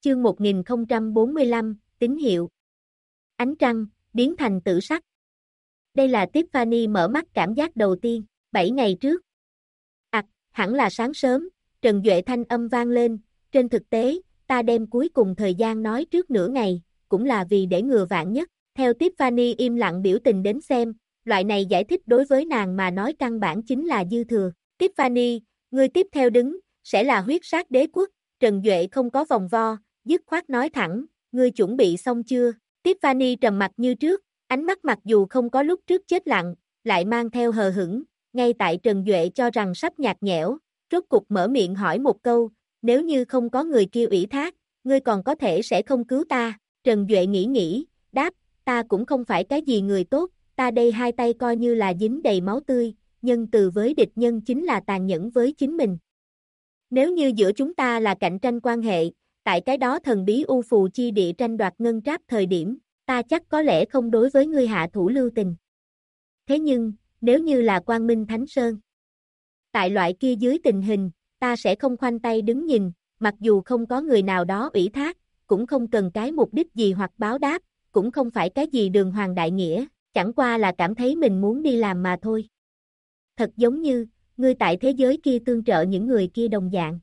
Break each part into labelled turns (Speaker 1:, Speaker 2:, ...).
Speaker 1: Chương 1045, tín hiệu. Ánh trăng, biến thành tử sắc. Đây là Tiffany mở mắt cảm giác đầu tiên, 7 ngày trước. Hẳn là sáng sớm, Trần Duệ thanh âm vang lên, trên thực tế, ta đem cuối cùng thời gian nói trước nửa ngày, cũng là vì để ngừa vạn nhất. Theo Tiffany im lặng biểu tình đến xem, loại này giải thích đối với nàng mà nói căn bản chính là dư thừa. Tiffany, người tiếp theo đứng, sẽ là huyết sát đế quốc. Trần Duệ không có vòng vo, dứt khoát nói thẳng, ngươi chuẩn bị xong chưa? Tiffany trầm mặt như trước, ánh mắt mặc dù không có lúc trước chết lặng, lại mang theo hờ hững, ngay tại Trần Duệ cho rằng sắp nhạt nhẽo, rốt cục mở miệng hỏi một câu, nếu như không có người kia ủy thác, ngươi còn có thể sẽ không cứu ta? Trần Duệ nghĩ, đáp, ta cũng không phải cái gì người tốt, ta đây hai tay coi như là dính đầy máu tươi, nhân từ với địch nhân chính là tàn nhẫn với chính mình. Nếu như giữa chúng ta là cạnh tranh quan hệ, tại cái đó thần bí u phù chi địa tranh đoạt ngân tráp thời điểm, ta chắc có lẽ không đối với ngươi hạ thủ lưu tình. Thế nhưng, nếu như là Quang Minh Thánh Sơn, tại loại kia dưới tình hình, ta sẽ không khoanh tay đứng nhìn, mặc dù không có người nào đó ủy thác, cũng không cần cái mục đích gì hoặc báo đáp, cũng không phải cái gì đường hoàng đại nghĩa, chẳng qua là cảm thấy mình muốn đi làm mà thôi. Thật giống như, ngươi tại thế giới kia tương trợ những người kia đồng dạng.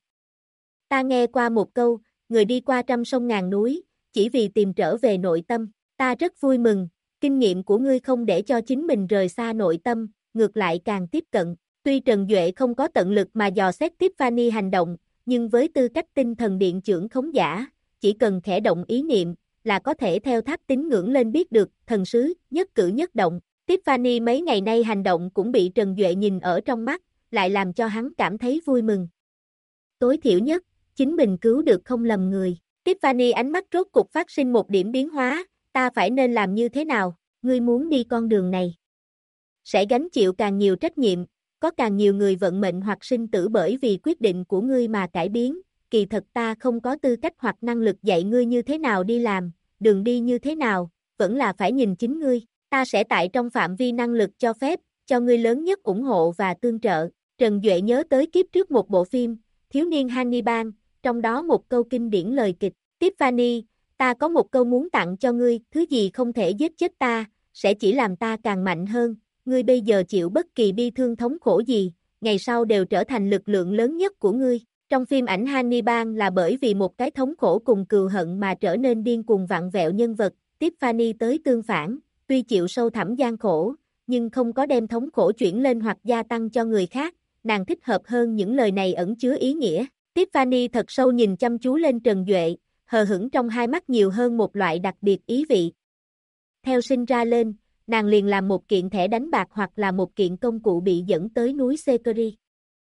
Speaker 1: Ta nghe qua một câu, người đi qua trăm sông ngàn núi, chỉ vì tìm trở về nội tâm, ta rất vui mừng, kinh nghiệm của ngươi không để cho chính mình rời xa nội tâm, ngược lại càng tiếp cận. Tuy Trần Duệ không có tận lực mà dò xét Tiffany hành động, nhưng với tư cách tinh thần điện trưởng khống giả, chỉ cần khẽ động ý niệm, là có thể theo tháp tín ngưỡng lên biết được, thần sứ, nhất cử nhất động. Tiffany mấy ngày nay hành động cũng bị Trần Duệ nhìn ở trong mắt, lại làm cho hắn cảm thấy vui mừng. Tối thiểu nhất, chính mình cứu được không lầm người. Tiffany ánh mắt rốt cục phát sinh một điểm biến hóa, ta phải nên làm như thế nào, ngươi muốn đi con đường này. Sẽ gánh chịu càng nhiều trách nhiệm, có càng nhiều người vận mệnh hoặc sinh tử bởi vì quyết định của ngươi mà cải biến, kỳ thật ta không có tư cách hoặc năng lực dạy ngươi như thế nào đi làm, đường đi như thế nào, vẫn là phải nhìn chính ngươi, ta sẽ tại trong phạm vi năng lực cho phép, cho ngươi lớn nhất ủng hộ và tương trợ. Trần Duệ nhớ tới kiếp trước một bộ phim, Thiếu niên Hannibal, trong đó một câu kinh điển lời kịch, Tiffany, ta có một câu muốn tặng cho ngươi, thứ gì không thể giết chết ta, sẽ chỉ làm ta càng mạnh hơn, ngươi bây giờ chịu bất kỳ bi thương thống khổ gì, ngày sau đều trở thành lực lượng lớn nhất của ngươi. Trong phim ảnh Hannibal là bởi vì một cái thống khổ cùng cừu hận mà trở nên điên cuồng vặn vẹo nhân vật, Tiffany tới tương phản, tuy chịu sâu thẳm gian khổ, nhưng không có đem thống khổ chuyển lên hoặc gia tăng cho người khác, nàng thích hợp hơn những lời này ẩn chứa ý nghĩa. Tiffany thật sâu nhìn chăm chú lên Trần Duệ, hờ hững trong hai mắt nhiều hơn một loại đặc biệt ý vị. Theo sinh ra lên, nàng liền làm một kiện thẻ đánh bạc hoặc là một kiện công cụ bị dẫn tới núi Sekiri.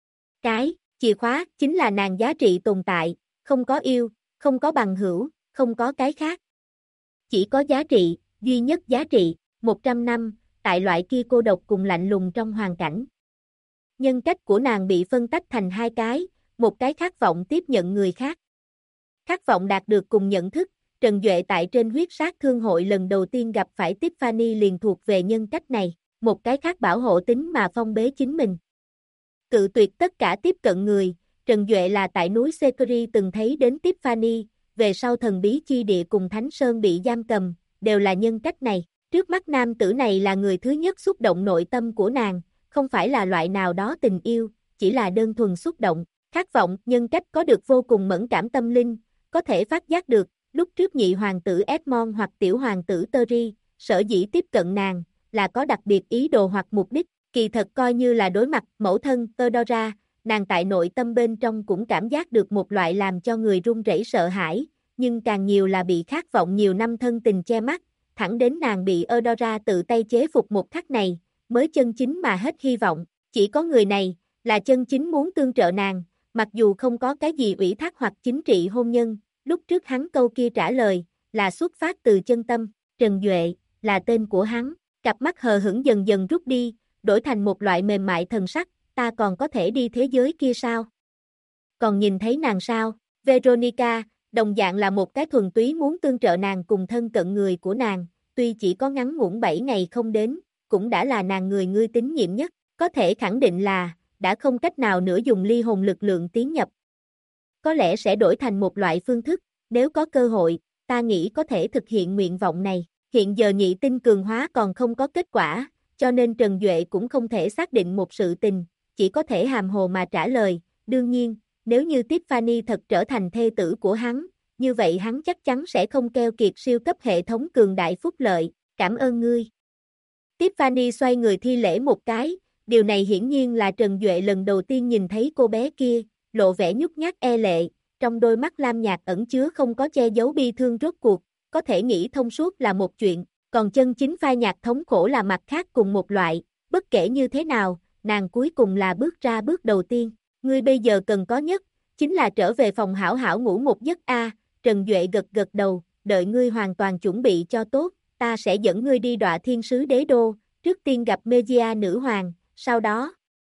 Speaker 1: Cái chìa khóa chính là nàng giá trị tồn tại, không có yêu, không có bằng hữu, không có cái khác. Chỉ có giá trị, duy nhất giá trị, 100 năm, tại loại kia cô độc cùng lạnh lùng trong hoàn cảnh. Nhân cách của nàng bị phân tách thành hai cái, một cái khát vọng tiếp nhận người khác. Khát vọng đạt được cùng nhận thức, Trần Duệ tại trên huyết sát thương hội lần đầu tiên gặp phải Tiffany liền thuộc về nhân cách này, một cái khác bảo hộ tính mà phong bế chính mình. Cự tuyệt tất cả tiếp cận người, Trần Duệ là tại núi Sekiri từng thấy đến Tiffany, về sau thần bí chi địa cùng Thánh Sơn bị giam cầm, đều là nhân cách này. Trước mắt nam tử này là người thứ nhất xúc động nội tâm của nàng, không phải là loại nào đó tình yêu, chỉ là đơn thuần xúc động, khát vọng. Nhân cách có được vô cùng mẫn cảm tâm linh, có thể phát giác được, lúc trước nhị hoàng tử Edmond hoặc tiểu hoàng tử Terry, sở dĩ tiếp cận nàng, là có đặc biệt ý đồ hoặc mục đích, kỳ thật coi như là đối mặt mẫu thân Theodora, nàng tại nội tâm bên trong cũng cảm giác được một loại làm cho người run rẩy sợ hãi, nhưng càng nhiều là bị khát vọng nhiều năm thân tình che mắt, thẳng đến nàng bị Eudora tự tay chế phục một khắc này, mới chân chính mà hết hy vọng, chỉ có người này, là chân chính muốn tương trợ nàng, mặc dù không có cái gì ủy thác hoặc chính trị hôn nhân, lúc trước hắn câu kia trả lời, là xuất phát từ chân tâm, Trần Duệ, là tên của hắn, cặp mắt hờ hững dần dần rút đi, đổi thành một loại mềm mại thần sắc, ta còn có thể đi thế giới kia sao? Còn nhìn thấy nàng sao? Veronica, đồng dạng là một cái thuần túy muốn tương trợ nàng cùng thân cận người của nàng, tuy chỉ có ngắn ngủn 7 ngày không đến, cũng đã là nàng người ngươi tín nhiệm nhất, có thể khẳng định là, đã không cách nào nữa dùng ly hồn lực lượng tiến nhập. Có lẽ sẽ đổi thành một loại phương thức, nếu có cơ hội, ta nghĩ có thể thực hiện nguyện vọng này. Hiện giờ nhị tinh cường hóa còn không có kết quả, cho nên Trần Duệ cũng không thể xác định một sự tình, chỉ có thể hàm hồ mà trả lời, đương nhiên, nếu như Tiffany thật trở thành thê tử của hắn, như vậy hắn chắc chắn sẽ không keo kiệt siêu cấp hệ thống cường đại phúc lợi, cảm ơn ngươi. Tiffany xoay người thi lễ một cái, điều này hiển nhiên là Trần Duệ lần đầu tiên nhìn thấy cô bé kia, lộ vẻ nhút nhát e lệ, trong đôi mắt lam nhạt ẩn chứa không có che giấu bi thương rốt cuộc, có thể nghĩ thông suốt là một chuyện, còn chân chính phai nhạt thống khổ là mặt khác cùng một loại, bất kể như thế nào, nàng cuối cùng là bước ra bước đầu tiên, ngươi bây giờ cần có nhất, chính là trở về phòng hảo hảo ngủ một giấc a. Trần Duệ gật gật đầu, đợi ngươi hoàn toàn chuẩn bị cho tốt, ta sẽ dẫn ngươi đi Đọa Thiên Sứ Đế Đô, trước tiên gặp Megia nữ hoàng, sau đó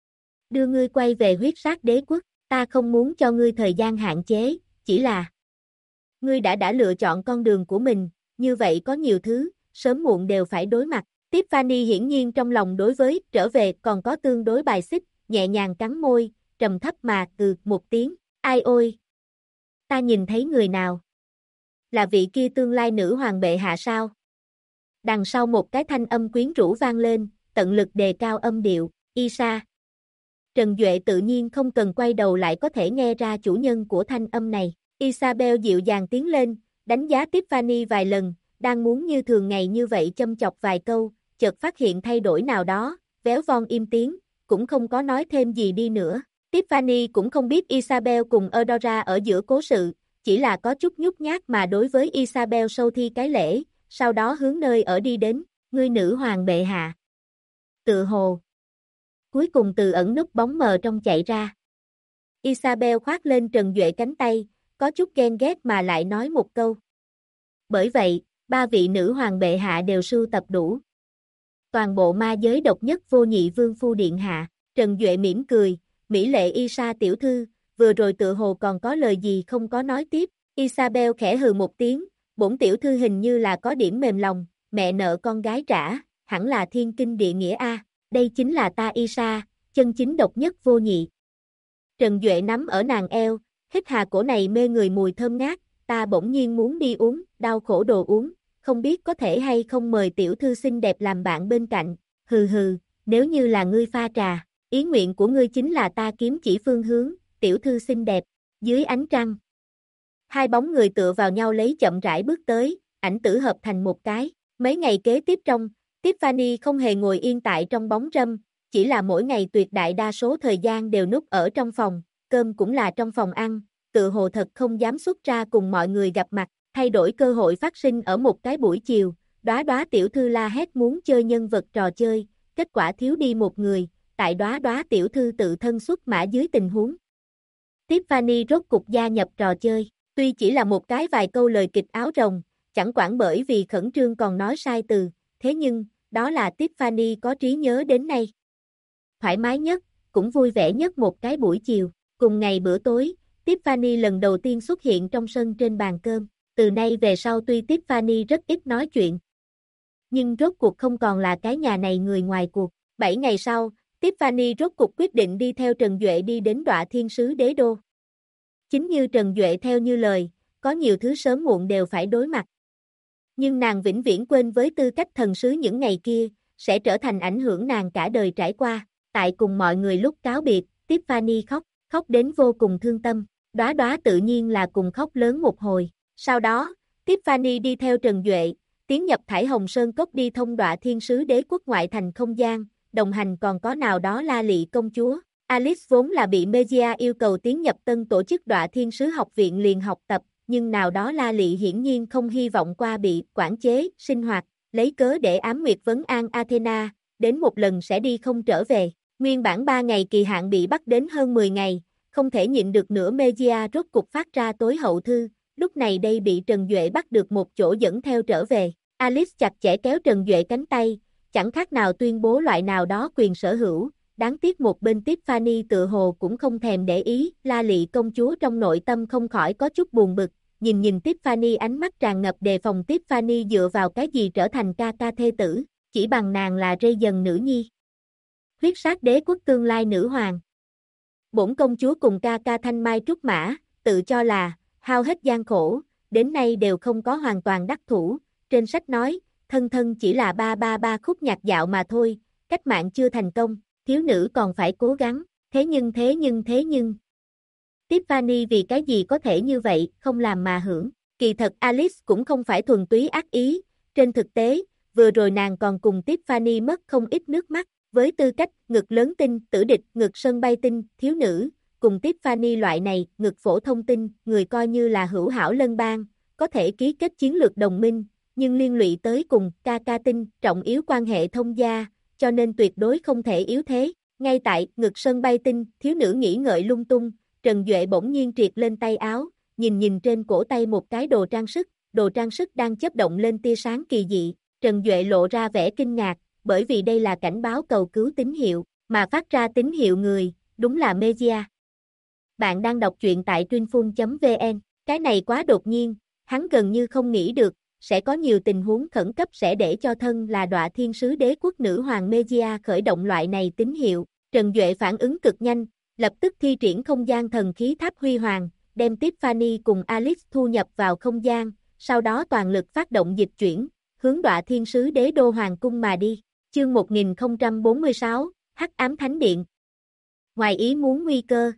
Speaker 1: đưa ngươi quay về huyết sát đế quốc, ta không muốn cho ngươi thời gian hạn chế, chỉ là ngươi đã lựa chọn con đường của mình, như vậy có nhiều thứ, sớm muộn đều phải đối mặt. Tiffany hiển nhiên trong lòng đối với trở về còn có tương đối bài xích, nhẹ nhàng cắn môi, trầm thấp mà một tiếng, ai ôi, ta nhìn thấy người nào? Là vị kia tương lai nữ hoàng bệ hạ sao? Đằng sau một cái thanh âm quyến rũ vang lên, tận lực đề cao âm điệu, Isa. Trần Duệ tự nhiên không cần quay đầu lại có thể nghe ra chủ nhân của thanh âm này. Isabel dịu dàng tiến lên, đánh giá Tiffany vài lần, đang muốn như thường ngày như vậy châm chọc vài câu, chợt phát hiện thay đổi nào đó, véo von im tiếng, cũng không có nói thêm gì đi nữa. Tiffany cũng không biết Isabel cùng Eudora ở giữa cố sự, chỉ là có chút nhút nhát mà đối với Isabel sâu thi cái lễ, sau đó hướng nơi ở đi đến, ngươi nữ hoàng bệ hạ. Tự hồ. Cuối cùng từ ẩn núp bóng mờ trong chạy ra. Isabel khoác lên Trần Duệ cánh tay, có chút ghen ghét mà lại nói một câu. Bởi vậy, ba vị nữ hoàng bệ hạ đều sưu tập đủ. Toàn bộ ma giới độc nhất vô nhị vương phu điện hạ, Trần Duệ mỉm cười, mỹ lệ Isa tiểu thư, vừa rồi tự hồ còn có lời gì không có nói tiếp, Isabel khẽ hừ một tiếng, bổn tiểu thư hình như là có điểm mềm lòng, mẹ nợ con gái trả, hẳn là thiên kinh địa nghĩa a, đây chính là ta Isa, chân chính độc nhất vô nhị. Trần Duệ nắm ở nàng eo, hít hà cổ này mê người mùi thơm ngát, ta bỗng nhiên muốn đi uống, đau khổ đồ uống, không biết có thể hay không mời tiểu thư xinh đẹp làm bạn bên cạnh, hừ hừ, nếu như là ngươi pha trà, ý nguyện của ngươi chính là ta kiếm chỉ phương hướng, tiểu thư xinh đẹp, dưới ánh trăng. Hai bóng người tựa vào nhau lấy chậm rãi bước tới, ảnh tử hợp thành một cái, mấy ngày kế tiếp trong, Tiffany không hề ngồi yên tại trong bóng râm, chỉ là mỗi ngày tuyệt đại đa số thời gian đều núp ở trong phòng, cơm cũng là trong phòng ăn, tự hồ thật không dám xuất ra cùng mọi người gặp mặt, thay đổi cơ hội phát sinh ở một cái buổi chiều, đóa đóa tiểu thư la hét muốn chơi nhân vật trò chơi, kết quả thiếu đi một người, tại đóa đóa tiểu thư tự thân xuất mã dưới tình huống. Tiffany rốt cục gia nhập trò chơi, tuy chỉ là một cái vài câu lời kịch áo rồng, chẳng quản bởi vì khẩn trương còn nói sai từ, thế nhưng, đó là Tiffany có trí nhớ đến nay. Thoải mái nhất, cũng vui vẻ nhất một cái buổi chiều, cùng ngày bữa tối, Tiffany lần đầu tiên xuất hiện trong sân trên bàn cơm, từ nay về sau tuy Tiffany rất ít nói chuyện, nhưng rốt cuộc không còn là cái nhà này người ngoài cuộc. 7 ngày sau, Tiffany rốt cuộc quyết định đi theo Trần Duệ đi đến Đọa Thiên Sứ Đế Đô. Chính như Trần Duệ theo như lời, có nhiều thứ sớm muộn đều phải đối mặt. Nhưng nàng vĩnh viễn quên với tư cách thần sứ những ngày kia, sẽ trở thành ảnh hưởng nàng cả đời trải qua. Tại cùng mọi người lúc cáo biệt, Tiffany khóc đến vô cùng thương tâm, đóa đóa tự nhiên là cùng khóc lớn một hồi. Sau đó, Tiffany đi theo Trần Duệ, tiến nhập Thải Hồng Sơn Cốc đi thông Đọa Thiên Sứ Đế quốc ngoại thành không gian, đồng hành còn có nào đó La Lị công chúa. Alice vốn là bị Megia yêu cầu tiến nhập tân tổ chức Đọa Thiên Sứ học viện liền học tập, nhưng nào đó La Lị hiển nhiên không hy vọng qua bị quản chế, sinh hoạt, lấy cớ để ám nguyệt vấn an Athena, đến một lần sẽ đi không trở về. Nguyên bản 3 ngày kỳ hạn bị bắt đến hơn 10 ngày, không thể nhịn được nữa Megia rốt cục phát ra tối hậu thư, lúc này đây bị Trần Duệ bắt được một chỗ dẫn theo trở về. Alice chặt chẽ kéo Trần Duệ cánh tay, chẳng khác nào tuyên bố loại nào đó quyền sở hữu, đáng tiếc một bên Tiffany tự hồ cũng không thèm để ý, La Lị công chúa trong nội tâm không khỏi có chút buồn bực, nhìn Tiffany ánh mắt tràn ngập đề phòng Tiffany dựa vào cái gì trở thành ca ca thê tử, chỉ bằng nàng là rây dần nữ nhi. Huyết sát đế quốc tương lai nữ hoàng. Bổn công chúa cùng ca ca thanh mai trúc mã, tự cho là, hao hết gian khổ, đến nay đều không có hoàn toàn đắc thủ, trên sách nói, thân thân chỉ là 333 khúc nhạc dạo mà thôi, cách mạng chưa thành công, thiếu nữ còn phải cố gắng, thế nhưng. Tiffany vì cái gì có thể như vậy, không làm mà hưởng, kỳ thật Alice cũng không phải thuần túy ác ý, trên thực tế, vừa rồi nàng còn cùng Tiffany mất không ít nước mắt, với tư cách ngực lớn tinh, tử địch, ngực sân bay tinh, thiếu nữ, cùng Tiffany loại này, ngực phổ thông tinh, người coi như là hữu hảo lân bang, có thể ký kết chiến lược đồng minh, nhưng liên lụy tới cùng ca tinh, trọng yếu quan hệ thông gia, cho nên tuyệt đối không thể yếu thế. Ngay tại ngực sân bay tinh, thiếu nữ nghĩ ngợi lung tung, Trần Duệ bỗng nhiên triệt lên tay áo, nhìn trên cổ tay một cái đồ trang sức đang chớp động lên tia sáng kỳ dị, Trần Duệ lộ ra vẻ kinh ngạc, bởi vì đây là cảnh báo cầu cứu tín hiệu, mà phát ra tín hiệu người, đúng là Media. Bạn đang đọc truyện tại Truyinphun.vn, cái này quá đột nhiên, hắn gần như không nghĩ được, sẽ có nhiều tình huống khẩn cấp sẽ để cho thân là Đọa Thiên Sứ Đế Quốc Nữ Hoàng Media khởi động loại này tín hiệu, Trần Duệ phản ứng cực nhanh, lập tức thi triển không gian thần khí tháp huy hoàng, đem Tiffany cùng Alice thu nhập vào không gian, sau đó toàn lực phát động dịch chuyển, hướng Đọa Thiên Sứ Đế Đô Hoàng Cung mà đi. Chương 1046, Hắc Ám Thánh Điện. Ngoài ý muốn nguy cơ.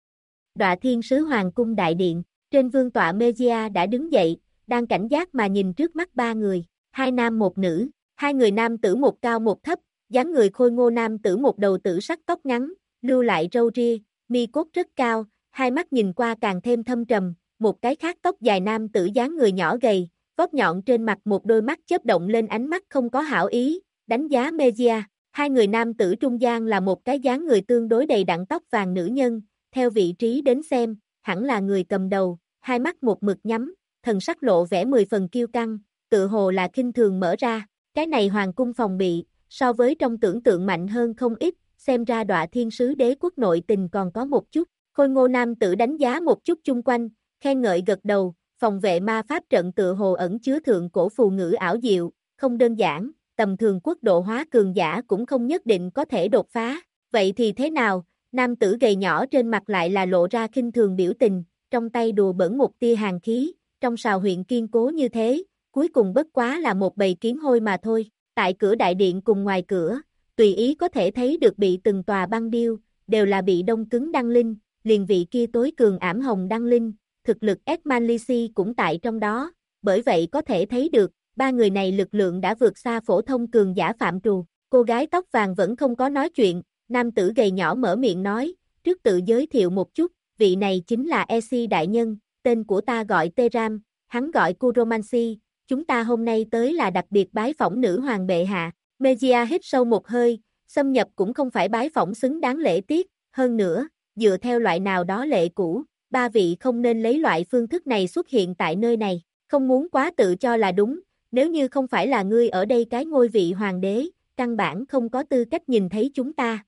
Speaker 1: Đọa Thiên Sứ Hoàng Cung Đại Điện, trên vương tọa Megia đã đứng dậy, đang cảnh giác mà nhìn trước mắt ba người, hai nam một nữ, hai người nam tử một cao một thấp, dáng người khôi ngô nam tử một đầu tử sắc tóc ngắn, lưu lại râu ria, mi cốt rất cao, hai mắt nhìn qua càng thêm thâm trầm, một cái khác tóc dài nam tử dáng người nhỏ gầy, vót nhọn trên mặt một đôi mắt chớp động lên ánh mắt không có hảo ý, đánh giá Megia. Hai người nam tử trung gian là một cái dáng người tương đối đầy đặn tóc vàng nữ nhân, theo vị trí đến xem, hẳn là người cầm đầu, hai mắt một mực nhắm, thần sắc lộ vẻ 10 phần kiêu căng, tự hồ là khinh thường mở ra, cái này hoàng cung phòng bị, so với trong tưởng tượng mạnh hơn không ít, xem ra Đọa Thiên Sứ Đế Quốc nội tình còn có một chút, khôi ngô nam tử đánh giá một chút chung quanh, khen ngợi gật đầu, phòng vệ ma pháp trận tự hồ ẩn chứa thượng cổ phù ngữ ảo diệu, không đơn giản, tầm thường quốc độ hóa cường giả cũng không nhất định có thể đột phá, vậy thì thế nào, nam tử gầy nhỏ trên mặt lại là lộ ra khinh thường biểu tình, trong tay đùa bỡn một tia hàn khí, trong sào huyện kiên cố như thế, cuối cùng bất quá là một bầy kiến hôi mà thôi, tại cửa đại điện cùng ngoài cửa, tùy ý có thể thấy được bị từng tòa băng điêu, đều là bị đông cứng đăng linh, liền vị kia tối cường ảm hồng đăng linh, thực lực Esmanlisi cũng tại trong đó, bởi vậy có thể thấy được, ba người này lực lượng đã vượt xa phổ thông cường giả phạm trù, cô gái tóc vàng vẫn không có nói chuyện, nam tử gầy nhỏ mở miệng nói, trước tự giới thiệu một chút, vị này chính là Esi đại nhân, tên của ta gọi Teram, hắn gọi Kuromansi, chúng ta hôm nay tới là đặc biệt bái phỏng nữ hoàng bệ hạ, Megia hít sâu một hơi, xâm nhập cũng không phải bái phỏng xứng đáng lễ tiết, hơn nữa, dựa theo loại nào đó lệ cũ, ba vị không nên lấy loại phương thức này xuất hiện tại nơi này, không muốn quá tự cho là đúng, nếu như không phải là ngươi ở đây cái ngôi vị hoàng đế, căn bản không có tư cách nhìn thấy chúng ta.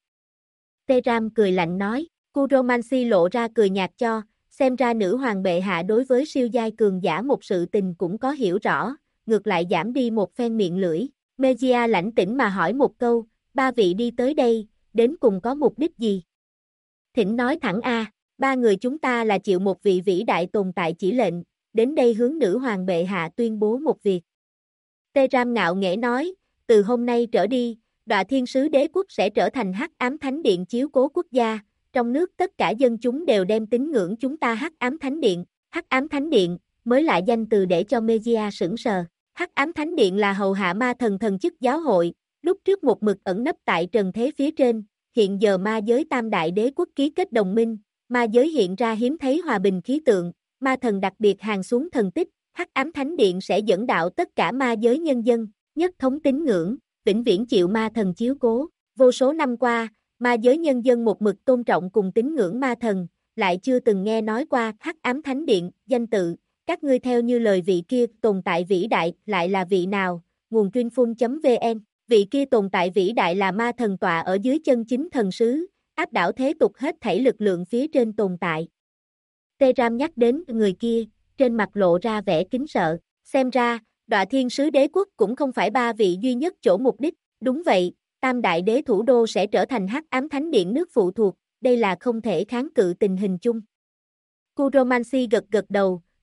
Speaker 1: Teram cười lạnh nói, Kuromansi lộ ra cười nhạt cho, xem ra nữ hoàng bệ hạ đối với siêu giai cường giả một sự tình cũng có hiểu rõ, ngược lại giảm đi một phen miệng lưỡi. Megia lãnh tĩnh mà hỏi một câu, ba vị đi tới đây, đến cùng có mục đích gì? Thỉnh nói thẳng a, ba người chúng ta là chịu một vị vĩ đại tồn tại chỉ lệnh, đến đây hướng nữ hoàng bệ hạ tuyên bố một việc. Teram ngạo nghễ nói, từ hôm nay trở đi, Đọa Thiên Sứ Đế Quốc sẽ trở thành Hắc Ám Thánh Điện chiếu cố quốc gia, trong nước tất cả dân chúng đều đem tín ngưỡng chúng ta Hắc Ám Thánh Điện. Hắc Ám Thánh Điện mới là danh từ để cho Megia sững sờ. Hắc Ám Thánh Điện là hầu hạ ma thần thần chức giáo hội, lúc trước một mực ẩn nấp tại trần thế phía trên, hiện giờ ma giới tam đại đế quốc ký kết đồng minh, ma giới hiện ra hiếm thấy hòa bình khí tượng, ma thần đặc biệt hàng xuống thần tích, Hắc Ám Thánh Điện sẽ dẫn đạo tất cả ma giới nhân dân, nhất thống tín ngưỡng, vĩnh viễn chịu ma thần chiếu cố. Vô số năm qua, ma giới nhân dân một mực tôn trọng cùng tín ngưỡng ma thần, lại chưa từng nghe nói qua Hắc Ám Thánh Điện, danh tự, các ngươi theo như lời vị kia tồn tại vĩ đại lại là vị nào, nguồn Truyinphun.vn, vị kia tồn tại vĩ đại là ma thần tọa ở dưới chân chính thần sứ, áp đảo thế tục hết thảy lực lượng phía trên tồn tại. Teram nhắc đến người kia, trên mặt lộ ra vẻ kính sợ, xem ra, Đọa Thiên Sứ Đế Quốc cũng không phải ba vị duy nhất chỗ mục đích, đúng vậy, tam đại đế thủ đô sẽ trở thành Hắc Ám Thánh Điện nước phụ thuộc, đây là không thể kháng cự tình hình chung. Kuromansi gật gật đầu,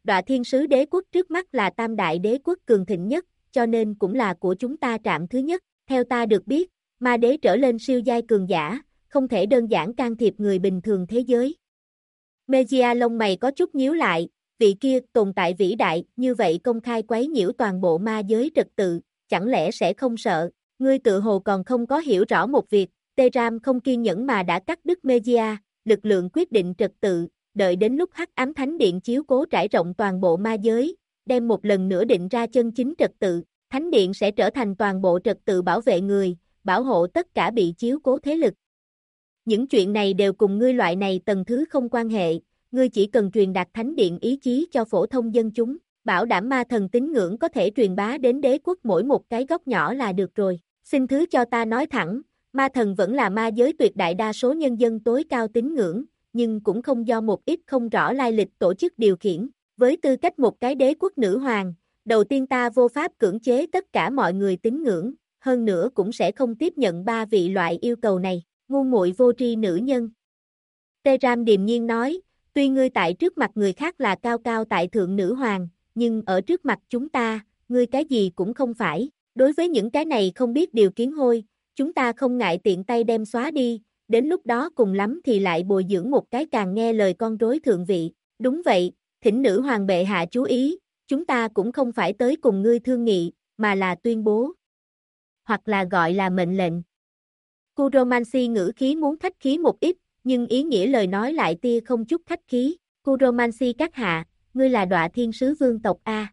Speaker 1: Đọa thiên sứ đế quốc trước mắt là tam đại đế quốc cường thịnh nhất, cho nên cũng là của chúng ta trạm thứ nhất. Theo ta được biết, ma đế trở lên siêu giai cường giả, không thể đơn giản can thiệp người bình thường thế giới. Mejia lông mày có chút nhíu lại, vị kia tồn tại vĩ đại, như vậy công khai quấy nhiễu toàn bộ ma giới trật tự, chẳng lẽ sẽ không sợ? Ngươi tự hồ còn không có hiểu rõ một việc, Teram không kiên nhẫn mà đã cắt đứt Mejia, lực lượng quyết định trật tự, đợi đến lúc Hắc Ám Thánh Điện chiếu cố trải rộng toàn bộ ma giới, đem một lần nữa định ra chân chính trật tự, Thánh Điện sẽ trở thành toàn bộ trật tự bảo vệ người, bảo hộ tất cả bị chiếu cố thế lực. Những chuyện này đều cùng ngươi loại này tầng thứ không quan hệ, ngươi chỉ cần truyền đạt Thánh Điện ý chí cho phổ thông dân chúng, bảo đảm ma thần tín ngưỡng có thể truyền bá đến đế quốc mỗi một cái góc nhỏ là được rồi. Xin thứ cho ta nói thẳng, ma thần vẫn là ma giới tuyệt đại đa số nhân dân tối cao tín ngưỡng, nhưng cũng không do một ít không rõ lai lịch tổ chức điều khiển. Với tư cách một cái đế quốc nữ hoàng, đầu tiên ta vô pháp cưỡng chế tất cả mọi người tín ngưỡng, hơn nữa cũng sẽ không tiếp nhận ba vị loại yêu cầu này. Ngu muội vô tri nữ nhân. Teram điềm nhiên nói, tuy ngươi tại trước mặt người khác là cao cao tại thượng nữ hoàng, nhưng ở trước mặt chúng ta, ngươi cái gì cũng không phải. Đối với những cái này không biết điều kiến hôi, chúng ta không ngại tiện tay đem xóa đi, đến lúc đó cùng lắm thì lại bồi dưỡng một cái càng nghe lời con rối thượng vị. Đúng vậy, thỉnh nữ hoàng bệ hạ chú ý, chúng ta cũng không phải tới cùng ngươi thương nghị, mà là tuyên bố. Hoặc là gọi là mệnh lệnh. Kuromancy ngữ khí muốn khách khí một ít, nhưng ý nghĩa lời nói lại tia không chút khách khí. Kuromancy các hạ, ngươi là Đọa thiên sứ vương tộc A.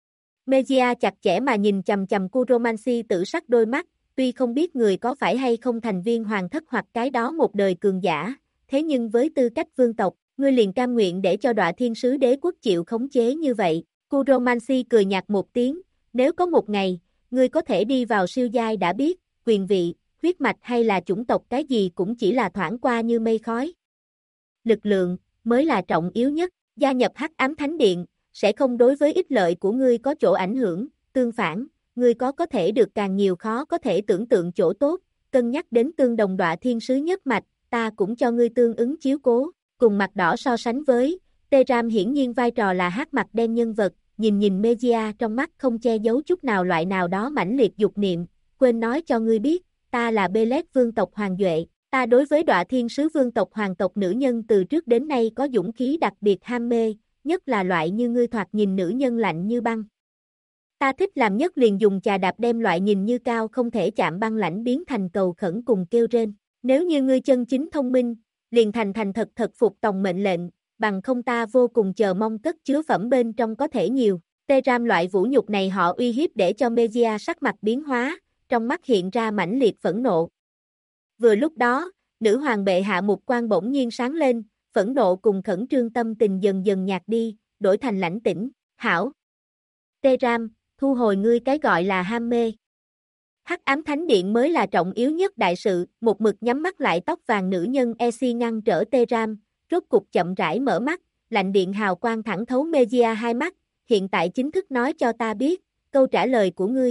Speaker 1: Mejia chặt chẽ mà nhìn chầm chầm Kuromancy tử sắc đôi mắt, tuy không biết người có phải hay không thành viên hoàng thất hoặc cái đó một đời cường giả, thế nhưng với tư cách vương tộc, ngươi liền cam nguyện để cho Đọa thiên sứ đế quốc chịu khống chế như vậy. Kuromancy cười nhạt một tiếng, nếu có một ngày, ngươi có thể đi vào siêu giai đã biết, quyền vị, huyết mạch hay là chủng tộc cái gì cũng chỉ là thoảng qua như mây khói. Lực lượng, mới là trọng yếu nhất, gia nhập Hắc Ám Thánh Điện, sẽ không đối với ích lợi của ngươi có chỗ ảnh hưởng, tương phản, ngươi có thể được càng nhiều khó có thể tưởng tượng chỗ tốt, cân nhắc đến tương đồng Đọa thiên sứ nhất mạch, ta cũng cho ngươi tương ứng chiếu cố, cùng mặt đỏ so sánh với, Teram hiển nhiên vai trò là hát mặt đen nhân vật, nhìn Mejia trong mắt không che giấu chút nào loại nào đó mãnh liệt dục niệm, quên nói cho ngươi biết, ta là Belet vương tộc Hoàng Duệ, ta đối với Đọa thiên sứ vương tộc hoàng tộc nữ nhân từ trước đến nay có dũng khí đặc biệt ham mê, nhất là loại như ngươi thoạt nhìn nữ nhân lạnh như băng. Ta thích làm nhất liền dùng chà đạp đem loại nhìn như cao không thể chạm băng lãnh biến thành cầu khẩn cùng kêu rên. Nếu như ngươi chân chính thông minh, liền thành thật phục tòng mệnh lệnh, bằng không ta vô cùng chờ mong cất chứa phẩm bên trong có thể nhiều. Teram loại vũ nhục này họ uy hiếp để cho Mejia sắc mặt biến hóa, trong mắt hiện ra mãnh liệt phẫn nộ. Vừa lúc đó, nữ hoàng bệ hạ mục quan bỗng nhiên sáng lên, phẫn nộ cùng khẩn trương tâm tình dần dần nhạt đi, đổi thành lãnh tĩnh, hảo. Teram, thu hồi ngươi cái gọi là ham mê. Hắc Ám Thánh Điện mới là trọng yếu nhất đại sự, một mực nhắm mắt lại tóc vàng nữ nhân Esi ngăn trở Teram, rốt cục chậm rãi mở mắt, lạnh điện hào quang thẳng thấu Mejia hai mắt, hiện tại chính thức nói cho ta biết, câu trả lời của ngươi.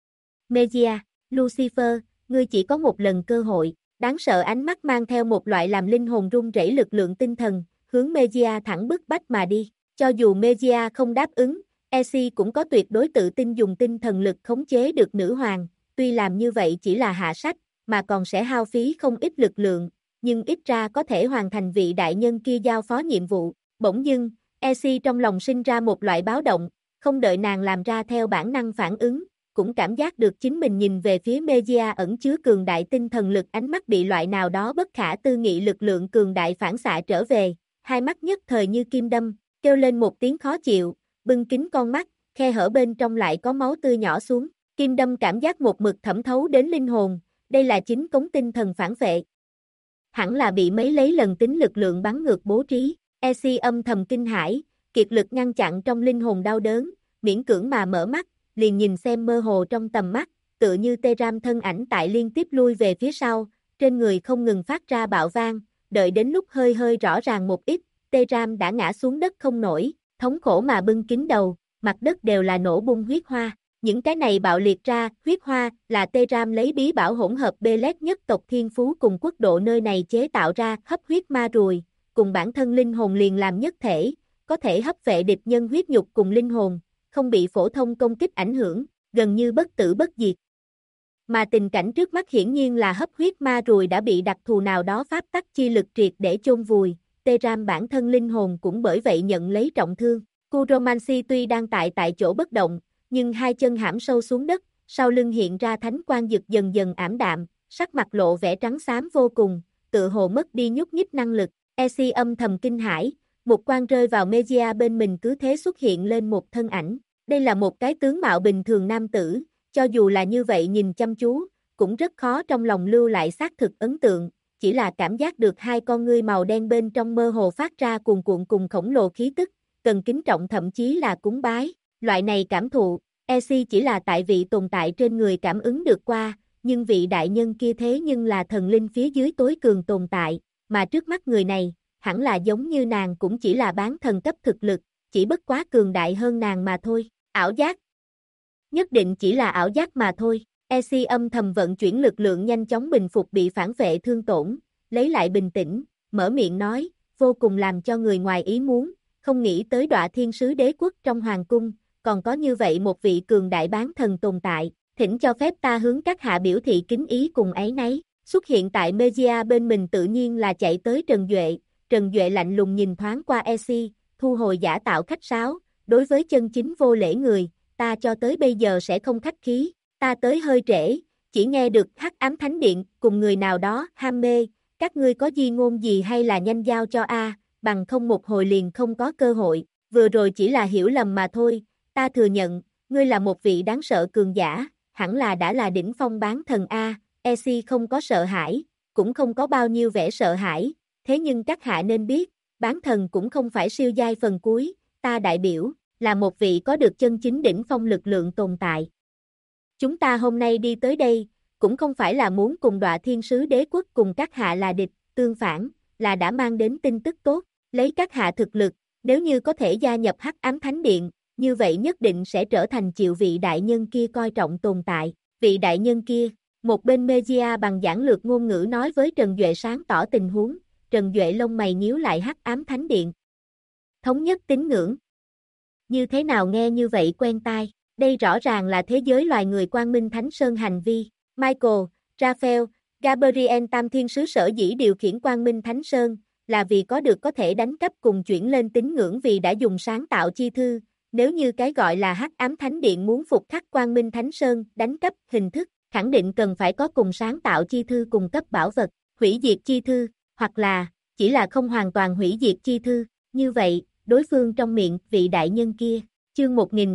Speaker 1: Mejia, Lucifer, ngươi chỉ có một lần cơ hội, đáng sợ ánh mắt mang theo một loại làm linh hồn rung rẩy lực lượng tinh thần, hướng Mejia thẳng bức bách mà đi, cho dù Mejia không đáp ứng, Esi cũng có tuyệt đối tự tin dùng tinh thần lực khống chế được nữ hoàng, tuy làm như vậy chỉ là hạ sách, mà còn sẽ hao phí không ít lực lượng, nhưng ít ra có thể hoàn thành vị đại nhân kia giao phó nhiệm vụ. Bỗng dưng, Esi trong lòng sinh ra một loại báo động, không đợi nàng làm ra theo bản năng phản ứng, cũng cảm giác được chính mình nhìn về phía Mejia ẩn chứa cường đại tinh thần lực, ánh mắt bị loại nào đó bất khả tư nghị lực lượng cường đại phản xạ trở về, hai mắt nhất thời như kim đâm, kêu lên một tiếng khó chịu, bưng kín con mắt, khe hở bên trong lại có máu tươi nhỏ xuống, kim đâm cảm giác một mực thẩm thấu đến linh hồn, đây là chính cống tinh thần phản vệ. Hẳn là bị mấy lấy lần tính lực lượng bắn ngược bố trí, Esi âm thầm kinh hãi, kiệt lực ngăn chặn trong linh hồn đau đớn, miễn cưỡng mà mở mắt, liền nhìn xem mơ hồ trong tầm mắt, tựa như Teram thân ảnh tại liên tiếp lui về phía sau, trên người không ngừng phát ra bạo vang, đợi đến lúc hơi rõ ràng một ít, Teram đã ngã xuống đất không nổi, thống khổ mà bưng kín đầu, mặt đất đều là nổ bung huyết hoa. Những cái này bạo liệt ra, huyết hoa, là Teram lấy bí bảo hỗn hợp Belet nhất tộc thiên phú cùng quốc độ nơi này chế tạo ra, hấp huyết ma rùi, cùng bản thân linh hồn liền làm nhất thể, có thể hấp vệ địch nhân huyết nhục cùng linh hồn, không bị phổ thông công kích ảnh hưởng, gần như bất tử bất diệt. Mà tình cảnh trước mắt hiển nhiên là hấp huyết ma rùi đã bị đặc thù nào đó pháp tắc chi lực triệt để chôn vùi, Teram bản thân linh hồn cũng bởi vậy nhận lấy trọng thương. Kuromancy tuy đang tại chỗ bất động, nhưng hai chân hãm sâu xuống đất, sau lưng hiện ra thánh quang dực dần dần ảm đạm, sắc mặt lộ vẻ trắng xám vô cùng, tự hồ mất đi nhúc nhích năng lực. Esi âm thầm kinh hãi, một quang rơi vào Mejia bên mình cứ thế xuất hiện lên một thân ảnh. Đây là một cái tướng mạo bình thường nam tử, cho dù là như vậy nhìn chăm chú, cũng rất khó trong lòng lưu lại xác thực ấn tượng, chỉ là cảm giác được hai con ngươi màu đen bên trong mơ hồ phát ra cuồn cuộn cùng khổng lồ khí tức, cần kính trọng thậm chí là cúng bái. Loại này cảm thụ, Esi chỉ là tại vị tồn tại trên người cảm ứng được qua, nhưng vị đại nhân kia thế nhưng là thần linh phía dưới tối cường tồn tại, mà trước mắt người này, hẳn là giống như nàng cũng chỉ là bán thần cấp thực lực, chỉ bất quá cường đại hơn nàng mà thôi. Ảo giác. Nhất định chỉ là ảo giác mà thôi. Esi âm thầm vận chuyển lực lượng nhanh chóng bình phục bị phản vệ thương tổn, lấy lại bình tĩnh, mở miệng nói, vô cùng làm cho người ngoài ý muốn, không nghĩ tới Đọa Thiên Sứ Đế Quốc trong hoàng cung, còn có như vậy một vị cường đại bán thần tồn tại, thỉnh cho phép ta hướng các hạ biểu thị kính ý cùng áy náy. Xuất hiện tại Mejia bên mình tự nhiên là chạy tới Trần Duệ lạnh lùng nhìn thoáng qua Esi, thu hồi giả tạo khách sáo, đối với chân chính vô lễ người, ta cho tới bây giờ sẽ không khách khí, ta tới hơi trễ, chỉ nghe được Hắc Ám Thánh Điện cùng người nào đó ham mê, các ngươi có di ngôn gì hay là nhanh giao cho a, bằng không một hồi liền không có cơ hội, vừa rồi chỉ là hiểu lầm mà thôi, ta thừa nhận, ngươi là một vị đáng sợ cường giả, hẳn là đã là đỉnh phong bán thần a. Esi không có sợ hãi, cũng không có bao nhiêu vẻ sợ hãi, thế nhưng các hạ nên biết, bán thần cũng không phải siêu giai phần cuối, ta đại biểu, là một vị có được chân chính đỉnh phong lực lượng tồn tại. Chúng ta hôm nay đi tới đây, cũng không phải là muốn cùng Đọa Thiên Sứ Đế Quốc cùng các hạ là địch, tương phản, là đã mang đến tin tức tốt, lấy các hạ thực lực, nếu như có thể gia nhập Hắc Ám Thánh Điện, như vậy nhất định sẽ trở thành chịu vị đại nhân kia coi trọng tồn tại. Vị đại nhân kia, một bên Mejia bằng giản lược ngôn ngữ nói với Trần Duệ sáng tỏ tình huống, Trần Duệ lông mày nhíu lại. Hắc Ám Thánh Điện. Thống nhất tín ngưỡng. Như thế nào nghe như vậy quen tai, đây rõ ràng là thế giới loài người Quang Minh Thánh Sơn hành vi. Michael, Raphael, Gabriel Tam Thiên Sứ sở dĩ điều khiển Quang Minh Thánh Sơn, là vì có được có thể đánh cấp cùng chuyển lên tín ngưỡng vì đã dùng sáng tạo chi thư, nếu như cái gọi là Hắc Ám Thánh Điện muốn phục khắc Quang Minh Thánh Sơn đánh cấp hình thức, khẳng định cần phải có cùng sáng tạo chi thư cùng cấp bảo vật, hủy diệt chi thư, hoặc là, chỉ là không hoàn toàn hủy diệt chi thư, như vậy, đối phương trong miệng vị đại nhân kia, chương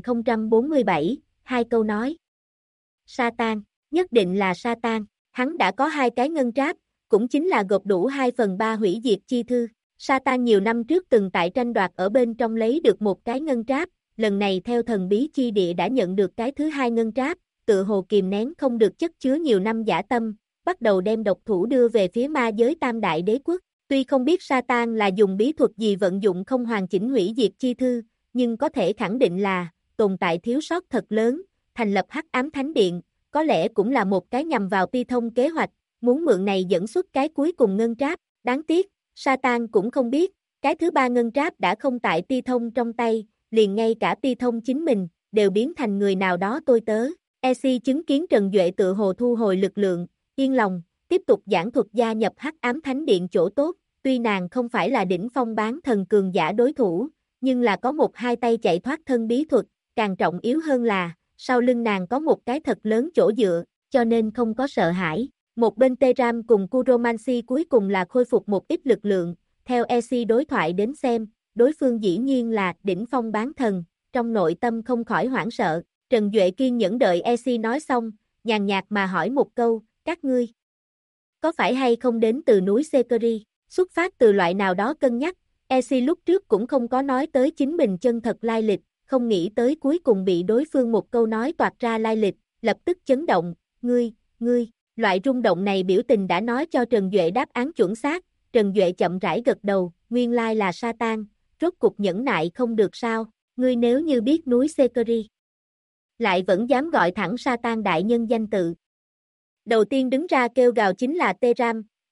Speaker 1: 1047, hai câu nói. Satan, nhất định là Satan, hắn đã có hai cái ngân tráp, cũng chính là gộp đủ 2/3 hủy diệt chi thư. Satan nhiều năm trước từng tại tranh đoạt ở bên trong lấy được một cái ngân tráp, lần này theo thần bí chi địa đã nhận được cái thứ hai ngân tráp, tự hồ kìm nén không được chất chứa nhiều năm dã tâm, bắt đầu đem độc thủ đưa về phía ma giới Tam Đại Đế Quốc. Tuy không biết Satan là dùng bí thuật gì vận dụng không hoàn chỉnh hủy diệt chi thư, nhưng có thể khẳng định là, tồn tại thiếu sót thật lớn, thành lập Hắc Ám Thánh Điện, có lẽ cũng là một cái nhằm vào Pi Thông kế hoạch, muốn mượn này dẫn xuất cái cuối cùng ngân tráp, đáng tiếc, Satan cũng không biết, cái thứ ba ngân tráp đã không tại Pi Thông trong tay, liền ngay cả Pi Thông chính mình, đều biến thành người nào đó tôi tớ. Esi chứng kiến Trần Duệ tự hồ thu hồi lực lượng, yên lòng, tiếp tục giảng thuật gia nhập Hắc Ám Thánh Điện chỗ tốt, tuy nàng không phải là đỉnh phong bán thần cường giả đối thủ, nhưng là có một hai tay chạy thoát thân bí thuật, càng trọng yếu hơn là, sau lưng nàng có một cái thật lớn chỗ dựa, cho nên không có sợ hãi. Một bên Teram cùng Kuromancy cuối cùng là khôi phục một ít lực lượng, theo Esi đối thoại đến xem, đối phương dĩ nhiên là đỉnh phong bán thần, trong nội tâm không khỏi hoảng sợ. Trần Duệ kiên nhẫn đợi Esi nói xong, nhàn nhạt mà hỏi một câu, các ngươi có phải hay không đến từ núi Sekeri, xuất phát từ loại nào đó cân nhắc, Esi lúc trước cũng không có nói tới chính mình chân thật lai lịch, không nghĩ tới cuối cùng bị đối phương một câu nói toạc ra lai lịch, lập tức chấn động, ngươi, loại rung động này biểu tình đã nói cho Trần Duệ đáp án chuẩn xác, Trần Duệ chậm rãi gật đầu, nguyên lai là Satan, rốt cục nhẫn nại không được sao, ngươi nếu như biết núi Sekeri, lại vẫn dám gọi thẳng Satan đại nhân danh tự. Đầu tiên đứng ra kêu gào chính là Teram,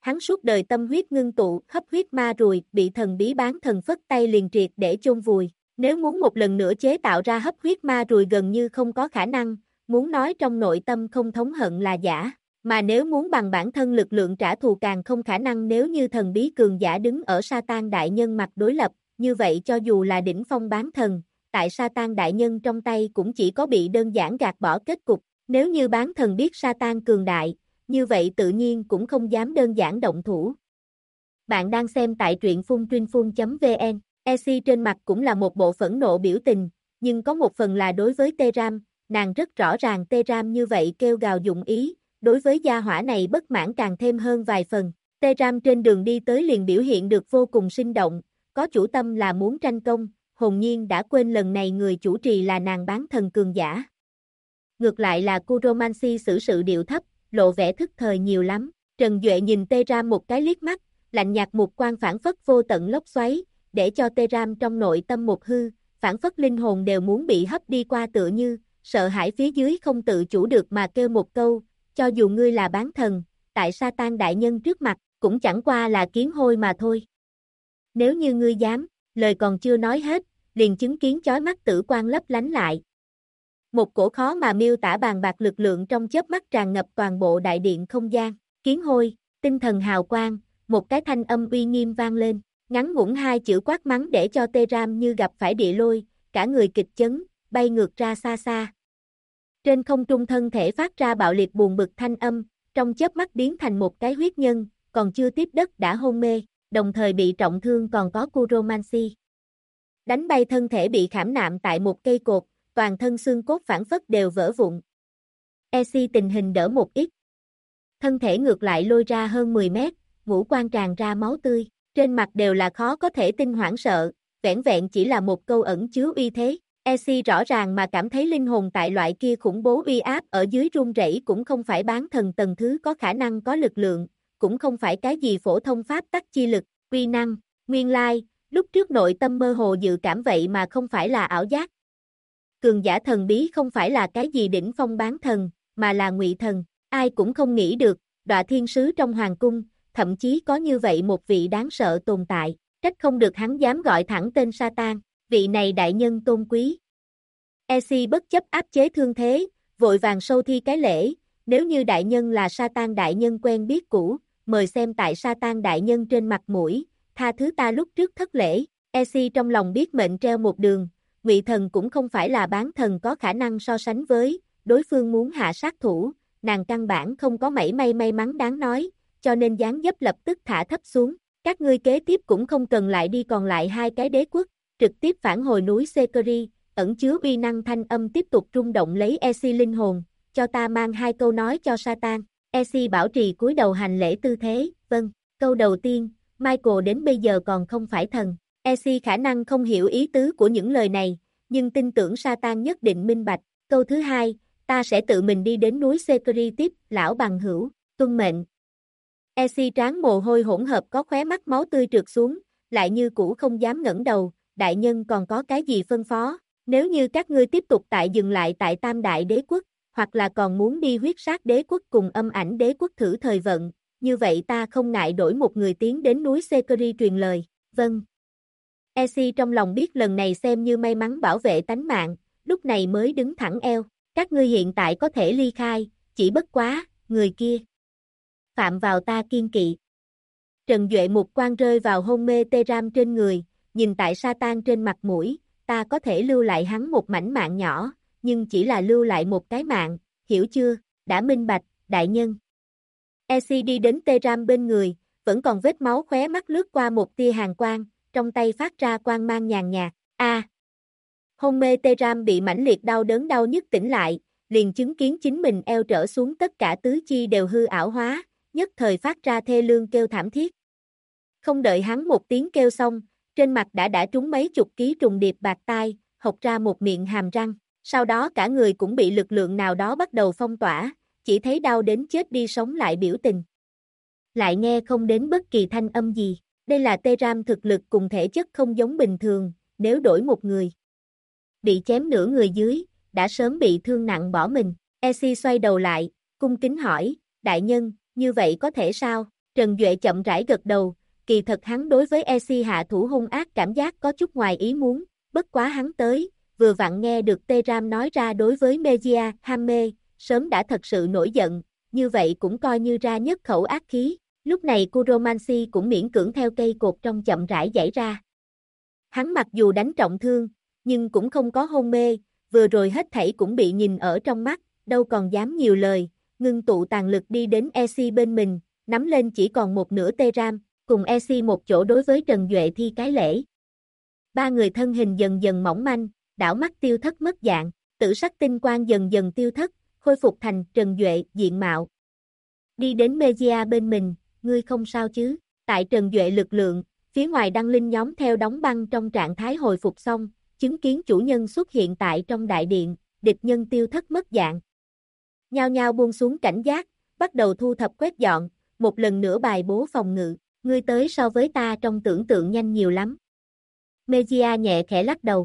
Speaker 1: hắn suốt đời tâm huyết ngưng tụ, hấp huyết ma rùi, bị thần bí bán thần phất tay liền triệt để chôn vùi. Nếu muốn một lần nữa chế tạo ra hấp huyết ma rùi gần như không có khả năng, muốn nói trong nội tâm không thống hận là giả, mà nếu muốn bằng bản thân lực lượng trả thù càng không khả năng. Nếu như thần bí cường giả đứng ở Satan đại nhân mặt đối lập, như vậy cho dù là đỉnh phong bán thần, tại Satan đại nhân trong tay cũng chỉ có bị đơn giản gạt bỏ kết cục. Nếu như bán thần biết Satan cường đại, như vậy tự nhiên cũng không dám đơn giản động thủ. Bạn đang xem tại truyện phun truyên phun.vn. EC trên mặt cũng là một bộ phẫn nộ biểu tình, nhưng có một phần là đối với T-Ram, nàng rất rõ ràng T-Ram như vậy kêu gào dụng ý, đối với gia hỏa này bất mãn càng thêm hơn vài phần. T-Ram trên đường đi tới liền biểu hiện được vô cùng sinh động, có chủ tâm là muốn tranh công, hồn nhiên đã quên lần này người chủ trì là nàng bán thần cường giả. Ngược lại là Kuromancy xử sự điệu thấp, lộ vẻ thức thời nhiều lắm. Trần Duệ nhìn T-Ram một cái liếc mắt, lạnh nhạt một quan phản phất vô tận lốc xoáy, để cho T-Ram trong nội tâm một hư, phản phất linh hồn đều muốn bị hấp đi qua tựa như, sợ hãi phía dưới không tự chủ được mà kêu một câu, cho dù ngươi là bán thần, tại Satan đại nhân trước mặt, cũng chẳng qua là kiến hôi mà thôi. Nếu như ngươi dám, lời còn chưa nói hết, liền chứng kiến chói mắt tử quang lấp lánh lại. Một cổ khó mà miêu tả bàn bạc lực lượng trong chớp mắt tràn ngập toàn bộ đại điện không gian, kiến hôi, tinh thần hào quang, một cái thanh âm uy nghiêm vang lên, ngắn ngủn hai chữ quát mắng để cho T-Ram như gặp phải địa lôi, cả người kịch chấn, bay ngược ra xa xa. Trên không trung thân thể phát ra bạo liệt buồn bực thanh âm, trong chớp mắt biến thành một cái huyết nhân, còn chưa tiếp đất đã hôn mê, đồng thời bị trọng thương còn có Kuromancy. Đánh bay thân thể bị khảm nạm tại một cây cột, toàn thân xương cốt phản phất đều vỡ vụn. EC tình hình đỡ một ít. Thân thể ngược lại lôi ra hơn 10 mét, ngũ quan tràn ra máu tươi, trên mặt đều là khó có thể tin hoảng sợ, vẻn vẹn chỉ là một câu ẩn chứa uy thế. EC rõ ràng mà cảm thấy linh hồn tại loại kia khủng bố uy áp ở dưới run rẩy cũng không phải bán thần tầng thứ có khả năng có lực lượng, cũng không phải cái gì phổ thông pháp tắc chi lực, uy năng, nguyên lai, lúc trước nội tâm mơ hồ dự cảm vậy mà không phải là ảo giác. Cường giả thần bí không phải là cái gì đỉnh phong bán thần, mà là ngụy thần, ai cũng không nghĩ được, Đọa Thiên Sứ trong hoàng cung, thậm chí có như vậy một vị đáng sợ tồn tại, trách không được hắn dám gọi thẳng tên Satan, vị này đại nhân tôn quý. EC bất chấp áp chế thương thế, vội vàng sâu thi cái lễ, nếu như đại nhân là Satan đại nhân quen biết cũ, mời xem tại Satan đại nhân trên mặt mũi, tha thứ ta lúc trước thất lễ. EC trong lòng biết mệnh treo một đường, ngụy thần cũng không phải là bán thần có khả năng so sánh với, đối phương muốn hạ sát thủ, nàng căn bản không có mảy may may mắn đáng nói, cho nên dáng dấp lập tức thả thấp xuống, các ngươi kế tiếp cũng không cần lại đi còn lại hai cái đế quốc, trực tiếp phản hồi núi Sekiri, ẩn chứa uy năng thanh âm tiếp tục rung động lấy EC linh hồn, cho ta mang hai câu nói cho Satan. EC bảo trì cúi đầu hành lễ tư thế, vâng, câu đầu tiên, Michael đến bây giờ còn không phải thần. EC khả năng không hiểu ý tứ của những lời này, nhưng tin tưởng Satan nhất định minh bạch. Câu thứ hai, ta sẽ tự mình đi đến núi Sekiri tiếp, lão bằng hữu, tuân mệnh. EC trán mồ hôi hỗn hợp có khóe mắt máu tươi trượt xuống, lại như cũ không dám ngẩng đầu, đại nhân còn có cái gì phân phó, nếu như các ngươi tiếp tục dừng lại tại Tam Đại Đế Quốc, hoặc là còn muốn đi huyết sát đế quốc cùng âm ảnh đế quốc thử thời vận, như vậy ta không ngại đổi một người tiến đến núi Sekiri truyền lời, vâng. EC trong lòng biết lần này xem như may mắn bảo vệ tánh mạng, lúc này mới đứng thẳng eo, các ngươi hiện tại có thể ly khai, chỉ bất quá, người kia phạm vào ta kiên kỵ. Trần Duệ một quan rơi vào hôn mê T-Ram trên người, nhìn tại Satan trên mặt mũi, ta có thể lưu lại hắn một mảnh mạng nhỏ, nhưng chỉ là lưu lại một cái mạng, hiểu chưa, đã minh bạch, đại nhân. EC đi đến T-Ram bên người, vẫn còn vết máu khóe mắt lướt qua một tia hàn quang, trong tay phát ra quang mang nhàn nhạt, hôn mê T-Ram bị mãnh liệt đau đớn đau nhức tỉnh lại, liền chứng kiến chính mình eo trở xuống tất cả tứ chi đều hư ảo hóa, nhất thời phát ra thê lương kêu thảm thiết. Không đợi hắn một tiếng kêu xong, trên mặt đã trúng mấy chục ký trùng điệp bạc tai, hộc ra một miệng hàm răng, sau đó cả người cũng bị lực lượng nào đó bắt đầu phong tỏa, chỉ thấy đau đến chết đi sống lại biểu tình. Lại nghe không đến bất kỳ thanh âm gì, đây là T-Ram thực lực cùng thể chất không giống bình thường, nếu đổi một người bị chém nửa người dưới, đã sớm bị thương nặng bỏ mình. EC xoay đầu lại, cung kính hỏi, đại nhân, như vậy có thể sao? Trần Duệ chậm rãi gật đầu, kỳ thật hắn đối với EC hạ thủ hung ác cảm giác có chút ngoài ý muốn, bất quá hắn tới, vừa vặn nghe được T-Ram nói ra đối với Mejia, ham mê, sớm đã thật sự nổi giận, như vậy cũng coi như ra nhất khẩu ác khí, lúc này Kuromanshi cũng miễn cưỡng theo cây cột trong chậm rãi giãy ra. Hắn mặc dù đánh trọng thương, nhưng cũng không có hôn mê, vừa rồi hết thảy cũng bị nhìn ở trong mắt, đâu còn dám nhiều lời, ngưng tụ tàn lực đi đến EC bên mình, nắm lên chỉ còn một nửa T-Ram, cùng EC một chỗ đối với Trần Duệ thi cái lễ. Ba người thân hình dần dần mỏng manh, đảo mắt tiêu thất mất dạng, tử sắc tinh quang dần dần tiêu thất, khôi phục thành Trần Duệ diện mạo. Đi đến Mejia bên mình, ngươi không sao chứ? Tại Trần Duệ lực lượng, phía ngoài đăng linh nhóm theo đóng băng trong trạng thái hồi phục xong, chứng kiến chủ nhân xuất hiện tại trong đại điện, địch nhân tiêu thất mất dạng. Nhao nhao buông xuống cảnh giác, bắt đầu thu thập quét dọn, một lần nữa bài bố phòng ngự, ngươi tới so với ta trong tưởng tượng nhanh nhiều lắm. Mejia nhẹ khẽ lắc đầu.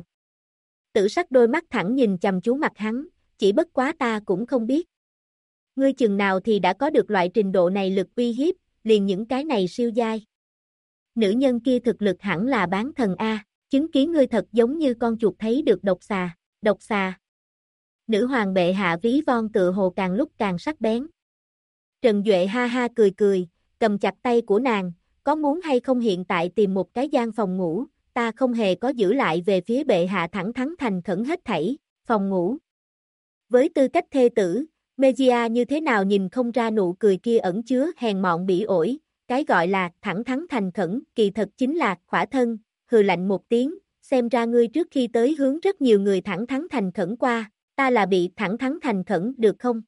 Speaker 1: Tử sắc đôi mắt thẳng nhìn chằm chú mặt hắn, chỉ bất quá ta cũng không biết. Ngươi chừng nào thì đã có được loại trình độ này lực uy hiếp, liền những cái này siêu giai. Nữ nhân kia thực lực hẳn là bán thần A, chứng kiến ngươi thật giống như con chuột thấy được độc xà. Nữ hoàng bệ hạ ví von tựa hồ càng lúc càng sắc bén. Trần Duệ ha ha cười cười, cầm chặt tay của nàng, có muốn hay không hiện tại tìm một cái gian phòng ngủ, ta không hề có giữ lại về phía bệ hạ thẳng thắn thành khẩn hết thảy, phòng ngủ. Với tư cách thê tử, Mejia như thế nào nhìn không ra nụ cười kia ẩn chứa hèn mọn bỉ ổi, cái gọi là thẳng thắn thành khẩn kỳ thật chính là khỏa thân, hừ lạnh một tiếng, xem ra ngươi trước khi tới hướng rất nhiều người thẳng thắn thành khẩn qua, ta là bị thẳng thắn thành khẩn được không?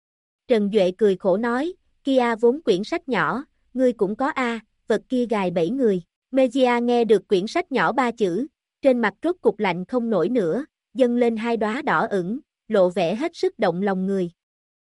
Speaker 1: Trần Duệ cười khổ nói, kia vốn quyển sách nhỏ, ngươi cũng có a, vật kia gài bẫy người. Mejia nghe được quyển sách nhỏ ba chữ, trên mặt rốt cục lạnh không nổi nữa, dâng lên hai đóa đỏ ửng, lộ vẻ hết sức động lòng người.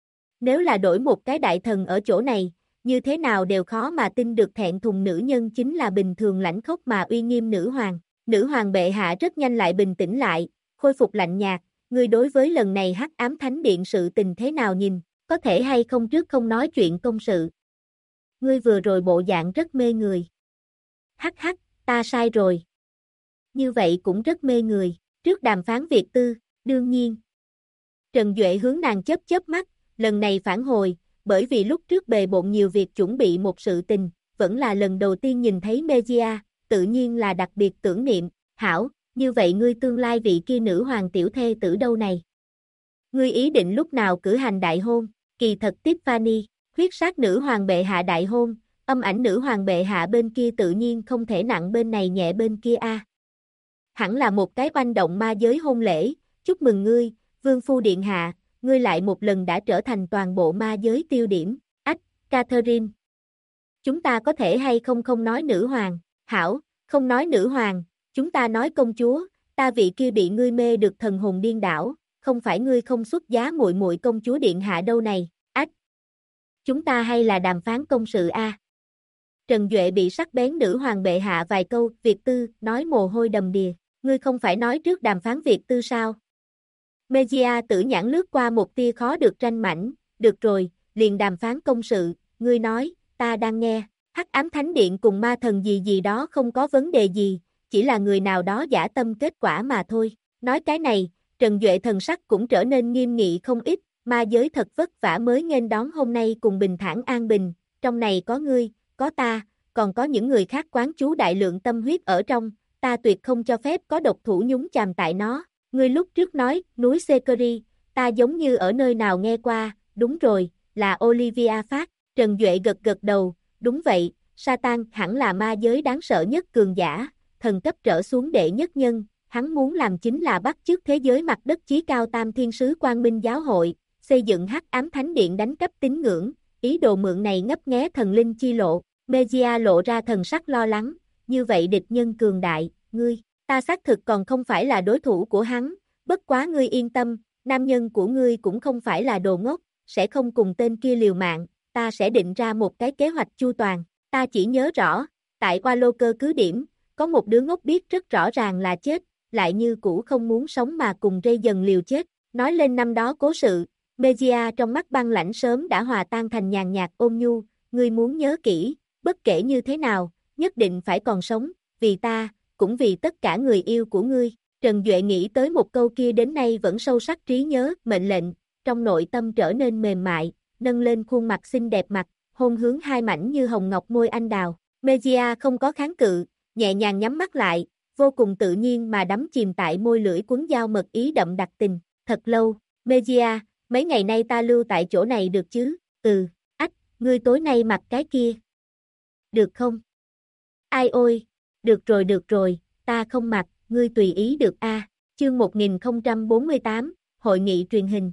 Speaker 1: Nếu là đổi một cái đại thần ở chỗ này, như thế nào đều khó mà tin được thẹn thùng nữ nhân chính là bình thường lãnh khốc mà uy nghiêm nữ hoàng. Nữ hoàng bệ hạ rất nhanh lại bình tĩnh lại, khôi phục lạnh nhạt, ngươi đối với lần này Hắc Ám Thánh Điện sự tình thế nào nhìn, có thể hay không trước không nói chuyện công sự. Ngươi vừa rồi bộ dạng rất mê người. Hắc hắc, ta sai rồi. Như vậy cũng rất mê người, trước đàm phán việc tư, đương nhiên. Trần Duệ hướng nàng chớp chớp mắt, lần này phản hồi, bởi vì lúc trước bề bộn nhiều việc chuẩn bị một sự tình, vẫn là lần đầu tiên nhìn thấy Mejia, tự nhiên là đặc biệt tưởng niệm, hảo, như vậy ngươi tương lai vị kia nữ hoàng tiểu thê tử đâu này? Ngươi ý định lúc nào cử hành đại hôn, kỳ thật Tiffany, huyết sát nữ hoàng bệ hạ đại hôn, âm ảnh nữ hoàng bệ hạ bên kia tự nhiên không thể nặng bên này nhẹ bên kia a. Hẳn là một cái oanh động ma giới hôn lễ, chúc mừng ngươi, vương phu điện hạ, ngươi lại một lần đã trở thành toàn bộ ma giới tiêu điểm, ách, Catherine. Chúng ta có thể hay không nói nữ hoàng, hảo, không nói nữ hoàng, chúng ta nói công chúa, ta vị kia bị ngươi mê được thần hồn điên đảo, không phải ngươi không xuất giá muội muội công chúa điện hạ đâu này, ách. Chúng ta hay là đàm phán công sự a. Trần Duệ bị sắc bén nữ hoàng bệ hạ vài câu, việc tư, nói mồ hôi đầm đìa, ngươi không phải nói trước đàm phán việc tư sao? Mejia tử nhãn lướt qua một tia khó được tranh mảnh, được rồi, liền đàm phán công sự, ngươi nói, ta đang nghe, Hắc Ám Thánh Điện cùng ma thần gì gì đó không có vấn đề gì, chỉ là người nào đó giả tâm kết quả mà thôi. Nói cái này, Trần Duệ thần sắc cũng trở nên nghiêm nghị không ít, ma giới thật vất vả mới nghênh đón hôm nay cùng bình thản an bình, trong này có ngươi, có ta, còn có những người khác quán chú đại lượng tâm huyết ở trong, ta tuyệt không cho phép có độc thủ nhúng chàm tại nó. Ngươi lúc trước nói, núi Sekeri, ta giống như ở nơi nào nghe qua, đúng rồi, là Olivia phát, Trần Duệ gật gật đầu, đúng vậy, Satan hẳn là ma giới đáng sợ nhất cường giả, thần cấp trở xuống đệ nhất nhân, hắn muốn làm chính là bắt chước thế giới mặt đất chí cao tam thiên sứ quang minh giáo hội, xây dựng Hắc Ám Thánh Điện đánh cắp tín ngưỡng, ý đồ mượn này ngấp nghé thần linh chi lộ, Mejia lộ ra thần sắc lo lắng, như vậy địch nhân cường đại, ngươi. Ta xác thực còn không phải là đối thủ của hắn, bất quá ngươi yên tâm, nam nhân của ngươi cũng không phải là đồ ngốc, sẽ không cùng tên kia liều mạng, ta sẽ định ra một cái kế hoạch chu toàn, ta chỉ nhớ rõ, tại Walloker cứ điểm, có một đứa ngốc biết rất rõ ràng là chết, lại như cũ không muốn sống mà cùng Ray dần liều chết, nói lên năm đó cố sự, Mejia trong mắt băng lãnh sớm đã hòa tan thành nhàn nhạt ôn nhu, ngươi muốn nhớ kỹ, bất kể như thế nào, nhất định phải còn sống, vì ta, cũng vì tất cả người yêu của ngươi. Trần Duệ nghĩ tới một câu kia đến nay vẫn sâu sắc trí nhớ, mệnh lệnh, trong nội tâm trở nên mềm mại, nâng lên khuôn mặt xinh đẹp mặt, hôn hướng hai mảnh như hồng ngọc môi anh đào. Mejia không có kháng cự, nhẹ nhàng nhắm mắt lại, vô cùng tự nhiên mà đắm chìm tại môi lưỡi cuốn dao mật ý đậm đặc tình. Thật lâu, Mejia, mấy ngày nay ta lưu tại chỗ này được chứ? Ách, ngươi tối nay mặc cái kia. Được không? Ai ôi, được rồi, ta không mặc, ngươi tùy ý được a. Chương 1048, Hội nghị truyền hình.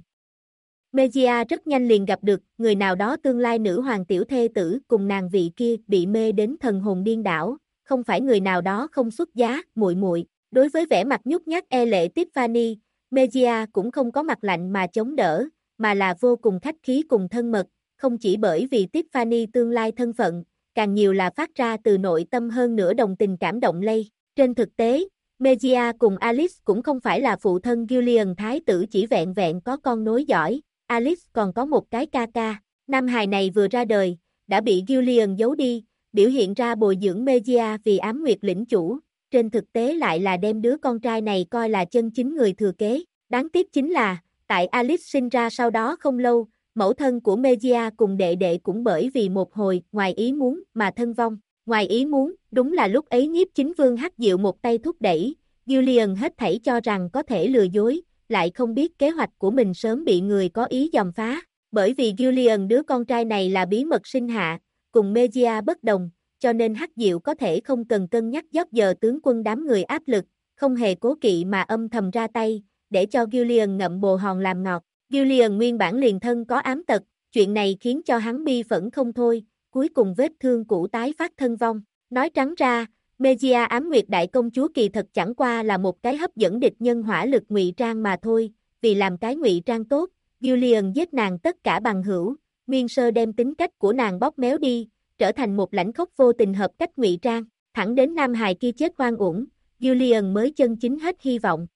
Speaker 1: Mejia rất nhanh liền gặp được người nào đó tương lai nữ hoàng tiểu thê tử cùng nàng vị kia bị mê đến thần hồn điên đảo, không phải người nào đó không xuất giá, muội muội. Đối với vẻ mặt nhút nhát e lệ Tiffany, Mejia cũng không có mặt lạnh mà chống đỡ, mà là vô cùng khách khí cùng thân mật, không chỉ bởi vì Tiffany tương lai thân phận, càng nhiều là phát ra từ nội tâm hơn nữa đồng tình cảm động lây. Trên thực tế, Mejia cùng Alice cũng không phải là phụ thân Julian thái tử chỉ vẹn vẹn có con nối dõi, Alice còn có một cái ca ca. Nam hài này vừa ra đời, đã bị Julian giấu đi, biểu hiện ra bồi dưỡng Mejia vì ám nguyệt lĩnh chủ, trên thực tế lại là đem đứa con trai này coi là chân chính người thừa kế. Đáng tiếc chính là, tại Alice sinh ra sau đó không lâu, mẫu thân của Mejia cùng đệ đệ cũng bởi vì một hồi ngoài ý muốn mà thân vong. Ngoài ý muốn, đúng là lúc ấy nhiếp chính vương Hắc Diệu một tay thúc đẩy, Julian hết thảy cho rằng có thể lừa dối, lại không biết kế hoạch của mình sớm bị người có ý giòm phá. Bởi vì Julian đứa con trai này là bí mật sinh hạ, cùng Mejia bất đồng, cho nên Hắc Diệu có thể không cần cân nhắc dót giờ tướng quân đám người áp lực, không hề cố kỵ mà âm thầm ra tay, để cho Julian ngậm bồ hòn làm ngọt. Julian nguyên bản liền thân có ám tật, chuyện này khiến cho hắn bi phẫn không thôi, cuối cùng vết thương cũ tái phát thân vong. Nói trắng ra, Mejia ám nguyệt đại công chúa kỳ thật chẳng qua là một cái hấp dẫn địch nhân hỏa lực ngụy trang mà thôi, vì làm cái ngụy trang tốt, Julian giết nàng tất cả bằng hữu, nguyên sơ đem tính cách của nàng bóp méo đi, trở thành một lãnh khốc vô tình hợp cách ngụy trang, thẳng đến nam hài kia chết oan uổng, Julian mới chân chính hết hy vọng.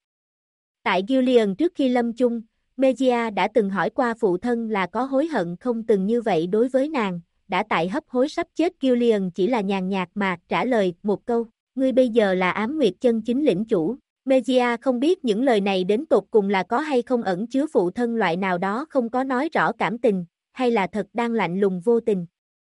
Speaker 1: Tại Julian trước khi lâm chung, Mejia đã từng hỏi qua phụ thân là có hối hận không từng như vậy đối với nàng, đã tại hấp hối sắp chết Julian chỉ là nhàn nhạt mà trả lời một câu, ngươi bây giờ là ám nguyệt chân chính lĩnh chủ. Mejia không biết những lời này đến tột cùng là có hay không ẩn chứa phụ thân loại nào đó không có nói rõ cảm tình, hay là thật đang lạnh lùng vô tình.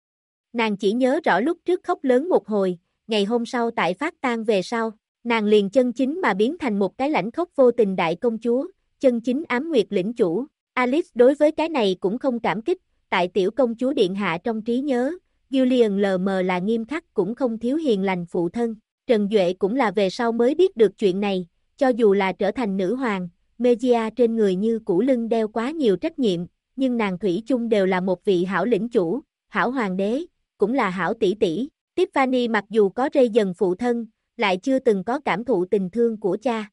Speaker 1: Nàng chỉ nhớ rõ lúc trước khóc lớn một hồi, ngày hôm sau tại phát tang về sau, nàng liền chân chính mà biến thành một cái lãnh khốc vô tình đại công chúa, chân chính ám nguyệt lĩnh chủ. Alice đối với cái này cũng không cảm kích, tại tiểu công chúa điện hạ trong trí nhớ, Julian lờ mờ là nghiêm khắc cũng không thiếu hiền lành phụ thân. Trần Duệ cũng là về sau mới biết được chuyện này, cho dù là trở thành nữ hoàng, Mejia trên người như củ lưng đeo quá nhiều trách nhiệm, nhưng nàng thủy chung đều là một vị hảo lĩnh chủ, hảo hoàng đế, cũng là hảo tỷ tỷ. Tiffany mặc dù có rây dần phụ thân, lại chưa từng có cảm thụ tình thương của cha.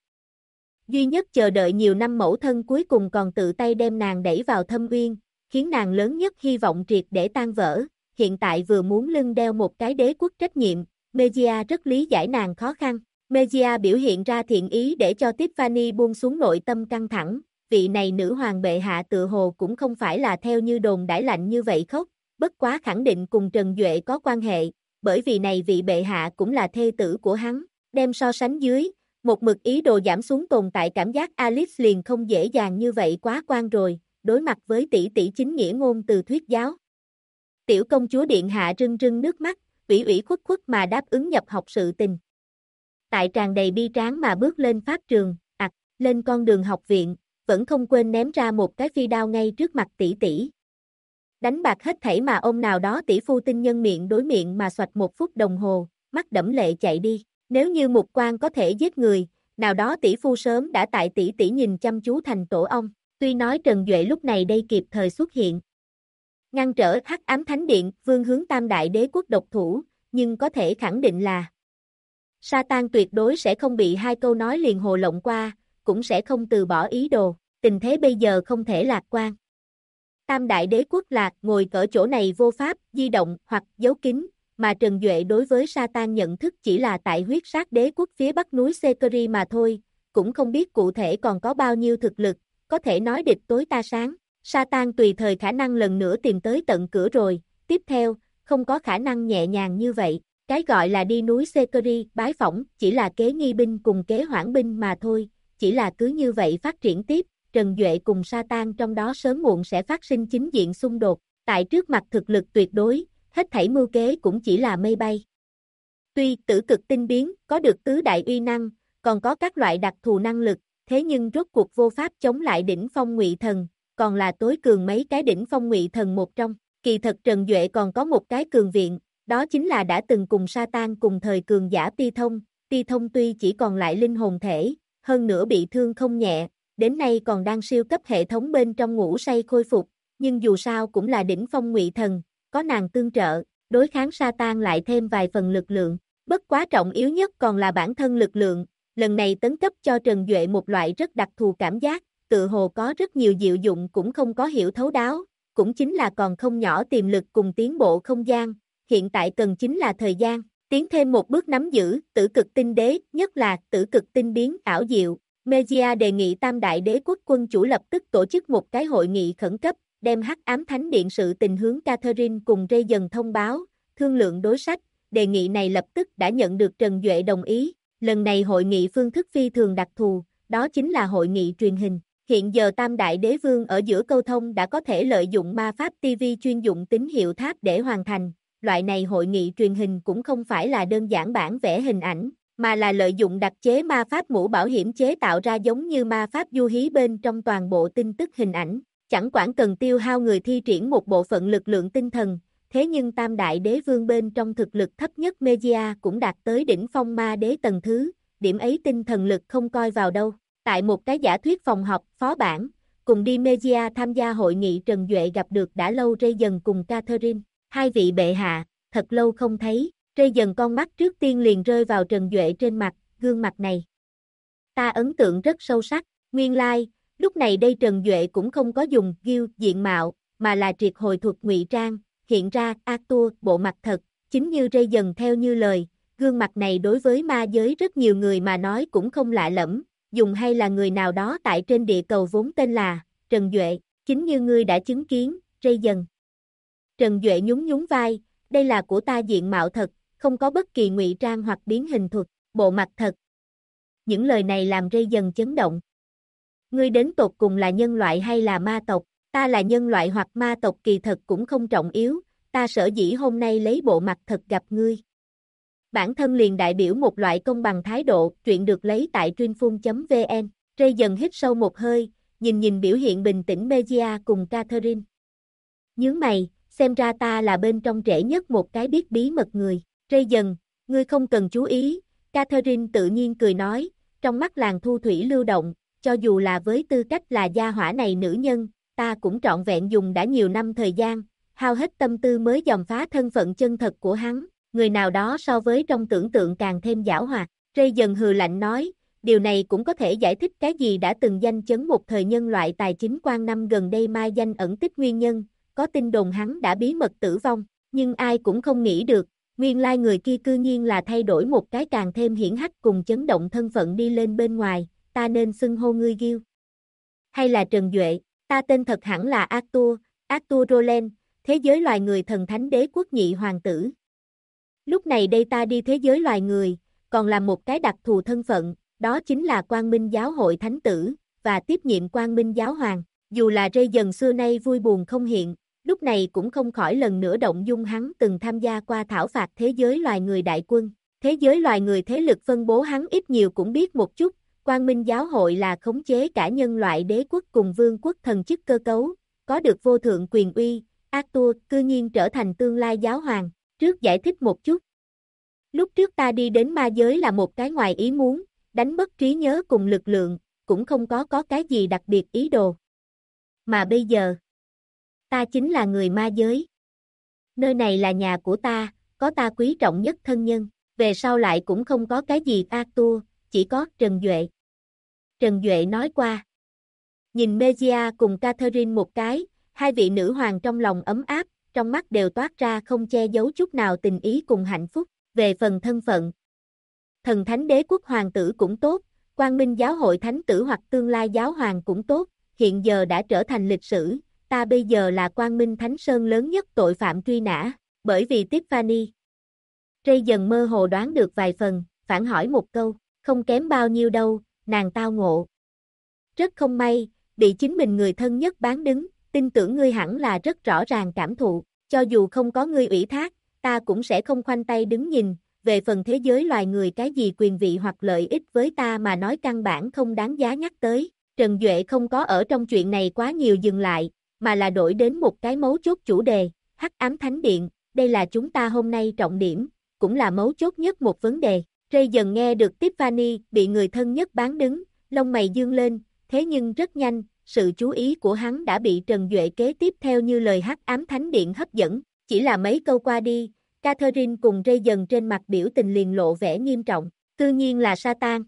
Speaker 1: Duy nhất chờ đợi nhiều năm mẫu thân cuối cùng còn tự tay đem nàng đẩy vào thâm uyên, khiến nàng lớn nhất hy vọng triệt để tan vỡ, hiện tại vừa muốn lưng đeo một cái đế quốc trách nhiệm, Mejia rất lý giải nàng khó khăn. Mejia biểu hiện ra thiện ý để cho Tiffany buông xuống nội tâm căng thẳng, vị này nữ hoàng bệ hạ tự hồ cũng không phải là theo như đồn đãi lạnh như vậy khóc, bất quá khẳng định cùng Trần Duệ có quan hệ, bởi vì này vị bệ hạ cũng là thê tử của hắn, đem so sánh dưới, một mực ý đồ giảm xuống tồn tại cảm giác Alice liền không dễ dàng như vậy quá quan rồi, đối mặt với tỷ tỷ chính nghĩa ngôn từ thuyết giáo. Tiểu công chúa điện hạ rưng rưng nước mắt, ủy khuất mà đáp ứng nhập học sự tình. Tại tràn đầy bi tráng mà bước lên pháp trường, lên con đường học viện, vẫn không quên ném ra một cái phi đao ngay trước mặt tỷ tỷ. Đánh bạc hết thảy mà ông nào đó tỷ phu tinh nhân miệng đối miệng mà xoạch 1 phút đồng hồ, mắt đẫm lệ chạy đi. Nếu như mục quan có thể giết người, nào đó tỷ phu sớm đã tại tỷ tỷ nhìn chăm chú thành tổ ong. Tuy nói Trần Duệ lúc này đây kịp thời xuất hiện, ngăn trở Hắc Ám Thánh Điện, vương hướng Tam Đại Đế quốc độc thủ, nhưng có thể khẳng định là Satan tuyệt đối sẽ không bị hai câu nói liền hồ lộng qua, cũng sẽ không từ bỏ ý đồ, tình thế bây giờ không thể lạc quan. Tam Đại Đế quốc lạc ngồi ở chỗ này vô pháp, di động hoặc giấu kín, mà Trần Duệ đối với Satan nhận thức chỉ là tại huyết sát đế quốc phía bắc núi Sekiri mà thôi, cũng không biết cụ thể còn có bao nhiêu thực lực, có thể nói địch tối ta sáng. Satan tùy thời khả năng lần nữa tìm tới tận cửa rồi, tiếp theo, không có khả năng nhẹ nhàng như vậy. Cái gọi là đi núi Sekiri bái phỏng chỉ là kế nghi binh cùng kế hoãn binh mà thôi, chỉ là cứ như vậy phát triển tiếp, Trần Duệ cùng Satan trong đó sớm muộn sẽ phát sinh chính diện xung đột, tại trước mặt thực lực tuyệt đối, hết thảy mưu kế cũng chỉ là mây bay. Tuy tử cực tinh biến có được tứ đại uy năng, còn có các loại đặc thù năng lực, thế nhưng rốt cuộc vô pháp chống lại đỉnh phong ngụy thần, còn là tối cường mấy cái đỉnh phong ngụy thần một trong. Kỳ thật Trần Duệ còn có một cái cường viện, đó chính là đã từng cùng Satan cùng thời cường giả Ti Thông. Ti Thông tuy chỉ còn lại linh hồn thể, hơn nữa bị thương không nhẹ, đến nay còn đang siêu cấp hệ thống bên trong ngủ say khôi phục, nhưng dù sao cũng là đỉnh phong ngụy thần, có nàng tương trợ, đối kháng Satan lại thêm vài phần lực lượng. Bất quá trọng yếu nhất còn là bản thân lực lượng, lần này tấn cấp cho Trần Duệ một loại rất đặc thù cảm giác, tự hồ có rất nhiều diệu dụng cũng không có hiểu thấu đáo, cũng chính là còn không nhỏ tiềm lực cùng tiến bộ không gian, hiện tại cần chính là thời gian, tiến thêm một bước nắm giữ, tử cực tinh đế, nhất là tử cực tinh biến ảo diệu. Megia đề nghị Tam Đại Đế quốc quân chủ lập tức tổ chức một cái hội nghị khẩn cấp, đem Hắc Ám Thánh Điện sự tình hướng Catherine cùng Ray dần thông báo, thương lượng đối sách, đề nghị này lập tức đã nhận được Trần Duệ đồng ý, lần này hội nghị phương thức phi thường đặc thù, đó chính là hội nghị truyền hình. Hiện giờ Tam Đại Đế Vương ở giữa câu thông đã có thể lợi dụng ma pháp TV chuyên dụng tín hiệu tháp để hoàn thành, loại này hội nghị truyền hình cũng không phải là đơn giản bản vẽ hình ảnh, mà là lợi dụng đặc chế ma pháp mũ bảo hiểm chế tạo ra giống như ma pháp du hí bên trong toàn bộ tin tức hình ảnh, chẳng quản cần tiêu hao người thi triển một bộ phận lực lượng tinh thần, thế nhưng Tam Đại Đế Vương bên trong thực lực thấp nhất Megia cũng đạt tới đỉnh phong ma đế tầng thứ, điểm ấy tinh thần lực không coi vào đâu. Tại một cái giả thuyết phòng họp, phó bản, cùng đi Megia tham gia hội nghị Trần Duệ gặp được đã lâu Ray dần cùng Catherine, hai vị bệ hạ, thật lâu không thấy, Ray dần con mắt trước tiên liền rơi vào Trần Duệ trên mặt, gương mặt này. Ta ấn tượng rất sâu sắc, nguyên lai, lúc này đây Trần Duệ cũng không có dùng Gil diện mạo, mà là triệt hồi thuật ngụy trang, hiện ra Arthur bộ mặt thật, chính như Ray dần theo như lời, gương mặt này đối với ma giới rất nhiều người mà nói cũng không lạ lẫm. Dùng hay là người nào đó tại trên địa cầu vốn tên là Trần Duệ, chính như ngươi đã chứng kiến, Ray dần. Trần Duệ nhún nhún vai, đây là của ta diện mạo thật, không có bất kỳ ngụy trang hoặc biến hình thuật, bộ mặt thật. Những lời này làm Ray dần chấn động. Ngươi đến tột cùng là nhân loại hay là ma tộc, ta là nhân loại hoặc ma tộc kỳ thật cũng không trọng yếu, ta sở dĩ hôm nay lấy bộ mặt thật gặp ngươi. Bản thân liền đại biểu một loại công bằng thái độ, truyện được lấy tại truyênphun.vn. Ray dần hít sâu một hơi, nhìn biểu hiện bình tĩnh Megia cùng Catherine. Nhướng mày, xem ra ta là bên trong trễ nhất một cái biết bí mật người. Ray dần, ngươi không cần chú ý, Catherine tự nhiên cười nói, trong mắt làng thu thủy lưu động, cho dù là với tư cách là gia hỏa này nữ nhân, ta cũng trọn vẹn dùng đã nhiều năm thời gian, hao hết tâm tư mới dòm phá thân phận chân thật của hắn. Người nào đó so với trong tưởng tượng càng thêm giảo hoạt, Ray dần hừ lạnh nói, điều này cũng có thể giải thích cái gì đã từng danh chấn một thời nhân loại tài chính quan năm gần đây mai danh ẩn tích nguyên nhân, có tin đồn hắn đã bí mật tử vong, nhưng ai cũng không nghĩ được, nguyên lai người kia cư nhiên là thay đổi một cái càng thêm hiển hách cùng chấn động thân phận đi lên bên ngoài, ta nên xưng hô ngươi Gil. Hay là Trần Duệ, ta tên thật hẳn là Arthur Roland, thế giới loài người thần thánh đế quốc nhị hoàng tử. Lúc này đây ta đi thế giới loài người, còn là một cái đặc thù thân phận, đó chính là Quang Minh Giáo hội Thánh tử, và tiếp nhiệm Quang Minh Giáo hoàng. Dù là Ray dần xưa nay vui buồn không hiện, lúc này cũng không khỏi lần nữa động dung hắn từng tham gia qua thảo phạt thế giới loài người đại quân. Thế giới loài người thế lực phân bố hắn ít nhiều cũng biết một chút, Quang Minh Giáo hội là khống chế cả nhân loại đế quốc cùng vương quốc thần chức cơ cấu, có được vô thượng quyền uy, Arthur cư nhiên trở thành tương lai giáo hoàng. Trước giải thích một chút. Lúc trước ta đi đến ma giới là một cái ngoài ý muốn, đánh mất trí nhớ cùng lực lượng, cũng không có cái gì đặc biệt ý đồ. Mà bây giờ, ta chính là người ma giới. Nơi này là nhà của ta, có ta quý trọng nhất thân nhân, về sau lại cũng không có cái gì Arthur, chỉ có Trần Duệ. Trần Duệ nói qua. Nhìn Megia cùng Catherine một cái, hai vị nữ hoàng trong lòng ấm áp, trong mắt đều toát ra không che giấu chút nào tình ý cùng hạnh phúc, về phần thân phận. Thần thánh đế quốc hoàng tử cũng tốt, Quang Minh Giáo hội thánh tử hoặc tương lai giáo hoàng cũng tốt, hiện giờ đã trở thành lịch sử, ta bây giờ là Quang Minh Thánh Sơn lớn nhất tội phạm truy nã, Bởi vì Tiffany. Ray dần mơ hồ đoán được vài phần, phản hỏi một câu, không kém bao nhiêu đâu, nàng tao ngộ. Rất không may, bị chính mình người thân nhất bán đứng, tin tưởng ngươi hẳn là rất rõ ràng cảm thụ, cho dù không có ngươi ủy thác, ta cũng sẽ không khoanh tay đứng nhìn, về phần thế giới loài người cái gì quyền vị hoặc lợi ích với ta mà nói căn bản không đáng giá nhắc tới. Trần Duệ không có ở trong chuyện này quá nhiều dừng lại, mà là đổi đến một cái mấu chốt chủ đề, Hắc Ám Thánh Điện, đây là chúng ta hôm nay trọng điểm, cũng là mấu chốt nhất một vấn đề. Ray dần nghe được Tiffany bị người thân nhất bán đứng, lông mày dương lên, thế nhưng rất nhanh, sự chú ý của hắn đã bị Trần Duệ kế tiếp theo như lời Hắc Ám Thánh Điện hấp dẫn, chỉ là mấy câu qua đi, Catherine cùng Ray dần trên mặt biểu tình liền lộ vẻ nghiêm trọng, tự nhiên là Satan.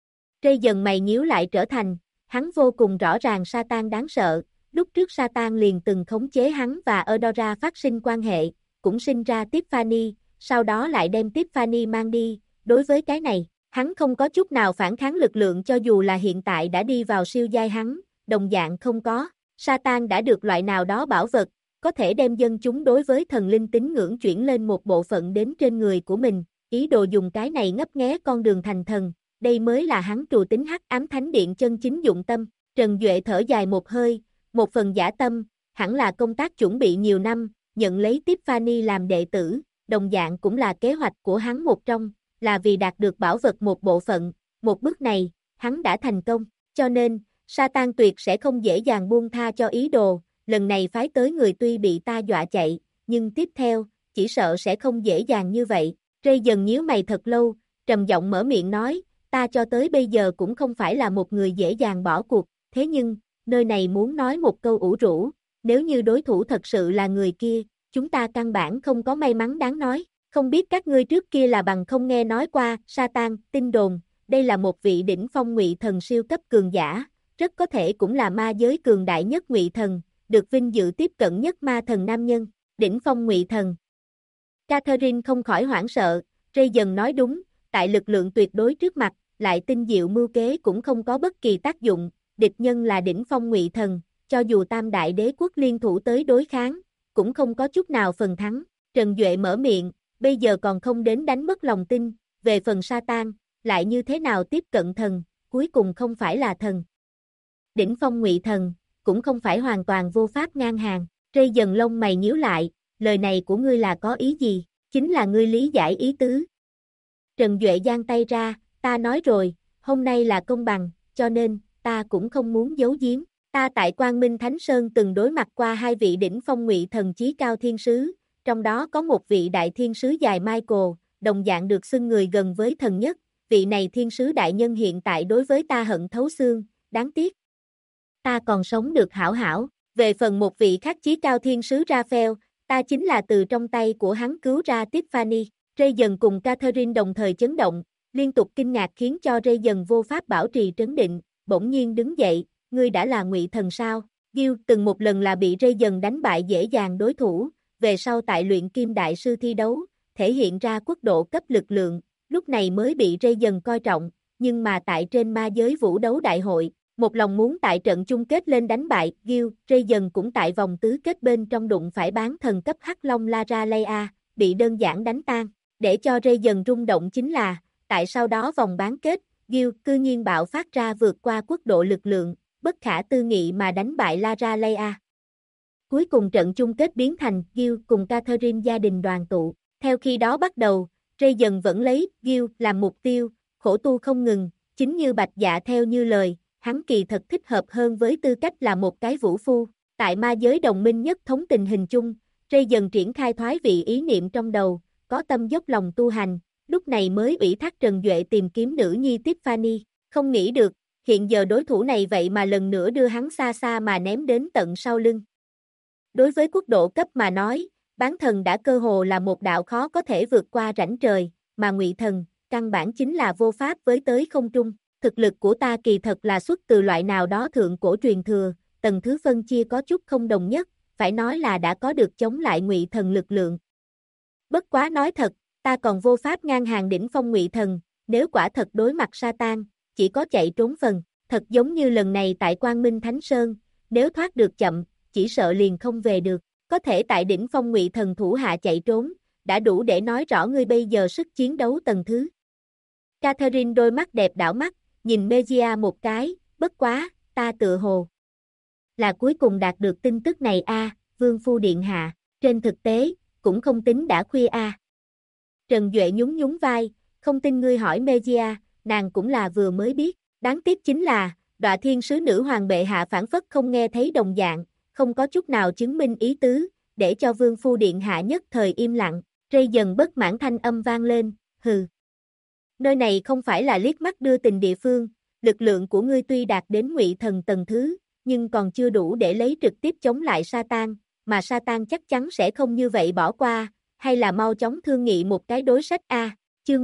Speaker 1: Ray dần mày nhíu lại trở thành, hắn vô cùng rõ ràng Satan đáng sợ, lúc trước Satan liền từng khống chế hắn và Eudora phát sinh quan hệ, cũng sinh ra Tiffany, sau đó lại đem Tiffany mang đi, đối với cái này, hắn không có chút nào phản kháng lực lượng cho dù là hiện tại đã đi vào siêu giai hắn, đồng dạng không có, Satan đã được loại nào đó bảo vật, có thể đem dân chúng đối với thần linh tín ngưỡng chuyển lên một bộ phận đến trên người của mình, ý đồ dùng cái này ngấp nghé con đường thành thần, đây mới là hắn trù tính Hắc Ám Thánh Điện chân chính dụng tâm. Trần Duệ thở dài một hơi, một phần dã tâm, hẳn là công tác chuẩn bị nhiều năm, nhận lấy Tiffany làm đệ tử, đồng dạng cũng là kế hoạch của hắn một trong, là vì đạt được bảo vật một bộ phận, một bước này, hắn đã thành công, cho nên, Satan tuyệt sẽ không dễ dàng buông tha cho ý đồ, lần này phái tới người tuy bị ta dọa chạy, nhưng tiếp theo, chỉ sợ sẽ không dễ dàng như vậy. Ray dần nhíu mày thật lâu, trầm giọng mở miệng nói, ta cho tới bây giờ cũng không phải là một người dễ dàng bỏ cuộc, thế nhưng, nơi này muốn nói một câu ủ rũ, nếu như đối thủ thật sự là người kia, chúng ta căn bản không có may mắn đáng nói, không biết các ngươi trước kia là bằng không nghe nói qua, Satan, tin đồn, đây là một vị đỉnh phong ngụy thần siêu cấp cường giả, rất có thể cũng là ma giới cường đại nhất ngụy thần, được vinh dự tiếp cận nhất ma thần nam nhân, đỉnh phong ngụy thần. Catherine không khỏi hoảng sợ, Ray dần nói đúng, tại lực lượng tuyệt đối trước mặt, lại tinh diệu mưu kế cũng không có bất kỳ tác dụng, địch nhân là đỉnh phong ngụy thần, cho dù tam đại đế quốc liên thủ tới đối kháng, cũng không có chút nào phần thắng. Trần Duệ mở miệng, bây giờ còn không đến đánh mất lòng tin, về phần Satan, lại như thế nào tiếp cận thần, cuối cùng không phải là thần. Đỉnh phong ngụy thần, cũng không phải hoàn toàn vô pháp ngang hàng, Ray dần lông mày nhíu lại, lời này của ngươi là có ý gì, chính là ngươi lý giải ý tứ. Trần Duệ giang tay ra, ta nói rồi, hôm nay là công bằng, cho nên, ta cũng không muốn giấu giếm, ta tại Quang Minh Thánh Sơn từng đối mặt qua hai vị đỉnh phong ngụy thần chí cao thiên sứ, trong đó có một vị đại thiên sứ dài Michael, đồng dạng được xưng người gần với thần nhất, vị này thiên sứ đại nhân hiện tại đối với ta hận thấu xương, đáng tiếc. Ta còn sống được hảo hảo, về phần một vị khác chí cao thiên sứ Raphael, ta chính là từ trong tay của hắn cứu ra Tiffany. Ray dần cùng Catherine đồng thời chấn động, liên tục kinh ngạc khiến cho Ray dần vô pháp bảo trì trấn định, bỗng nhiên đứng dậy, ngươi đã là ngụy thần sao? Gil từng một lần là bị Ray dần đánh bại dễ dàng đối thủ, về sau tại luyện kim đại sư thi đấu, thể hiện ra quốc độ cấp lực lượng, lúc này mới bị Ray dần coi trọng, nhưng mà tại trên ma giới vũ đấu đại hội, một lòng muốn tại trận chung kết lên đánh bại Gil, Ray dần cũng tại vòng tứ kết bên trong đụng phải bán thần cấp Hắc Long Lara Leia, bị đơn giản đánh tan. Để cho Ray dần rung động chính là, tại sau đó vòng bán kết, Gil cư nhiên bạo phát ra vượt qua quốc độ lực lượng, bất khả tư nghị mà đánh bại Lara Leia. Cuối cùng trận chung kết biến thành Gil cùng Catherine gia đình đoàn tụ. Theo khi đó bắt đầu, Ray dần vẫn lấy Gil làm mục tiêu, khổ tu không ngừng, chính như Bạch Dạ theo như lời, hắn kỳ thật thích hợp hơn với tư cách là một cái vũ phu. Tại ma giới đồng minh nhất thống tình hình chung, Ray dần triển khai thoái vị ý niệm trong đầu, có tâm dốc lòng tu hành, lúc này mới ủy thác Trần Duệ tìm kiếm nữ nhi Tiffany, không nghĩ được, hiện giờ đối thủ này vậy mà lần nữa đưa hắn xa xa mà ném đến tận sau lưng. Đối với quốc độ cấp mà nói, bán thần đã cơ hồ là một đạo khó có thể vượt qua rãnh trời, mà ngụy thần, căn bản chính là vô pháp với tới không trung. Thực lực của ta kỳ thật là xuất từ loại nào đó thượng cổ truyền thừa, tầng thứ phân chia có chút không đồng nhất, phải nói là đã có được chống lại ngụy thần lực lượng. Bất quá nói thật, ta còn vô pháp ngang hàng đỉnh phong ngụy thần, nếu quả thật đối mặt Satan, chỉ có chạy trốn phần, thật giống như lần này tại Quang Minh Thánh Sơn, nếu thoát được chậm, chỉ sợ liền không về được. có thể tại đỉnh phong Ngụy Thần thủ hạ chạy trốn, đã đủ để nói rõ ngươi bây giờ sức chiến đấu tầng thứ. Catherine đôi mắt đẹp đảo mắt, nhìn Mejia một cái, bất quá, ta tựa hồ là cuối cùng đạt được tin tức này Vương phu điện hạ, trên thực tế, cũng không tính đã khuya Trần Duệ nhún nhún vai, không tin ngươi hỏi Mejia, nàng cũng là vừa mới biết, đáng tiếc chính là, Đọa Thiên Sứ Nữ Hoàng bệ hạ phản phất không nghe thấy đồng dạng, không có chút nào chứng minh ý tứ, để cho Vương phu điện hạ nhất thời im lặng, rây dần bất mãn thanh âm vang lên, hừ. Nơi này không phải là liếc mắt đưa tình địa phương, lực lượng của ngươi tuy đạt đến Ngụy Thần tầng thứ, nhưng còn chưa đủ để lấy trực tiếp chống lại Satan, mà Satan chắc chắn sẽ không như vậy bỏ qua, hay là mau chóng thương nghị một cái đối sách chương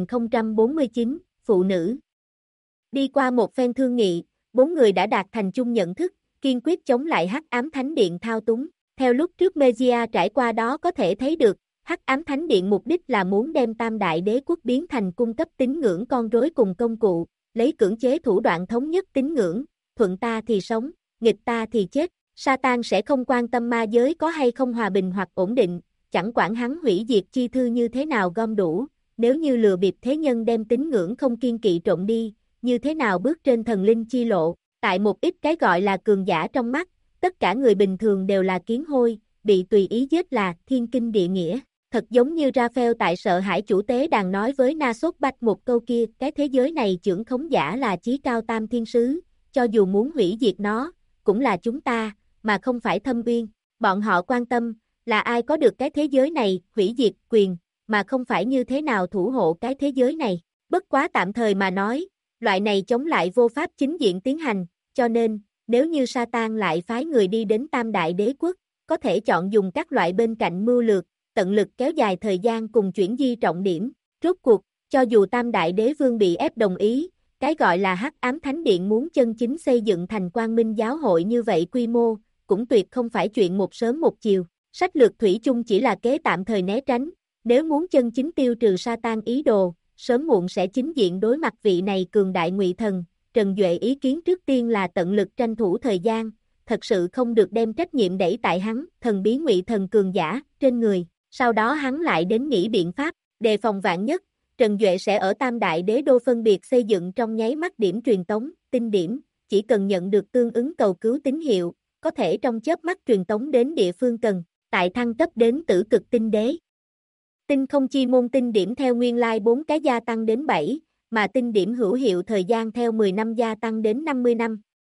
Speaker 1: 1049, phụ nữ. Đi qua một phen thương nghị, 4 người đã đạt thành chung nhận thức, kiên quyết chống lại Hắc Ám Thánh Điện thao túng. Theo lúc trước Mejia trải qua đó có thể thấy được, Hắc Ám Thánh Điện mục đích là muốn đem Tam Đại Đế quốc biến thành cung cấp tín ngưỡng con rối cùng công cụ, lấy cưỡng chế thủ đoạn thống nhất tín ngưỡng, thuận ta thì sống, nghịch ta thì chết. Satan sẽ không quan tâm ma giới có hay không hòa bình hoặc ổn định, chẳng quản hắn hủy diệt chi thư như thế nào gom đủ, nếu như lừa bịp thế nhân đem tín ngưỡng không kiên kỵ trộn đi, như thế nào bước trên thần linh chi lộ, tại một ít cái gọi là cường giả trong mắt, tất cả người bình thường đều là kiến hôi, bị tùy ý giết là thiên kinh địa nghĩa. Thật giống như Raphael tại sợ hãi chủ tế đàn nói với Na-sốt Bạch một câu kia, cái thế giới này trưởng khống giả là chí cao tam thiên sứ, cho dù muốn hủy diệt nó, cũng là chúng ta, mà không phải Thâm Uyên. Bọn họ quan tâm, là ai có được cái thế giới này, hủy diệt quyền, mà không phải như thế nào thủ hộ cái thế giới này. Bất quá tạm thời mà nói, loại này chống lại vô pháp chính diện tiến hành, cho nên, nếu như Satan lại phái người đi đến Tam Đại Đế quốc, có thể chọn dùng các loại bên cạnh mưu lược, tận lực kéo dài thời gian cùng chuyển di trọng điểm. Rốt cuộc, cho dù Tam Đại Đế Vương bị ép đồng ý, cái gọi là Hắc Ám Thánh Điện muốn chân chính xây dựng thành Quang Minh giáo hội như vậy quy mô, cũng tuyệt không phải chuyện một sớm một chiều. Sách lược thủy chung chỉ là kế tạm thời né tránh, nếu muốn chân chính tiêu trừ Satan ý đồ, sớm muộn sẽ chính diện đối mặt vị này cường đại Ngụy Thần. Trần Duệ ý kiến trước tiên là tận lực tranh thủ thời gian, thật sự không được đem trách nhiệm đẩy tại hắn, thần bí Ngụy Thần cường giả, trên người, sau đó hắn lại đến nghĩ biện pháp, đề phòng vạn nhất, Trần Duệ sẽ ở Tam Đại Đế đô phân biệt xây dựng trong nháy mắt điểm truyền tống, tinh điểm, chỉ cần nhận được tương ứng cầu cứu tín hiệu, có thể trong chớp mắt truyền tống đến địa phương cần, tại thăng cấp đến Tử Cực Tinh Đế. Tinh không chi môn tinh điểm theo nguyên lai 4 cái gia tăng đến 7, mà tinh điểm hữu hiệu thời gian theo 10 năm gia tăng đến 50 năm.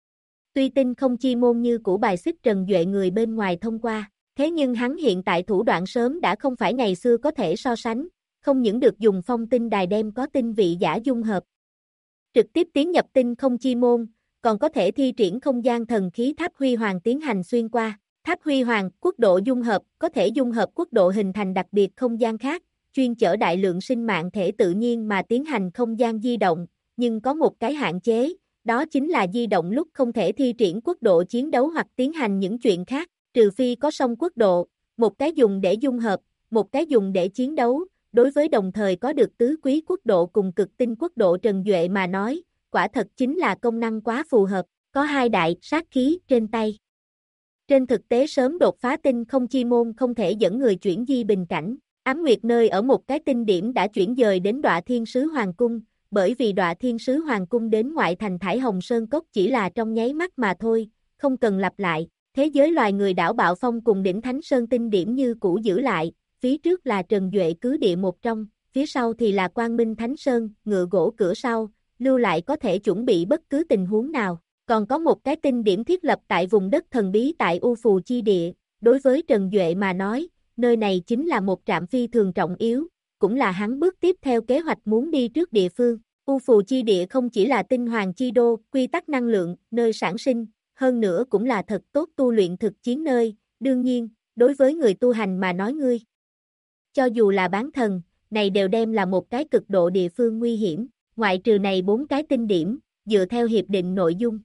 Speaker 1: Tuy tinh không chi môn như cũ bài xích Trần Duệ người bên ngoài thông qua, thế nhưng hắn hiện tại thủ đoạn sớm đã không phải ngày xưa có thể so sánh, không những được dùng phong tinh đài đem có tinh vị giả dung hợp, trực tiếp tiến nhập tinh không chi môn, còn có thể thi triển không gian thần khí tháp huy hoàng tiến hành xuyên qua. Tháp huy hoàng, quốc độ dung hợp, có thể dung hợp quốc độ hình thành đặc biệt không gian khác, chuyên chở đại lượng sinh mạng thể tự nhiên mà tiến hành không gian di động, nhưng có một cái hạn chế, đó chính là di động lúc không thể thi triển quốc độ chiến đấu hoặc tiến hành những chuyện khác, trừ phi có song quốc độ, một cái dùng để dung hợp, một cái dùng để chiến đấu, đối với đồng thời có được tứ quý quốc độ cùng cực tinh quốc độ Trần Duệ mà nói, quả thật chính là công năng quá phù hợp, có hai đại sát khí trên tay. Trên thực tế sớm đột phá tinh không chi môn không thể dẫn người chuyển di bình cảnh, Ám Nguyệt nơi ở một cái tinh điểm đã chuyển dời đến Đọa Thiên Sứ Hoàng Cung, bởi vì Đọa Thiên Sứ Hoàng Cung đến ngoại thành Thải Hồng Sơn Cốc chỉ là trong nháy mắt mà thôi, không cần lặp lại, thế giới loài người đảo Bạo Phong cùng đỉnh Thánh Sơn tinh điểm như cũ giữ lại, phía trước là Trần Duệ cứ địa một trong, phía sau thì là Quang Minh Thánh Sơn, ngựa gỗ cửa sau, lưu lại có thể chuẩn bị bất cứ tình huống nào. Còn có một cái tinh điểm thiết lập tại vùng đất thần bí tại U Phù Chi Địa, đối với Trần Duệ mà nói, nơi này chính là một trạm phi thường trọng yếu, cũng là hắn bước tiếp theo kế hoạch muốn đi trước địa phương. U Phù Chi Địa không chỉ là tinh hoàng chi đô, quy tắc năng lượng, nơi sản sinh, hơn nữa cũng là thật tốt tu luyện thực chiến nơi, đương nhiên, đối với người tu hành mà nói ngươi. Cho dù là bán thần, này đều đem là một cái cực độ địa phương nguy hiểm, ngoại trừ này 4 cái tinh điểm, dựa theo hiệp định nội dung.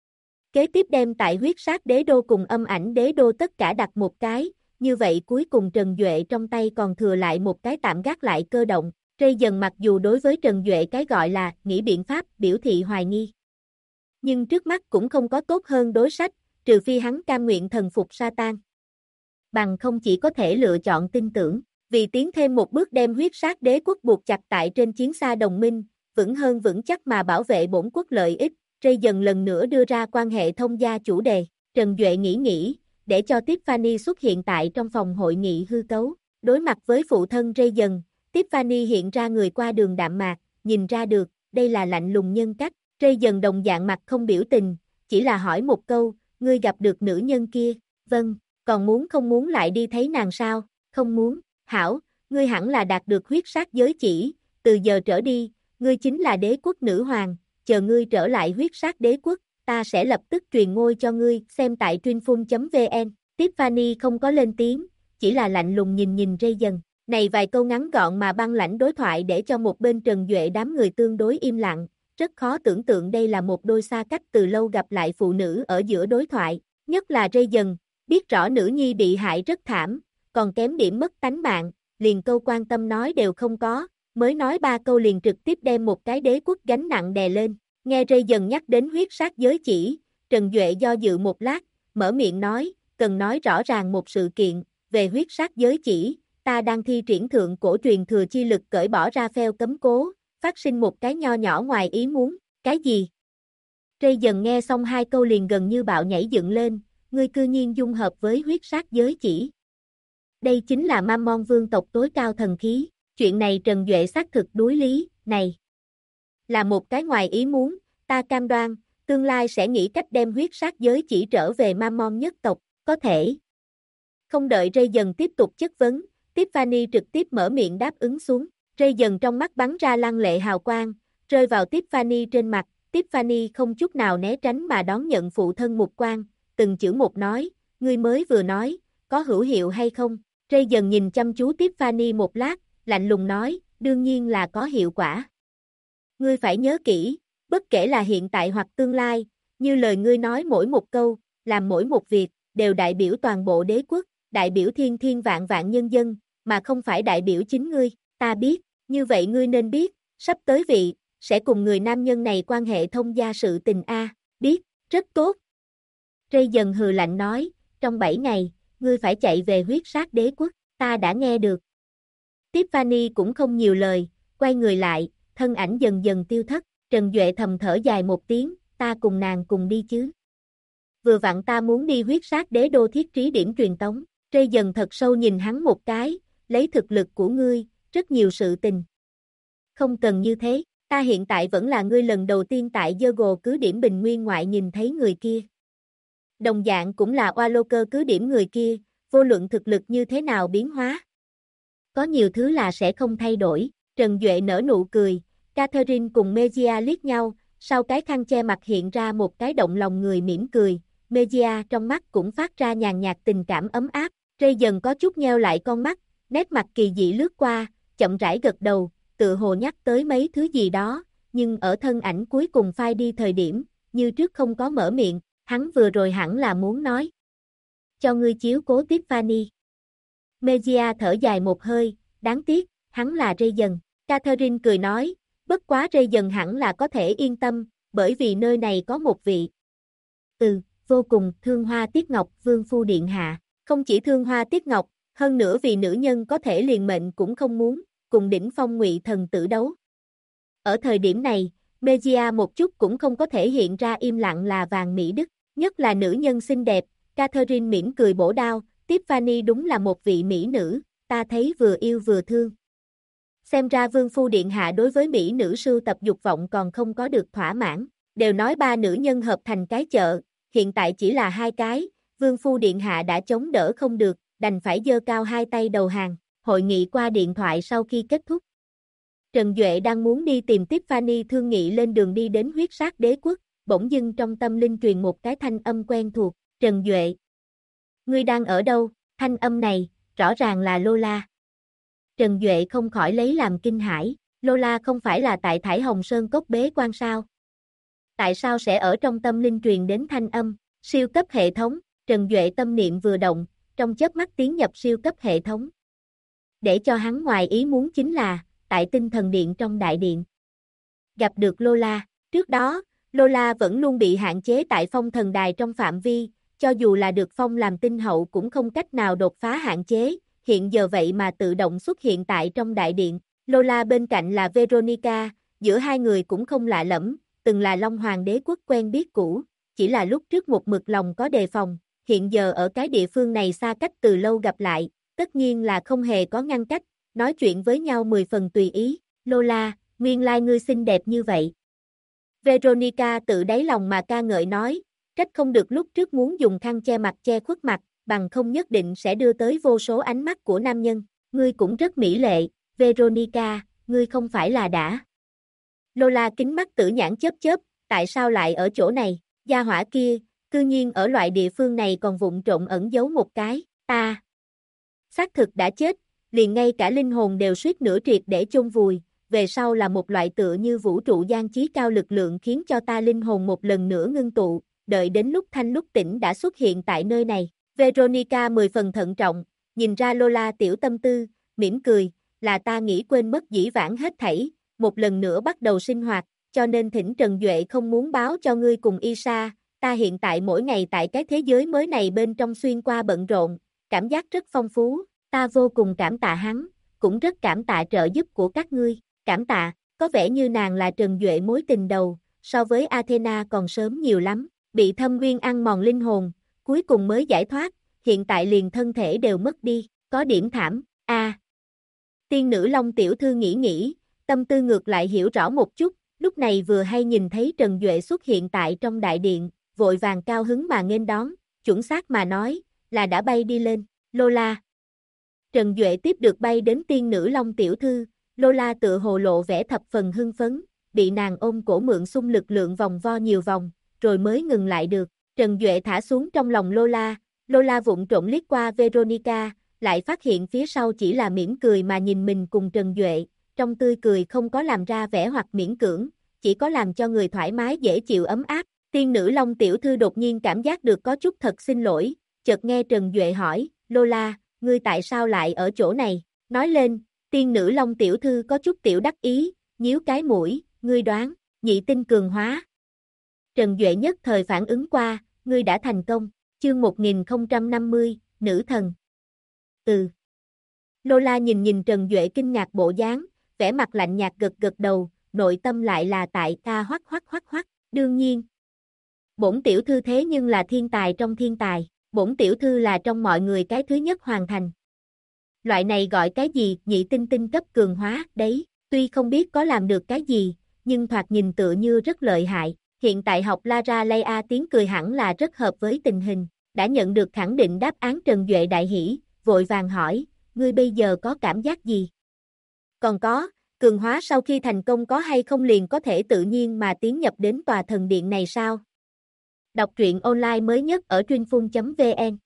Speaker 1: Kế tiếp đem tại huyết sát đế đô cùng âm ảnh đế đô tất cả đặt một cái, như vậy cuối cùng Trần Duệ trong tay còn thừa lại một cái tạm gác lại cơ động, Rây dần mặc dù đối với Trần Duệ cái gọi là nghĩ biện pháp biểu thị hoài nghi. Nhưng trước mắt cũng không có tốt hơn đối sách, trừ phi hắn cam nguyện thần phục Satan. bằng không chỉ có thể lựa chọn tin tưởng. Vì tiến thêm một bước đem huyết sát đế quốc buộc chặt tại trên chiến xa đồng minh, vững hơn vững chắc mà bảo vệ bổn quốc lợi ích, Ray dần lần nữa đưa ra quan hệ thông gia chủ đề. Trần Duệ nghĩ, để cho Tiffany xuất hiện tại trong phòng hội nghị hư cấu. Đối mặt với phụ thân Ray dần, Tiffany hiện ra người qua đường đạm mạc, nhìn ra được, đây là lạnh lùng nhân cách. Ray dần đồng dạng mặt không biểu tình, chỉ là hỏi một câu, ngươi gặp được nữ nhân kia, vâng, còn không muốn lại đi thấy nàng sao, không muốn, hảo, ngươi hẳn là đạt được huyết sát giới chỉ, từ giờ trở đi, ngươi chính là đế quốc nữ hoàng, chờ ngươi trở lại huyết sát đế quốc, ta sẽ lập tức truyền ngôi cho ngươi, xem tại trinfun.vn. Tiffany không có lên tiếng, chỉ là lạnh lùng nhìn Ray dần. Này vài câu ngắn gọn mà băng lãnh đối thoại để cho một bên Trần Duệ đám người tương đối im lặng, rất khó tưởng tượng đây là một đôi xa cách từ lâu gặp lại phụ nữ ở giữa đối thoại, nhất là Ray dần, biết rõ nữ nhi bị hại rất thảm, còn kém điểm mất tánh mạng, liền câu quan tâm nói đều không có, mới nói 3 câu liền trực tiếp đem một cái đế quốc gánh nặng đè lên. Nghe Ray dần nhắc đến huyết sát giới chỉ, Trần Duệ do dự một lát, mở miệng nói, cần nói rõ ràng một sự kiện, về huyết sát giới chỉ, ta đang thi triển thượng cổ truyền thừa chi lực cởi bỏ ra phèo cấm cố, phát sinh một cái nho nhỏ ngoài ý muốn, cái gì? Ray dần nghe xong 2 câu liền gần như bạo nhảy dựng lên, ngươi cư nhiên dung hợp với huyết sát giới chỉ. Đây chính là Mammon vương tộc tối cao thần khí, chuyện này Trần Duệ xác thực đối lý, này là một cái ngoài ý muốn, ta cam đoan, tương lai sẽ nghĩ cách đem huyết sát giới chỉ trở về Mammon nhất tộc, có thể. Không đợi Ray dần tiếp tục chất vấn, Tiffany trực tiếp mở miệng đáp ứng xuống, Ray dần trong mắt bắn ra lăng lệ hào quang, rơi vào Tiffany trên mặt, Tiffany không chút nào né tránh mà đón nhận phụ thân mục quang, từng chữ một nói, ngươi mới vừa nói, có hữu hiệu hay không? Ray dần nhìn chăm chú Tiffany một lát, lạnh lùng nói, đương nhiên là có hiệu quả. Ngươi phải nhớ kỹ, bất kể là hiện tại hoặc tương lai, như lời ngươi nói mỗi một câu, làm mỗi một việc, đều đại biểu toàn bộ đế quốc, đại biểu thiên thiên vạn vạn nhân dân, mà không phải đại biểu chính ngươi, ta biết, như vậy ngươi nên biết, sắp tới vị, sẽ cùng người nam nhân này quan hệ thông gia sự tình biết, rất tốt. Ray dần hừ lạnh nói, trong 7 ngày, ngươi phải chạy về huyết sát đế quốc, ta đã nghe được. Tiffany cũng không nhiều lời, quay người lại, thân ảnh dần dần tiêu thất, Trần Duệ thầm thở dài một tiếng, ta cùng nàng cùng đi chứ. Vừa vặn ta muốn đi huyết sát đế đô thiết trí điểm truyền tống, Ray dần thật sâu nhìn hắn một cái, lấy thực lực của ngươi, rất nhiều sự tình. Không cần như thế, ta hiện tại vẫn là ngươi lần đầu tiên tại Diogo cứ điểm bình nguyên ngoại nhìn thấy người kia. Đồng dạng cũng là Oaloker cứ điểm người kia, vô luận thực lực như thế nào biến hóa. Có nhiều thứ là sẽ không thay đổi, Trần Duệ nở nụ cười, Catherine cùng Mejia liếc nhau, sau cái khăn che mặt hiện ra một cái động lòng người mỉm cười, Mejia trong mắt cũng phát ra nhàn nhạt tình cảm ấm áp, Ray dần có chút nheo lại con mắt, nét mặt kỳ dị lướt qua, chậm rãi gật đầu, tự hồ nhắc tới mấy thứ gì đó, nhưng ở thân ảnh cuối cùng phai đi thời điểm, như trước không có mở miệng, hắn vừa rồi hẳn là muốn nói. Cho ngươi chiếu cố Tiffany. Mejia thở dài một hơi, đáng tiếc, hắn là Ray dần. Catherine cười nói, bất quá Ray dần hẳn là có thể yên tâm, bởi vì nơi này có một vị. Vô cùng, Thương Hoa Tiết Ngọc, Vương Phu Điện Hạ. Không chỉ Thương Hoa Tiết Ngọc, hơn nữa vì nữ nhân có thể liền mệnh cũng không muốn, cùng đỉnh phong Ngụy thần tử đấu. Ở thời điểm này, Mejia một chút cũng không có thể hiện ra im lặng là vàng Mỹ Đức, nhất là nữ nhân xinh đẹp, Catherine mỉm cười bổ đao, Tiffany đúng là một vị mỹ nữ, ta thấy vừa yêu vừa thương. Xem ra Vương Phu Điện Hạ đối với mỹ nữ sưu tập dục vọng còn không có được thỏa mãn, đều nói 3 nữ nhân hợp thành cái chợ, hiện tại chỉ là 2 cái, Vương Phu Điện Hạ đã chống đỡ không được, đành phải giơ cao 2 tay đầu hàng, hội nghị qua điện thoại sau khi kết thúc. Trần Duệ đang muốn đi tìm Tiffany thương nghị lên đường đi đến huyết sát đế quốc, bỗng dưng trong tâm linh truyền một cái thanh âm quen thuộc, Trần Duệ. Ngươi đang ở đâu? Thanh âm này, rõ ràng là Lola. Trần Duệ không khỏi lấy làm kinh hãi, Lola không phải là tại Thải Hồng Sơn Cốc bế quan sao? Tại sao sẽ ở trong tâm linh truyền đến thanh âm, siêu cấp hệ thống, Trần Duệ tâm niệm vừa động, trong chớp mắt tiến nhập siêu cấp hệ thống. Để cho hắn ngoài ý muốn chính là, tại tinh thần điện trong đại điện. Gặp được Lola, trước đó, Lola vẫn luôn bị hạn chế tại phong thần đài trong phạm vi, cho dù là được phong làm tinh hậu cũng không cách nào đột phá hạn chế, hiện giờ vậy mà tự động xuất hiện tại trong đại điện. Lola bên cạnh là Veronica, giữa hai người cũng không lạ lẫm, từng là Long Hoàng đế quốc quen biết cũ, chỉ là lúc trước một mực lòng có đề phòng, hiện giờ ở cái địa phương này xa cách từ lâu gặp lại, tất nhiên là không hề có ngăn cách, nói chuyện với nhau 10 phần tùy ý. Lola, nguyên lai ngươi xinh đẹp như vậy. Veronica tự đáy lòng mà ca ngợi nói, trách không được lúc trước muốn dùng khăn che mặt che khuất mặt, bằng không nhất định sẽ đưa tới vô số ánh mắt của nam nhân. Ngươi cũng rất mỹ lệ, Veronica, ngươi không phải là đã. Lola kính mắt tử nhãn chớp chớp, tại sao lại ở chỗ này? Gia hỏa kia, cư nhiên ở loại địa phương này còn vụng trộm ẩn giấu một cái, ta. Xác thực đã chết, liền ngay cả linh hồn đều suýt nửa triệt để chôn vùi, về sau là một loại tựa như vũ trụ gian chí cao lực lượng khiến cho ta linh hồn một lần nữa ngưng tụ, đợi đến lúc thanh lúc tỉnh đã xuất hiện tại nơi này. Veronica 10 phần thận trọng, nhìn ra Lola tiểu tâm tư, mỉm cười, là ta nghĩ quên mất dĩ vãng hết thảy, một lần nữa bắt đầu sinh hoạt, cho nên thỉnh Trần Duệ không muốn báo cho ngươi cùng Isa, ta hiện tại mỗi ngày tại cái thế giới mới này bên trong xuyên qua bận rộn, cảm giác rất phong phú, ta vô cùng cảm tạ hắn, cũng rất cảm tạ trợ giúp của các ngươi, cảm tạ, có vẻ như nàng là Trần Duệ mối tình đầu, so với Athena còn sớm nhiều lắm, bị thâm nguyên ăn mòn linh hồn, cuối cùng mới giải thoát, hiện tại liền thân thể đều mất đi, có điểm thảm, Tiên nữ Long tiểu thư nghĩ, tâm tư ngược lại hiểu rõ một chút, lúc này vừa hay nhìn thấy Trần Duệ xuất hiện tại trong đại điện, vội vàng cao hứng mà nghênh đón, chuẩn xác mà nói, là đã bay đi lên, Lola. Trần Duệ tiếp được bay đến tiên nữ Long tiểu thư, Lola tự hồ lộ vẻ thập phần hưng phấn, bị nàng ôm cổ mượn xung lực lượng vòng vo nhiều vòng, rồi mới ngừng lại được. Trần Duệ thả xuống trong lòng Lola, Lola vụng trộm liếc qua Veronica, lại phát hiện phía sau chỉ là mỉm cười mà nhìn mình cùng Trần Duệ, trong tươi cười không có làm ra vẻ hoặc miễn cưỡng, chỉ có làm cho người thoải mái dễ chịu ấm áp. Tiên nữ Long tiểu thư đột nhiên cảm giác được có chút thật xin lỗi, chợt nghe Trần Duệ hỏi, Lola, ngươi tại sao lại ở chỗ này? Nói lên, tiên nữ Long tiểu thư có chút tiểu đắc ý, nhíu cái mũi, ngươi đoán, nhị tinh cường hóa. Trần Duệ nhất thời phản ứng qua, ngươi đã thành công, chương 1050, nữ thần. Lola nhìn Trần Duệ kinh ngạc bộ dáng, vẻ mặt lạnh nhạt gật gật đầu, nội tâm lại là tại ta hoắc, đương nhiên. Bổn tiểu thư thế nhưng là thiên tài trong thiên tài, bổn tiểu thư là trong mọi người cái thứ nhất hoàn thành. Loại này gọi cái gì, nhị tinh tinh cấp cường hóa, đấy, tuy không biết có làm được cái gì, nhưng thoạt nhìn tựa như rất lợi hại. Hiện tại học Lara Leia tiếng cười hẳn là rất hợp với tình hình, đã nhận được khẳng định đáp án Trần Duệ đại hỉ, vội vàng hỏi, ngươi bây giờ có cảm giác gì? Còn có, cường hóa sau khi thành công có hay không liền có thể tự nhiên mà tiến nhập đến tòa thần điện này sao? Đọc truyện online mới nhất ở truyệnphun.vn,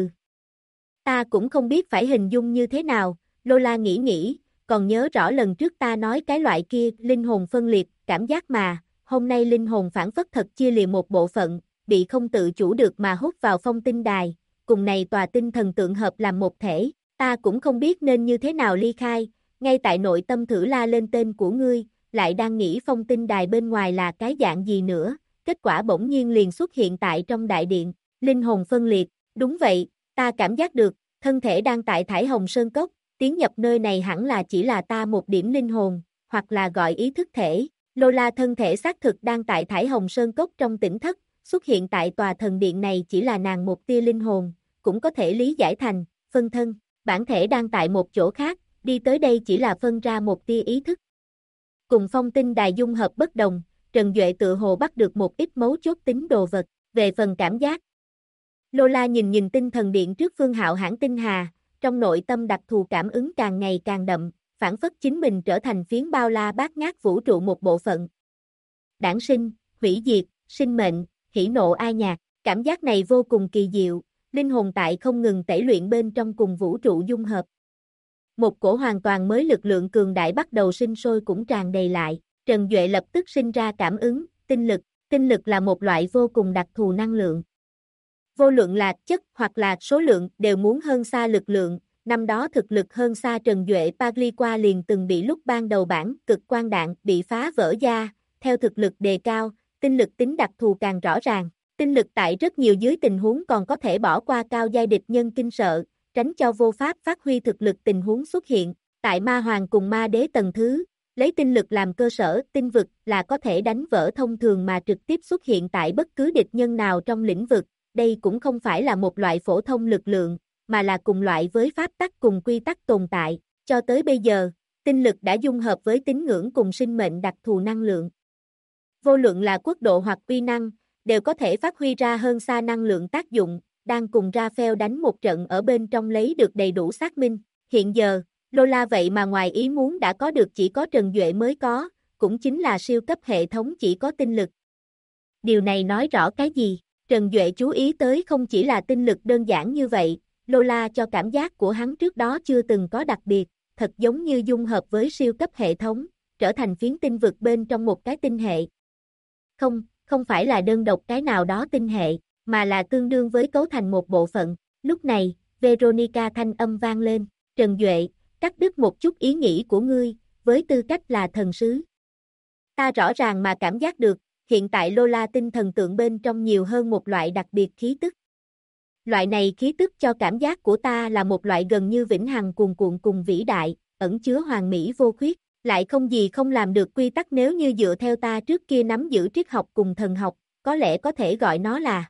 Speaker 1: Ta cũng không biết phải hình dung như thế nào, Lola nghĩ, còn nhớ rõ lần trước ta nói cái loại kia, linh hồn phân liệt, cảm giác mà, hôm nay linh hồn phản phất thật chia lìa một bộ phận, bị không tự chủ được mà hút vào phong tinh đài, cùng này tòa tinh thần tượng hợp làm một thể, ta cũng không biết nên như thế nào ly khai, ngay tại nội tâm thử la lên tên của ngươi, lại đang nghĩ phong tinh đài bên ngoài là cái dạng gì nữa, kết quả bỗng nhiên liền xuất hiện tại trong đại điện, linh hồn phân liệt, đúng vậy, ta cảm giác được, thân thể đang tại Thải Hồng Sơn Cốc, tiến nhập nơi này hẳn là chỉ là ta một điểm linh hồn, hoặc là gọi ý thức thể. Lola thân thể xác thực đang tại Thải Hồng Sơn Cốc trong tỉnh thất, xuất hiện tại tòa thần điện này chỉ là nàng một tia linh hồn, cũng có thể lý giải thành, phân thân, bản thể đang tại một chỗ khác, đi tới đây chỉ là phân ra một tia ý thức. Cùng phong tinh đài dung hợp bất đồng, Trần Duệ tự hồ bắt được một ít mấu chốt tính đồ vật, về phần cảm giác. Lola nhìn tinh thần điện trước Phương Hạo hãn tinh hà, trong nội tâm đặc thù cảm ứng càng ngày càng đậm, phản phất chính mình trở thành phiến bao la bát ngát vũ trụ một bộ phận. Đản sinh, hủy diệt, sinh mệnh, hỉ nộ ai nhạc, cảm giác này vô cùng kỳ diệu, linh hồn tại không ngừng tẩy luyện bên trong cùng vũ trụ dung hợp. Một cổ hoàn toàn mới lực lượng cường đại bắt đầu sinh sôi cũng tràn đầy lại, Trần Duệ lập tức sinh ra cảm ứng, tinh lực là một loại vô cùng đặc thù năng lượng. Vô luận là chất hoặc là số lượng đều muốn hơn xa lực lượng, năm đó thực lực hơn xa Trần Duệ Pagliqua liền từng bị lúc ban đầu bản cực quang đạn bị phá vỡ da, theo thực lực đề cao, tinh lực tính đặc thù càng rõ ràng, Tinh lực tại rất nhiều dưới tình huống còn có thể bỏ qua cao giai địch nhân kinh sợ, tránh cho vô pháp phát huy thực lực tình huống xuất hiện. Tại ma hoàng cùng ma đế tầng thứ, lấy tinh lực làm cơ sở, tinh vực là có thể đánh vỡ thông thường mà trực tiếp xuất hiện tại bất cứ địch nhân nào trong lĩnh vực. Đây cũng không phải là một loại phổ thông lực lượng, mà là cùng loại với pháp tắc cùng quy tắc tồn tại. Cho tới bây giờ, tinh lực đã dung hợp với tín ngưỡng cùng sinh mệnh đặc thù năng lượng. Vô luận là quốc độ hoặc uy năng, đều có thể phát huy ra hơn xa năng lượng tác dụng, đang cùng Raphael đánh một trận ở bên trong lấy được đầy đủ xác minh. Hiện giờ, Lola vậy mà ngoài ý muốn đã có được chỉ có Trần Duệ mới có, cũng chính là siêu cấp hệ thống chỉ có tinh lực. Điều này nói rõ cái gì? Trần Duệ chú ý tới không chỉ là tinh lực đơn giản như vậy, Lola cho cảm giác của hắn trước đó chưa từng có đặc biệt, thật giống như dung hợp với siêu cấp hệ thống, trở thành phiến tinh vực bên trong một cái tinh hệ. Không phải là đơn độc cái nào đó tinh hệ, mà là tương đương với cấu thành một bộ phận. Lúc này, Veronica thanh âm vang lên, Trần Duệ, cắt đứt một chút ý nghĩ của ngươi, với tư cách là thần sứ. Ta rõ ràng mà cảm giác được, hiện tại Lola tinh thần tượng bên trong nhiều hơn một loại đặc biệt khí tức. Loại này khí tức cho cảm giác của ta là một loại gần như vĩnh hằng cuồn cuộn cùng vĩ đại, ẩn chứa hoàn mỹ vô khuyết, lại không gì không làm được quy tắc. Nếu như dựa theo ta trước kia nắm giữ triết học cùng thần học, có lẽ có thể gọi nó là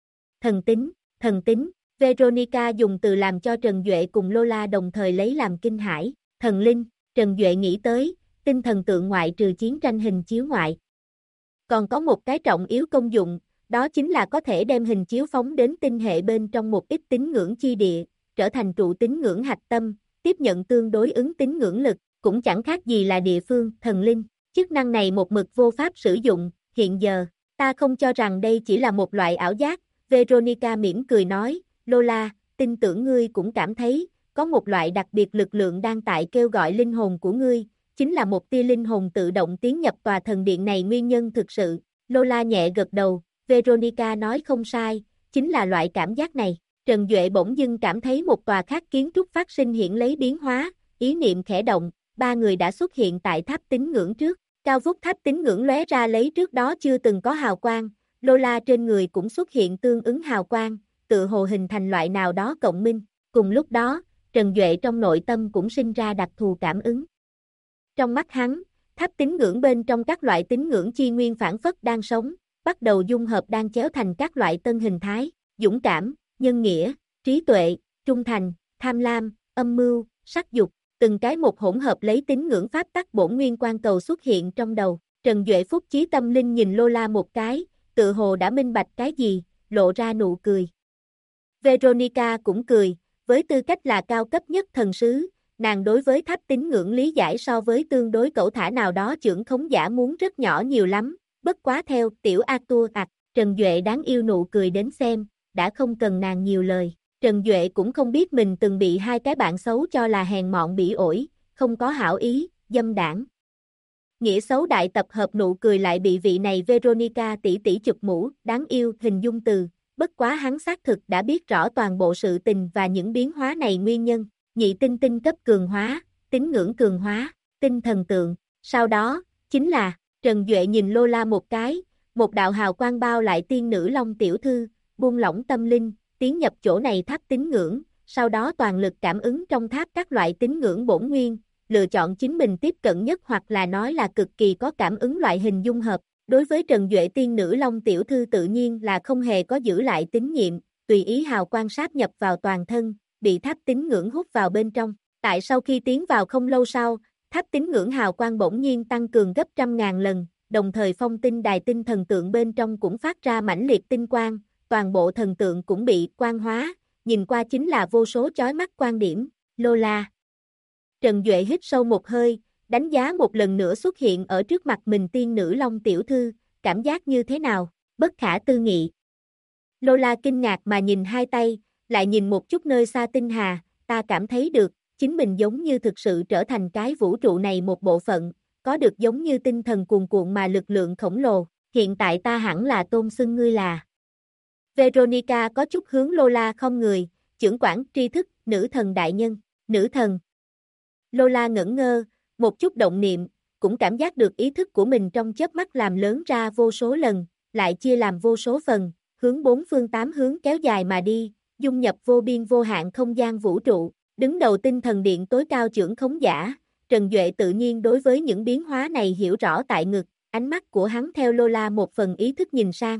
Speaker 1: thần tính. Veronica dùng từ làm cho Trần Duệ cùng Lola đồng thời lấy làm kinh hãi. Thần linh, Trần Duệ nghĩ tới, tinh thần tượng ngoại trừ chiến tranh hình chiếu ngoại. Còn có một cái trọng yếu công dụng, đó chính là có thể đem hình chiếu phóng đến tinh hệ bên trong một ít tín ngưỡng chi địa, trở thành trụ tín ngưỡng hạch tâm, tiếp nhận tương đối ứng tín ngưỡng lực, cũng chẳng khác gì là địa phương, thần linh. Chức năng này một mực vô pháp sử dụng, hiện giờ, ta không cho rằng đây chỉ là một loại ảo giác. Veronica mỉm cười nói, Lola, tin tưởng ngươi cũng cảm thấy, có một loại đặc biệt lực lượng đang tại kêu gọi linh hồn của ngươi, chính là một tia linh hồn tự động tiến nhập tòa thần điện này nguyên nhân thực sự. Lola nhẹ gật đầu, Veronica nói không sai, chính là loại cảm giác này. Trần Duệ bỗng dưng cảm thấy một tòa khác kiến trúc phát sinh hiện lấy biến hóa, ý niệm khẽ động, ba người đã xuất hiện tại tháp tín ngưỡng trước. Cao vút tháp tín ngưỡng lóe ra lấy trước đó chưa từng có hào quang, Lola trên người cũng xuất hiện tương ứng hào quang, tự hồ hình thành loại nào đó cộng minh. Cùng lúc đó, Trần Duệ trong nội tâm cũng sinh ra đặc thù cảm ứng. Trong mắt hắn, tháp tín ngưỡng bên trong các loại tín ngưỡng chi nguyên phản phất đang sống, bắt đầu dung hợp đang chéo thành các loại tân hình thái, dũng cảm, nhân nghĩa, trí tuệ, trung thành, tham lam, âm mưu, sắc dục, từng cái một hỗn hợp lấy tín ngưỡng pháp tắc bổn nguyên quan cầu xuất hiện trong đầu. Trần Duệ phúc chí tâm linh nhìn Lola một cái, tự hồ đã minh bạch cái gì, lộ ra nụ cười. Veronica cũng cười, với tư cách là cao cấp nhất thần sứ, nàng đối với tháp tín ngưỡng lý giải so với tương đối cẩu thả nào đó chưởng khống giả muốn rất nhỏ nhiều lắm, bất quá theo tiểu Arthur Trần Duệ đáng yêu nụ cười đến xem, đã không cần nàng nhiều lời. Trần Duệ cũng không biết mình từng bị hai cái bạn xấu cho là hèn mọn bỉ ổi, không có hảo ý, dâm đảng. Nghĩa xấu đại tập hợp nụ cười lại bị vị này Veronica tỷ tỷ chụp mũ, đáng yêu, hình dung từ, bất quá hắn xác thực đã biết rõ toàn bộ sự tình và những biến hóa này nguyên nhân, nhị tinh tinh cấp cường hóa, tín ngưỡng cường hóa, tinh thần tượng, sau đó, chính là, Trần Duệ nhìn Lola một cái, một đạo hào quang bao lại tiên nữ Long tiểu thư, buông lỏng tâm linh, tiến nhập chỗ này tháp tín ngưỡng, sau đó toàn lực cảm ứng trong tháp các loại tín ngưỡng bổn nguyên, lựa chọn chính mình tiếp cận nhất hoặc là nói là cực kỳ có cảm ứng loại hình dung hợp. Đối với Trần Duệ tiên nữ Long tiểu thư tự nhiên là không hề có giữ lại tín nhiệm, tùy ý hào quang sáp nhập vào toàn thân, bị tháp tín ngưỡng hút vào bên trong. Tại sau khi tiến vào không lâu sau, tháp tín ngưỡng hào quang bỗng nhiên tăng cường gấp 100.000 lần, đồng thời phong tinh đài tinh thần tượng bên trong cũng phát ra mãnh liệt tinh quang, toàn bộ thần tượng cũng bị quang hóa, nhìn qua chính là vô số chói mắt quan điểm. Lola. Trần Duệ hít sâu một hơi, đánh giá một lần nữa xuất hiện ở trước mặt mình tiên nữ Long tiểu thư, cảm giác như thế nào, bất khả tư nghị. Lola kinh ngạc mà nhìn hai tay, lại nhìn một chút nơi xa tinh hà, ta cảm thấy được, chính mình giống như thực sự trở thành cái vũ trụ này một bộ phận, có được giống như tinh thần cuồn cuộn mà lực lượng khổng lồ, hiện tại ta hẳn là tôn xưng ngươi là. Veronica có chút hướng Lola không người, chưởng quản tri thức, nữ thần đại nhân, nữ thần. Lola ngẩn ngơ, một chút động niệm, cũng cảm giác được ý thức của mình trong chớp mắt làm lớn ra vô số lần, lại chia làm vô số phần, hướng bốn phương tám hướng kéo dài mà đi, dung nhập vô biên vô hạn không gian vũ trụ. Đứng đầu tinh thần điện tối cao chưởng khống giả, Trần Duệ tự nhiên đối với những biến hóa này hiểu rõ tại ngực, ánh mắt của hắn theo Lola một phần ý thức nhìn sang.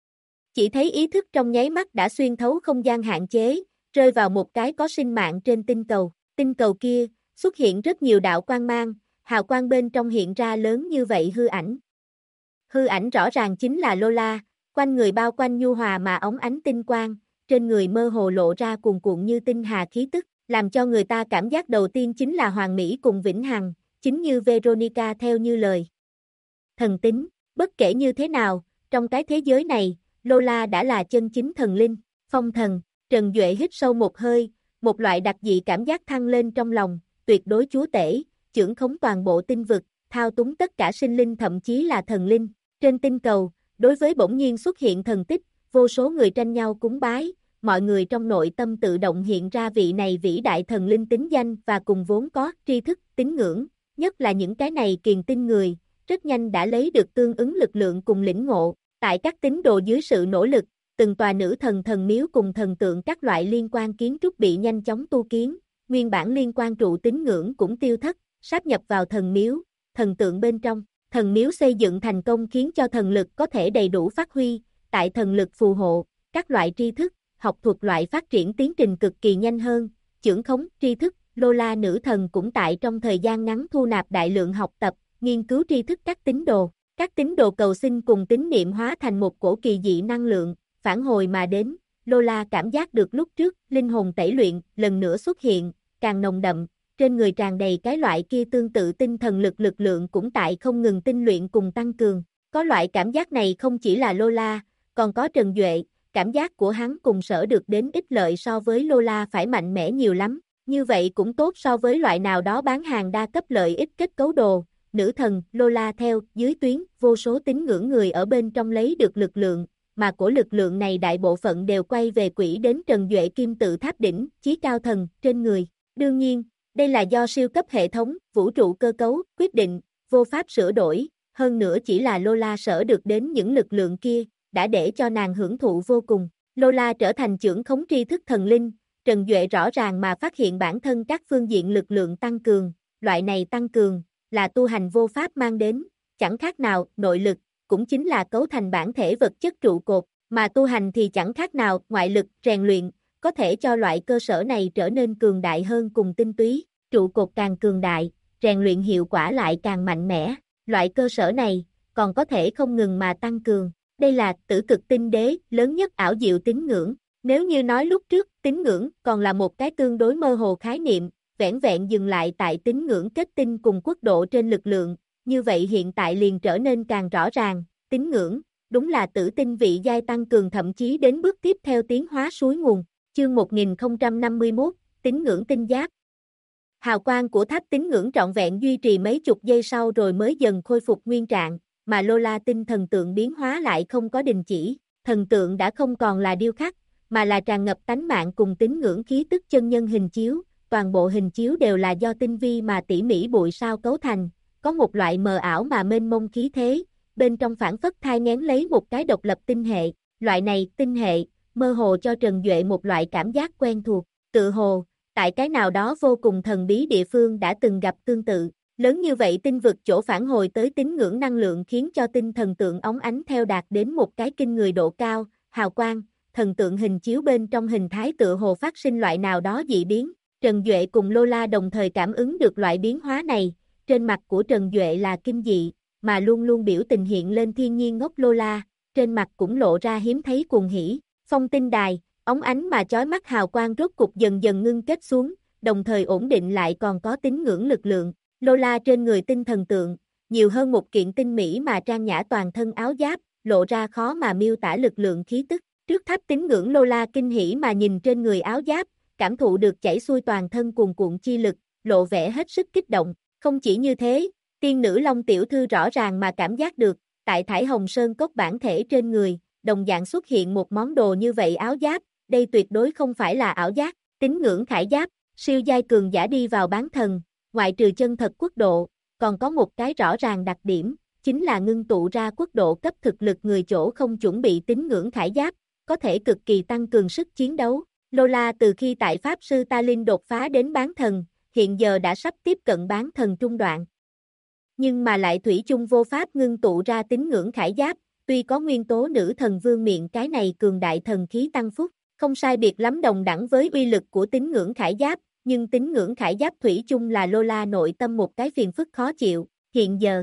Speaker 1: Chỉ thấy ý thức trong nháy mắt đã xuyên thấu không gian hạn chế, rơi vào một cái có sinh mạng trên tinh cầu. Tinh cầu kia, xuất hiện rất nhiều đạo quang mang, hào quang bên trong hiện ra lớn như vậy hư ảnh. Hư ảnh rõ ràng chính là Lola, quanh người bao quanh nhu hòa mà óng ánh tinh quang, trên người mơ hồ lộ ra cuồn cuộn như tinh hà khí tức, làm cho người ta cảm giác đầu tiên chính là hoàn mỹ cùng vĩnh hằng, chính như Veronica theo như lời. Thần tính, bất kể như thế nào, trong cái thế giới này, Lola đã là chân chính thần linh, phong thần. Trần Duệ hít sâu một hơi, một loại đặc dị cảm giác thăng lên trong lòng, tuyệt đối chúa tể, chưởng khống toàn bộ tinh vực, thao túng tất cả sinh linh thậm chí là thần linh. Trên tinh cầu, đối với bỗng nhiên xuất hiện thần tích, vô số người tranh nhau cúng bái, mọi người trong nội tâm tự động hiện ra vị này vĩ đại thần linh tính danh và cùng vốn có tri thức, tín ngưỡng, nhất là những cái này kiền tinh người, rất nhanh đã lấy được tương ứng lực lượng cùng lĩnh ngộ, tại các tín đồ dưới sự nỗ lực, từng tòa nữ thần thần miếu cùng thần tượng các loại liên quan kiến trúc bị nhanh chóng tu kiến, nguyên bản liên quan trụ tín ngưỡng cũng tiêu thất, sáp nhập vào thần miếu, thần tượng bên trong. Thần miếu xây dựng thành công khiến cho thần lực có thể đầy đủ phát huy, tại thần lực phù hộ, các loại tri thức, học thuật loại phát triển tiến trình cực kỳ nhanh hơn, chưởng khống tri thức, Lola nữ thần cũng tại trong thời gian ngắn thu nạp đại lượng học tập, nghiên cứu tri thức các tín đồ. Các tín đồ cầu xin cùng tín niệm hóa thành một cổ kỳ dị năng lượng, phản hồi mà đến, Lola cảm giác được lúc trước, linh hồn tẩy luyện, lần nữa xuất hiện, càng nồng đậm, trên người tràn đầy cái loại kia tương tự tinh thần lực lượng cũng tại không ngừng tinh luyện cùng tăng cường. Có loại cảm giác này không chỉ là Lola, còn có Trần Duệ, cảm giác của hắn cùng sở được đến ích lợi so với Lola phải mạnh mẽ nhiều lắm, như vậy cũng tốt so với loại nào đó bán hàng đa cấp lợi ích kết cấu đồ. Nữ thần, Lola theo, dưới tuyến, vô số tín ngưỡng người ở bên trong lấy được lực lượng, mà của lực lượng này đại bộ phận đều quay về quỹ đến Trần Duệ Kim tự tháp đỉnh, chí cao thần, trên người. Đương nhiên, đây là do siêu cấp hệ thống, vũ trụ cơ cấu, quyết định, vô pháp sửa đổi, hơn nữa chỉ là Lola sở được đến những lực lượng kia, đã để cho nàng hưởng thụ vô cùng. Lola trở thành chưởng khống tri thức thần linh, Trần Duệ rõ ràng mà phát hiện bản thân các phương diện lực lượng tăng cường, loại này tăng cường, là tu hành vô pháp mang đến, chẳng khác nào nội lực, cũng chính là cấu thành bản thể vật chất trụ cột, mà tu hành thì chẳng khác nào ngoại lực, rèn luyện, có thể cho loại cơ sở này trở nên cường đại hơn cùng tinh túy, trụ cột càng cường đại, rèn luyện hiệu quả lại càng mạnh mẽ, loại cơ sở này, còn có thể không ngừng mà tăng cường. Đây là tử cực tinh đế, lớn nhất ảo diệu tín ngưỡng. Nếu như nói lúc trước, tín ngưỡng còn là một cái tương đối mơ hồ khái niệm, vẻn vẹn dừng lại tại tín ngưỡng kết tinh cùng quốc độ trên lực lượng, như vậy hiện tại liền trở nên càng rõ ràng, tín ngưỡng, đúng là tử tinh vị giai tăng cường thậm chí đến bước tiếp theo tiến hóa suối nguồn. Chương 1051, tín ngưỡng tinh giáp. Hào quang của tháp tín ngưỡng trọn vẹn duy trì mấy chục giây sau rồi mới dần khôi phục nguyên trạng, mà Lola tinh thần tượng biến hóa lại không có đình chỉ, thần tượng đã không còn là điêu khắc, mà là tràn ngập tánh mạng cùng tín ngưỡng khí tức chân nhân hình chiếu, toàn bộ hình chiếu đều là do tinh vi mà tỉ mỉ bụi sao cấu thành, có một loại mờ ảo mà mênh mông khí thế, bên trong phản phất thai nghén lấy một cái độc lập tinh hệ, loại này tinh hệ, mơ hồ cho Trần Duệ một loại cảm giác quen thuộc, tự hồ, tại cái nào đó vô cùng thần bí địa phương đã từng gặp tương tự. Lớn như vậy tinh vực chỗ phản hồi tới tín ngưỡng năng lượng khiến cho tinh thần tượng óng ánh theo đạt đến một cái kinh người độ cao, hào quang, thần tượng hình chiếu bên trong hình thái tựa hồ phát sinh loại nào đó dị biến. Trần Duệ cùng Lola đồng thời cảm ứng được loại biến hóa này, trên mặt của Trần Duệ là kinh dị, mà luôn luôn biểu tình hiện lên thiên nhiên ngốc Lola, trên mặt cũng lộ ra hiếm thấy cuồng hỉ. Phong tinh đài, óng ánh mà chói mắt hào quang rốt cục dần dần ngưng kết xuống, đồng thời ổn định lại còn có tín ngưỡng lực lượng. Lola trên người tinh thần tượng, nhiều hơn một kiện tinh mỹ mà trang nhã toàn thân áo giáp, lộ ra khó mà miêu tả lực lượng khí tức. Trước tháp tín ngưỡng Lola kinh hỉ mà nhìn trên người áo giáp, cảm thụ được chảy xuôi toàn thân cuồn cuộn chi lực, lộ vẻ hết sức kích động. Không chỉ như thế, tiên nữ Long tiểu thư rõ ràng mà cảm giác được, tại Thải Hồng Sơn cốc bản thể trên người, đồng dạng xuất hiện một món đồ như vậy áo giáp, đây tuyệt đối không phải là ảo giác, tín ngưỡng khải giáp, siêu giai cường giả đi vào bán thần, ngoại trừ chân thật quốc độ, còn có một cái rõ ràng đặc điểm, chính là ngưng tụ ra quốc độ cấp thực lực người chỗ không chuẩn bị tín ngưỡng khải giáp, có thể cực kỳ tăng cường sức chiến đấu. Lola từ khi tại Pháp Sư Talin đột phá đến bán thần, hiện giờ đã sắp tiếp cận bán thần trung đoạn. Nhưng mà lại thủy chung vô pháp ngưng tụ ra tín ngưỡng khải giáp, tuy có nguyên tố nữ thần vương miện cái này cường đại thần khí tăng phúc, không sai biệt lắm đồng đẳng với uy lực của tín ngưỡng khải giáp, nhưng tín ngưỡng khải giáp thủy chung là Lola nội tâm một cái phiền phức khó chịu, hiện giờ.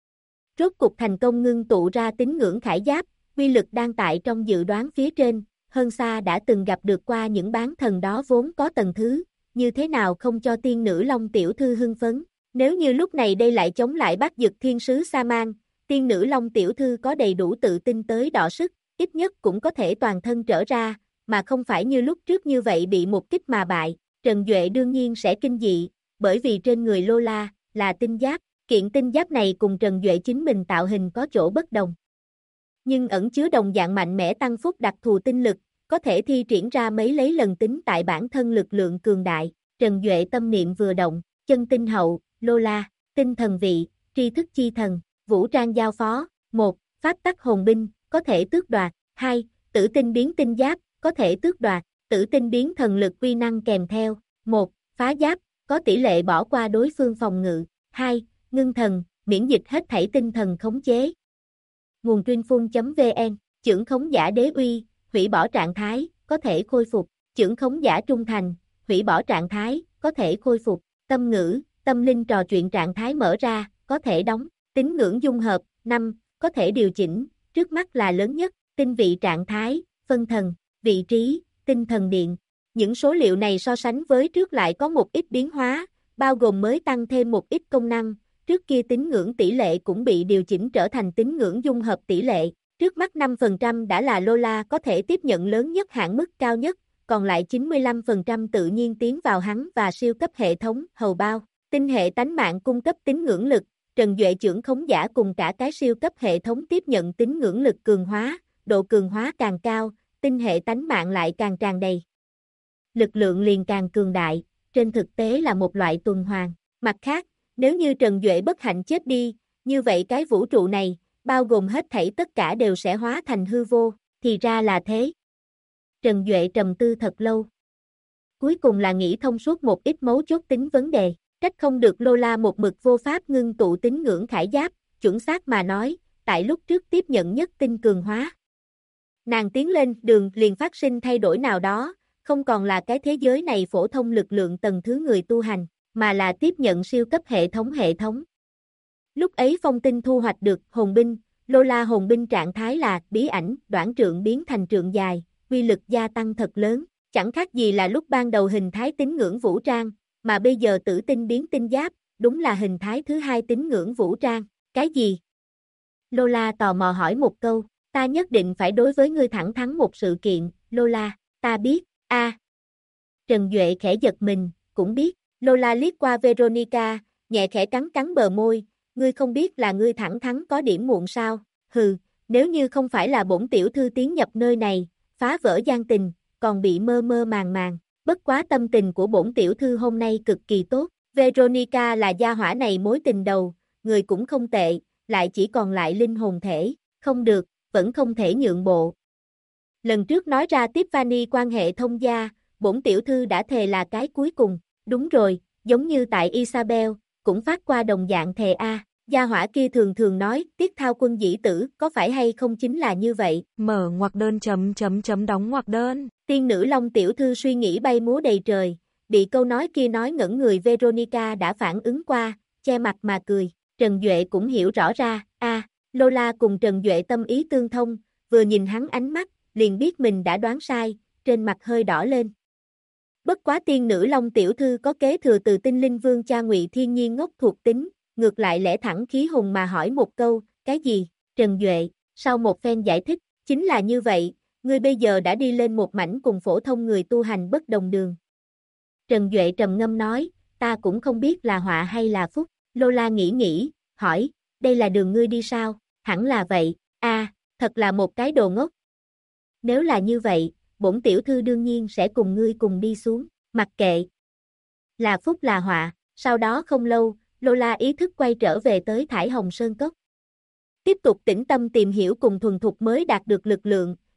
Speaker 1: Rốt cục thành công ngưng tụ ra tín ngưỡng khải giáp, uy lực đang tại trong dự đoán phía trên, hơn xa đã từng gặp được qua những bán thần đó vốn có tầng thứ, như thế nào không cho tiên nữ Long tiểu thư hưng phấn. Nếu như lúc này đây lại chống lại Bắc Dực Thiên sứ Sa-man, tiên nữ Long tiểu thư có đầy đủ tự tin tới đọ sức, ít nhất cũng có thể toàn thân trở ra, mà không phải như lúc trước như vậy bị một kích mà bại. Trần Duệ đương nhiên sẽ kinh dị, bởi vì trên người Lola là tinh giáp, kiện tinh giáp này cùng Trần Duệ chính mình tạo hình có chỗ bất đồng. Nhưng ẩn chứa đồng dạng mạnh mẽ tăng phúc đặc thù tinh lực, có thể thi triển ra mấy lấy lần tính tại bản thân lực lượng cường đại. Trần Duệ tâm niệm vừa động, chân tinh hậu, Lola, tinh thần vị, tri thức chi thần, vũ trang giao phó, 1. Pháp tắc hồn binh, có thể tước đoạt, 2. Tử tinh biến tinh giáp, có thể tước đoạt, tử tinh biến thần lực uy năng kèm theo, 1. Phá giáp, có tỷ lệ bỏ qua đối phương phòng ngự, 2. Ngưng thần, miễn dịch hết thảy tinh thần khống chế. Nguồn Truyện.phun.vn, chưởng khống giả đế uy, hủy bỏ trạng thái, có thể khôi phục, chưởng khống giả trung thành, hủy bỏ trạng thái, có thể khôi phục, tâm ngữ, tâm linh trò chuyện trạng thái mở ra, có thể đóng, tín ngưỡng dung hợp, 5, có thể điều chỉnh, trước mắt là lớn nhất, tinh vị trạng thái, phân thần, vị trí, tinh thần điện. Những số liệu này so sánh với trước lại có một ít biến hóa, bao gồm mới tăng thêm một ít công năng, trước kia tín ngưỡng tỷ lệ cũng bị điều chỉnh trở thành tín ngưỡng dung hợp tỷ lệ, trước mắt 5% đã là Lola có thể tiếp nhận lớn nhất hạn mức cao nhất, còn lại 95% tự nhiên tiến vào hắn và siêu cấp hệ thống hầu bao. Tinh hệ tánh mạng cung cấp tín ngưỡng lực, Trần Duệ chưởng khống giả cùng cả cái siêu cấp hệ thống tiếp nhận tín ngưỡng lực cường hóa, độ cường hóa càng cao, tinh hệ tánh mạng lại càng tràn đầy. Lực lượng liền càng cường đại, trên thực tế là một loại tuần hoàn. Mặt khác, nếu như Trần Duệ bất hạnh chết đi, như vậy cái vũ trụ này, bao gồm hết thảy tất cả đều sẽ hóa thành hư vô, thì ra là thế. Trần Duệ trầm tư thật lâu. Cuối cùng là nghĩ thông suốt một ít mấu chốt tính vấn đề, trách không được Lola một mực vô pháp ngưng tụ tín ngưỡng khải giáp, chuẩn xác mà nói, tại lúc trước tiếp nhận nhất tinh cường hóa. Nàng tiến lên đường liền phát sinh thay đổi nào đó, không còn là cái thế giới này phổ thông lực lượng tầng thứ người tu hành, mà là tiếp nhận siêu cấp hệ thống. Lúc ấy Phong Tinh thu hoạch được hồn binh, Lola hồn binh trạng thái là bí ảnh, đoạn trượng biến thành trượng dài, uy lực gia tăng thật lớn, chẳng khác gì là lúc ban đầu hình thái tín ngưỡng vũ trang, mà bây giờ tử tinh biến tinh giáp, đúng là hình thái thứ hai tín ngưỡng vũ trang, cái gì? Lola tò mò hỏi một câu, ta nhất định phải đối với ngươi thẳng thắn một sự kiện, Lola, ta biết, Trần Duệ khẽ giật mình, cũng biết, Lola liếc qua Veronica, nhẹ khẽ cắn bờ môi, ngươi không biết là ngươi thẳng thắn có điểm muộn sao, hừ, nếu như không phải là bổn tiểu thư tiến nhập nơi này, phá vỡ gian tình, còn bị mơ màng, bất quá tâm tình của bổn tiểu thư hôm nay cực kỳ tốt, Veronica là gia hỏa này mối tình đầu, người cũng không tệ, lại chỉ còn lại linh hồn thể, không được, vẫn không thể nhượng bộ. Lần trước nói ra Tiffany quan hệ thông gia, bổn tiểu thư đã thề là cái cuối cùng, đúng rồi, giống như tại Isabel, cũng phát qua đồng dạng thề gia hỏa kia thường nói, Tiết Thao Quân dĩ tử, có phải hay không chính là như vậy,
Speaker 2: mở ngoặc đơn đóng ngoặc đơn.
Speaker 1: Tiên nữ Long tiểu thư suy nghĩ bay múa đầy trời, bị câu nói kia nói ngẩn người Veronica đã phản ứng qua, che mặt mà cười, Trần Duệ cũng hiểu rõ ra, Lola cùng Trần Duệ tâm ý tương thông, vừa nhìn hắn ánh mắt, liền biết mình đã đoán sai, trên mặt hơi đỏ lên. Bất quá tiên nữ Long tiểu thư có kế thừa từ tinh linh vương cha Ngụy Thiên Nhiên ngốc thuộc tính, ngược lại lẽ thẳng khí hùng mà hỏi một câu, cái gì? Trần Duệ, sau một phen giải thích, chính là như vậy, ngươi bây giờ đã đi lên một mảnh cùng phổ thông người tu hành bất đồng đường. Trần Duệ trầm ngâm nói, ta cũng không biết là họa hay là phúc, Lola nghĩ, hỏi, đây là đường ngươi đi sao? Hẳn là vậy, thật là một cái đồ ngốc. Nếu là như vậy, bổn tiểu thư đương nhiên sẽ cùng ngươi cùng đi xuống, mặc kệ. Là phúc là họa, sau đó không lâu, Lola ý thức quay trở về tới Thải Hồng Sơn Cốc. Tiếp tục tĩnh tâm tìm hiểu cùng thuần thục mới đạt được lực lượng,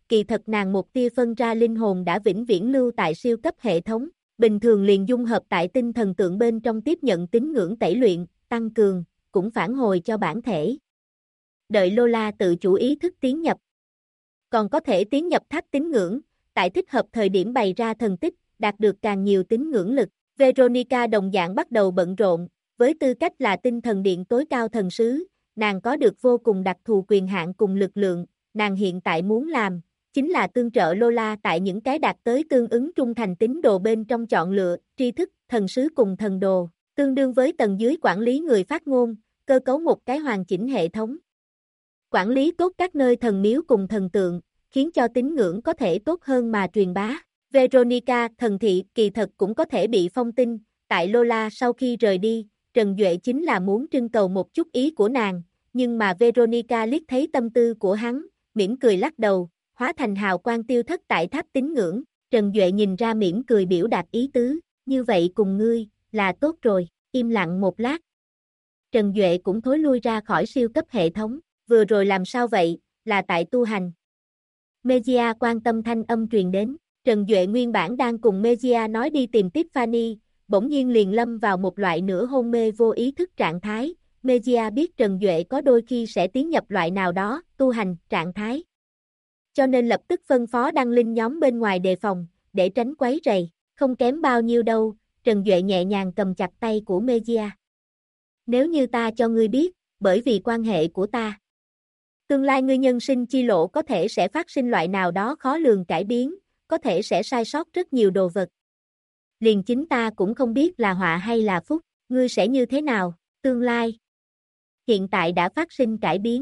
Speaker 1: kỳ thật nàng một tia phân ra linh hồn đã vĩnh viễn lưu tại siêu cấp hệ thống, bình thường liền dung hợp tại tinh thần tượng bên trong tiếp nhận tín ngưỡng tẩy luyện, tăng cường, cũng phản hồi cho bản thể. Đợi Lola tự chủ ý thức tiến nhập. Còn có thể tiến nhập tháp tín ngưỡng, tại thích hợp thời điểm bày ra thần tích, đạt được càng nhiều tín ngưỡng lực. Veronica đồng dạng bắt đầu bận rộn, với tư cách là tinh thần điện tối cao thần sứ, nàng có được vô cùng đặc thù quyền hạn cùng lực lượng, nàng hiện tại muốn làm, chính là tương trợ Lola tại những cái đạt tới tương ứng trung thành tín đồ bên trong chọn lựa, tri thức, thần sứ cùng thần đồ, tương đương với tầng dưới quản lý người phát ngôn, cơ cấu một cái hoàn chỉnh hệ thống. Quản lý tốt các nơi thần miếu cùng thần tượng, khiến cho tín ngưỡng có thể tốt hơn mà truyền bá. Veronica, thần thị, kỳ thật cũng có thể bị phong tin, tại Lola sau khi rời đi, Trần Duệ chính là muốn trưng cầu một chút ý của nàng, nhưng mà Veronica liếc thấy tâm tư của hắn, mỉm cười lắc đầu, hóa thành hào quang tiêu thất tại tháp tín ngưỡng, Trần Duệ nhìn ra mỉm cười biểu đạt ý tứ, như vậy cùng ngươi, là tốt rồi, im lặng một lát. Trần Duệ cũng thối lui ra khỏi siêu cấp hệ thống, vừa rồi làm sao vậy, là tại tu hành. Mejia quan tâm thanh âm truyền đến, Trần Duệ nguyên bản đang cùng Mejia nói đi tìm Tiffany, bỗng nhiên liền lâm vào một loại nửa hôn mê vô ý thức trạng thái, Mejia biết Trần Duệ có đôi khi sẽ tiến nhập loại nào đó, tu hành, trạng thái. Cho nên lập tức phân phó đăng linh nhóm bên ngoài đề phòng, để tránh quấy rầy, không kém bao nhiêu đâu, Trần Duệ nhẹ nhàng cầm chặt tay của Mejia. Nếu như ta cho ngươi biết, bởi vì quan hệ của ta, tương lai ngươi nhân sinh chi lộ có thể sẽ phát sinh loại nào đó khó lường cải biến, có thể sẽ sai sót rất nhiều đồ vật. Liền chính ta cũng không biết là họa hay là phúc, ngươi sẽ như thế nào, tương lai. Hiện tại đã phát sinh cải biến.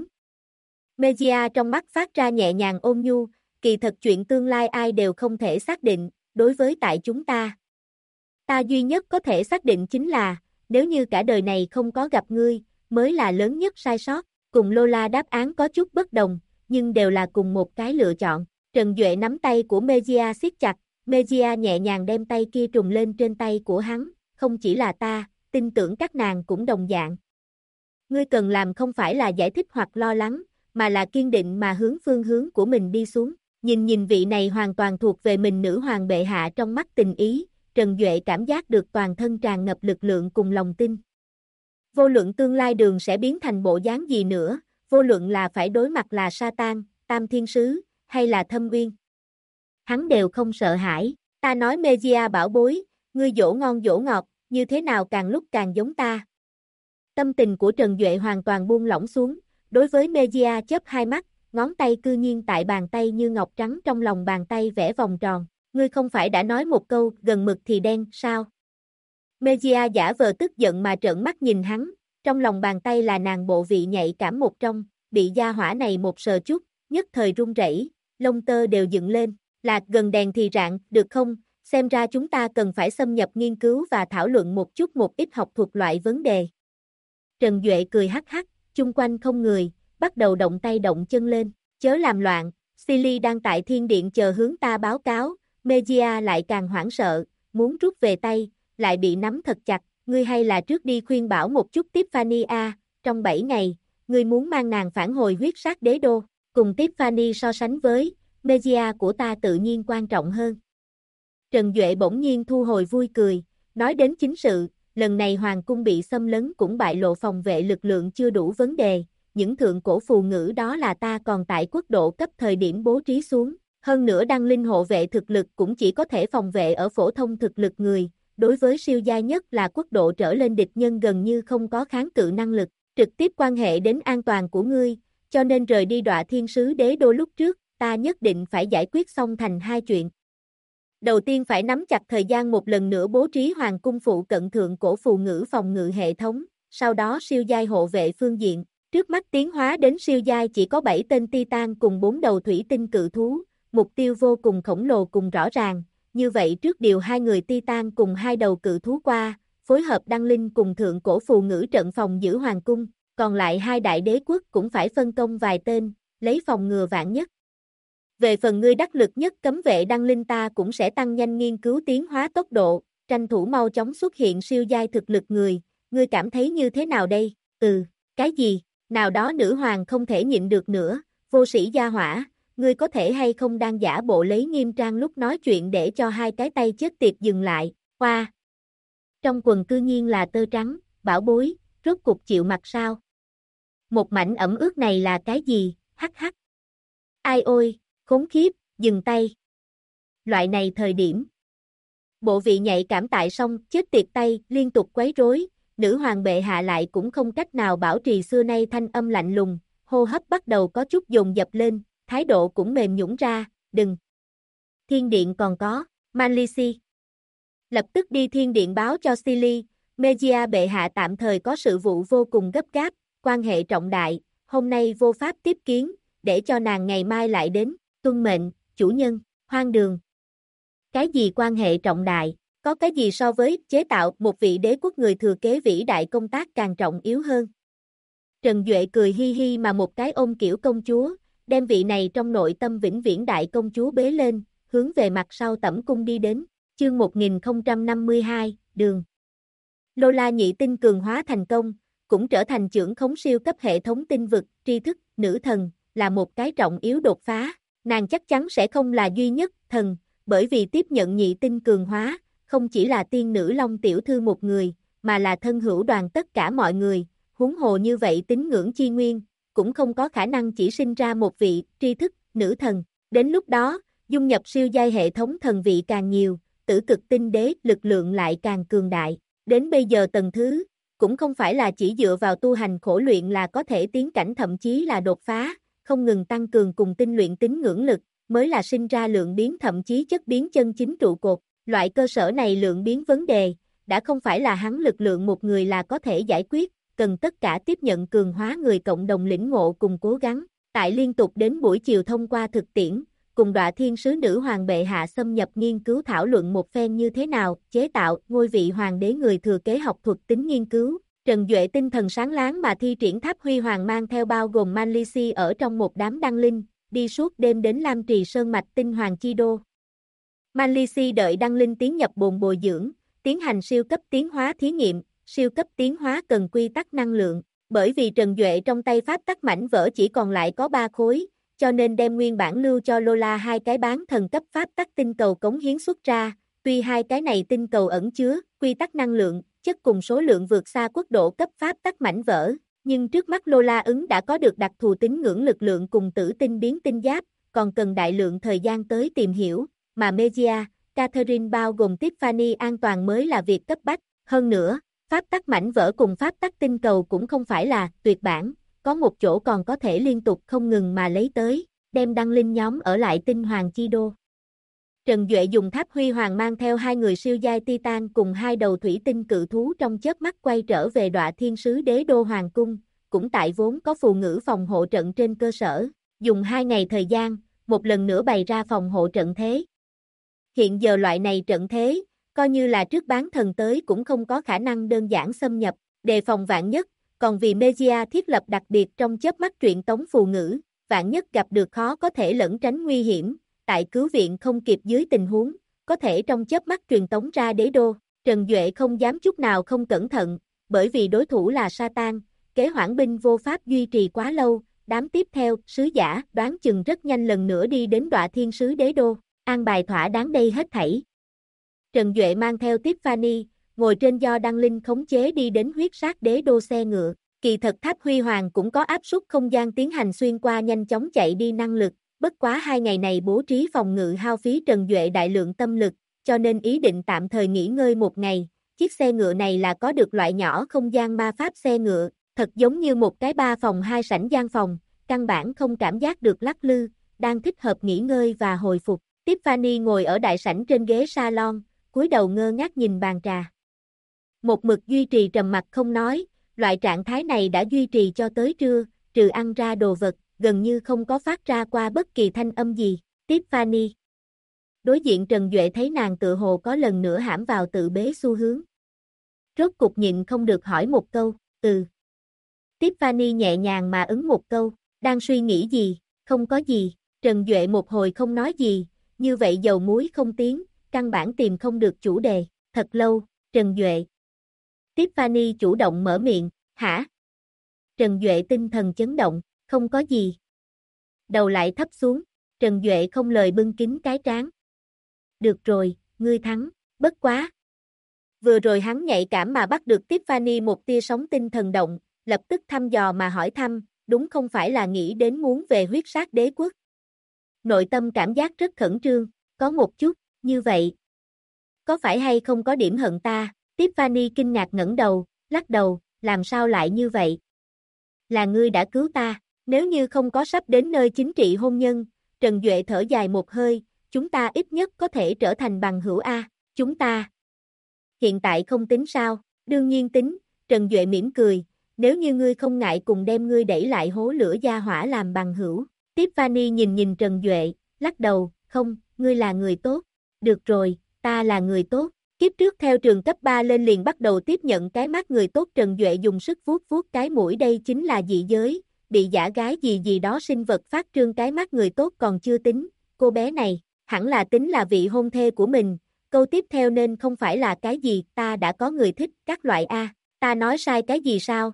Speaker 1: Mejia trong mắt phát ra nhẹ nhàng ôn nhu, kỳ thật chuyện tương lai ai đều không thể xác định, đối với tại chúng ta. Ta duy nhất có thể xác định chính là, nếu như cả đời này không có gặp ngươi, mới là lớn nhất sai sót, cùng Lola đáp án có chút bất đồng, nhưng đều là cùng một cái lựa chọn. Trần Duệ nắm tay của Mejia siết chặt, Mejia nhẹ nhàng đem tay kia trùng lên trên tay của hắn, không chỉ là ta, tin tưởng các nàng cũng đồng dạng. Ngươi cần làm không phải là giải thích hoặc lo lắng, mà là kiên định mà hướng phương hướng của mình đi xuống. Nhìn vị này hoàn toàn thuộc về mình nữ hoàng bệ hạ trong mắt tình ý, Trần Duệ cảm giác được toàn thân tràn ngập lực lượng cùng lòng tin. Vô luận tương lai đường sẽ biến thành bộ dáng gì nữa, vô luận là phải đối mặt là Satan, Tam Thiên Sứ, hay là Thâm Uyên. Hắn đều không sợ hãi, ta nói Mejia bảo bối, ngươi dỗ ngon dỗ ngọt, như thế nào càng lúc càng giống ta. Tâm tình của Trần Duệ hoàn toàn buông lỏng xuống, đối với Mejia chớp hai mắt, ngón tay cư nhiên tại bàn tay như ngọc trắng trong lòng bàn tay vẽ vòng tròn, ngươi không phải đã nói một câu gần mực thì đen sao? Mejia giả vờ tức giận mà trợn mắt nhìn hắn, trong lòng bàn tay là nàng bộ vị nhạy cảm một trong, bị gia hỏa này một sờ chút, nhất thời run rẩy, lông tơ đều dựng lên, lạc gần đèn thì rạng, được không, xem ra chúng ta cần phải xâm nhập nghiên cứu và thảo luận một chút một ít học thuật loại vấn đề. Trần Duệ cười hắc hắc, chung quanh không người, bắt đầu động tay động chân lên, chớ làm loạn, Silly đang tại thiên điện chờ hướng ta báo cáo, Mejia lại càng hoảng sợ, muốn rút về tay, lại bị nắm thật chặt, ngươi hay là trước đi khuyên bảo một chút Tiffany a, trong 7 ngày, ngươi muốn mang nàng phản hồi huyết sát đế đô, cùng Tiffany so sánh với, Mejia của ta tự nhiên quan trọng hơn. Trần Duệ bỗng nhiên thu hồi vui cười, nói đến chính sự, lần này hoàng cung bị xâm lấn cũng bại lộ phòng vệ lực lượng chưa đủ vấn đề, những thượng cổ phù ngữ đó là ta còn tại quốc độ cấp thời điểm bố trí xuống, hơn nữa đăng linh hộ vệ thực lực cũng chỉ có thể phòng vệ ở phổ thông thực lực người, đối với siêu giai nhất là quốc độ trở lên địch nhân gần như không có kháng cự năng lực, trực tiếp quan hệ đến an toàn của ngươi, cho nên rời đi Đọa Thiên Sứ Đế Đô lúc trước, ta nhất định phải giải quyết xong thành hai chuyện. Đầu tiên phải nắm chặt thời gian một lần nữa bố trí hoàng cung phụ cận thượng cổ phù ngữ phòng ngự hệ thống, sau đó siêu giai hộ vệ phương diện, trước mắt tiến hóa đến siêu giai chỉ có 7 tên Titan cùng 4 đầu thủy tinh cự thú, mục tiêu vô cùng khổng lồ cùng rõ ràng, như vậy trước điều 2 người Titan cùng 2 đầu cự thú qua, phối hợp đăng linh cùng thượng cổ phù ngữ trận phòng giữ hoàng cung, còn lại 2 đại đế quốc cũng phải phân công vài tên, lấy phòng ngừa vạn nhất. Về phần ngươi đắc lực nhất cấm vệ đăng linh ta cũng sẽ tăng nhanh nghiên cứu tiến hóa tốc độ, tranh thủ mau chóng xuất hiện siêu giai thực lực người, ngươi cảm thấy như thế nào đây? Cái gì? Nào đó nữ hoàng không thể nhịn được nữa, vô sĩ gia hỏa, ngươi có thể hay không đang giả bộ lấy nghiêm trang lúc nói chuyện để cho hai cái tay chết tiệt dừng lại, hoa. Trong quần cư nhiên là tơ trắng, bảo bối, rốt cục chịu mặc sao? Một mảnh ẩm ướt này là cái gì, hắc hắc. Ai ôi, khốn khiếp, dừng tay. Loại này thời điểm. Bộ vị nhạy cảm tại song, chết tiệt tay, liên tục quấy rối, nữ hoàng bệ hạ lại cũng không cách nào bảo trì xưa nay thanh âm lạnh lùng, hô hấp bắt đầu có chút dồn dập lên, thái độ cũng mềm nhũn ra, đừng. Thiên điện còn có, Manlisi. Lập tức đi thiên điện báo cho Silly, Megia bệ hạ tạm thời có sự vụ vô cùng gấp gáp, quan hệ trọng đại, hôm nay vô pháp tiếp kiến, để cho nàng ngày mai lại đến, tuân mệnh, chủ nhân, hoang đường. Cái gì quan hệ trọng đại, có cái gì so với chế tạo một vị đế quốc người thừa kế vĩ đại công tác càng trọng yếu hơn. Trần Duệ cười hi hi mà một cái ôm kiểu công chúa, đem vị này trong nội tâm vĩnh viễn đại công chúa bế lên, hướng về mặt sau tẩm cung đi đến, chương 1052, đường. Lola nhị tinh cường hóa thành công, cũng trở thành trưởng khống siêu cấp hệ thống tinh vực, tri thức, nữ thần, là một cái trọng yếu đột phá, nàng chắc chắn sẽ không là duy nhất, thần, bởi vì tiếp nhận nhị tinh cường hóa, không chỉ là tiên nữ Long tiểu thư một người, mà là thân hữu đoàn tất cả mọi người, huống hồ như vậy tín ngưỡng chi nguyên, cũng không có khả năng chỉ sinh ra một vị, tri thức, nữ thần, đến lúc đó, dung nhập siêu giai hệ thống thần vị càng nhiều, tử cực tinh đế lực lượng lại càng cường đại, đến bây giờ tầng thứ, cũng không phải là chỉ dựa vào tu hành khổ luyện là có thể tiến cảnh thậm chí là đột phá, không ngừng tăng cường cùng tinh luyện tín ngưỡng lực, mới là sinh ra lượng biến thậm chí chất biến chân chính trụ cột, loại cơ sở này lượng biến vấn đề, đã không phải là hắn lực lượng một người là có thể giải quyết, cần tất cả tiếp nhận cường hóa người cộng đồng lĩnh ngộ cùng cố gắng, tại liên tục đến buổi chiều thông qua thực tiễn, cùng Đọa Thiên Sứ Nữ Hoàng bệ hạ xâm nhập nghiên cứu thảo luận một phen như thế nào chế tạo ngôi vị hoàng đế người thừa kế học thuật tính nghiên cứu. Trần Duệ tinh thần sáng láng mà thi triển tháp huy hoàng mang theo bao gồm Manlisi ở trong một đám đăng linh, đi suốt đêm đến Lam Trì Sơn Mạch tinh hoàng chi đô. Manlisi đợi đăng linh tiến nhập bồn bồi dưỡng, tiến hành siêu cấp tiến hóa thí nghiệm, siêu cấp tiến hóa cần quy tắc năng lượng, bởi vì Trần Duệ trong tay pháp tắc mảnh vỡ chỉ còn lại có 3 khối, cho nên đem nguyên bản lưu cho Lola hai cái bán thần cấp pháp tắc tinh cầu cống hiến xuất ra, tuy hai cái này tinh cầu ẩn chứa quy tắc năng lượng, chất cùng số lượng vượt xa quốc độ cấp pháp tắc mảnh vỡ, nhưng trước mắt Lola ứng đã có được đặc thù tín ngưỡng lực lượng cùng tử tinh biến tinh giáp, còn cần đại lượng thời gian tới tìm hiểu, mà Megia, Catherine bao gồm Tiffany an toàn mới là việc cấp bách, hơn nữa, pháp tắc mảnh vỡ cùng pháp tắc tinh cầu cũng không phải là tuyệt bản, có một chỗ còn có thể liên tục không ngừng mà lấy tới, đem đăng linh nhóm ở lại tinh hoàng chi đô. Trần Duệ dùng tháp huy hoàng mang theo hai người siêu giai Titan cùng hai đầu thủy tinh cự thú trong chớp mắt quay trở về Đọa Thiên Sứ Đế Đô Hoàng Cung, cũng tại vốn có phù ngữ phòng hộ trận trên cơ sở, dùng 2 ngày thời gian, một lần nữa bày ra phòng hộ trận thế. Hiện giờ loại này trận thế, coi như là trước bán thần tới cũng không có khả năng đơn giản xâm nhập, đề phòng vạn nhất, còn vì Megia thiết lập đặc biệt trong chớp mắt truyện tống phù ngữ, vạn nhất gặp được khó có thể lẩn tránh nguy hiểm, tại cứu viện không kịp dưới tình huống, có thể trong chớp mắt truyền tống ra đế đô, Trần Duệ không dám chút nào không cẩn thận, bởi vì đối thủ là Satan, kế hoãn binh vô pháp duy trì quá lâu, đám tiếp theo, sứ giả, đoán chừng rất nhanh lần nữa đi đến Đọa Thiên Sứ đế đô, an bài thỏa đáng đây hết thảy. Trần Duệ mang theo Tiffany, ngồi trên do đăng linh khống chế đi đến huyết sát đế đô xe ngựa, kỳ thật tháp huy hoàng cũng có áp suất không gian tiến hành xuyên qua nhanh chóng chạy đi năng lực, bất quá 2 ngày này bố trí phòng ngự hao phí Trần Duệ đại lượng tâm lực, cho nên ý định tạm thời nghỉ ngơi một ngày, chiếc xe ngựa này là có được loại nhỏ không gian ma pháp xe ngựa, thật giống như một cái 3 phòng 2 sảnh gian phòng, căn bản không cảm giác được lắc lư, đang thích hợp nghỉ ngơi và hồi phục. Tiffany ngồi ở đại sảnh trên ghế salon, cúi đầu ngơ ngác nhìn bàn trà. Một mực duy trì trầm mặc không nói, loại trạng thái này đã duy trì cho tới trưa, trừ ăn ra đồ vật, gần như không có phát ra qua bất kỳ thanh âm gì. Tiffany. Đối diện Trần Duệ thấy nàng tự hồ có lần nữa hãm vào tự bế xu hướng. Rốt cục nhịn không được hỏi một câu, Tiffany nhẹ nhàng mà ứng một câu, đang suy nghĩ gì, không có gì, Trần Duệ một hồi không nói gì, như vậy dầu muối không tiến, căn bản tìm không được chủ đề, thật lâu, Trần Duệ. Tiffany chủ động mở miệng, hả? Trần Duệ tinh thần chấn động, không có gì. Đầu lại thấp xuống, Trần Duệ không lời bưng kín cái trán. Được rồi, ngươi thắng, bất quá. Vừa rồi hắn nhạy cảm mà bắt được Tiffany một tia sóng tinh thần động, lập tức thăm dò mà hỏi thăm, đúng không phải là nghĩ đến muốn về huyết sát đế quốc. Nội tâm cảm giác rất khẩn trương, có một chút, như vậy. Có phải hay không có điểm hận ta? Tiffany kinh ngạc ngẩng đầu, lắc đầu, làm sao lại như vậy? Là ngươi đã cứu ta, nếu như không có sắp đến nơi chính trị hôn nhân, Trần Duệ thở dài một hơi, chúng ta ít nhất có thể trở thành bằng hữu A, chúng ta. Hiện tại không tính sao, đương nhiên tính, Trần Duệ mỉm cười, nếu như ngươi không ngại cùng đem ngươi đẩy lại hố lửa gia hỏa làm bằng hữu. Tiffany nhìn Trần Duệ, lắc đầu, không, ngươi là người tốt, được rồi, ta là người tốt. Kiếp trước theo trường cấp 3 lên liền bắt đầu tiếp nhận cái mắt người tốt. Trần Duệ dùng sức vuốt vuốt cái mũi, đây chính là dị giới, bị giả gái gì đó sinh vật phát trương cái mắt người tốt còn chưa tính, cô bé này, hẳn là tính là vị hôn thê của mình, câu tiếp theo nên không phải là cái gì, ta đã có người thích, các loại A, ta nói sai cái gì sao?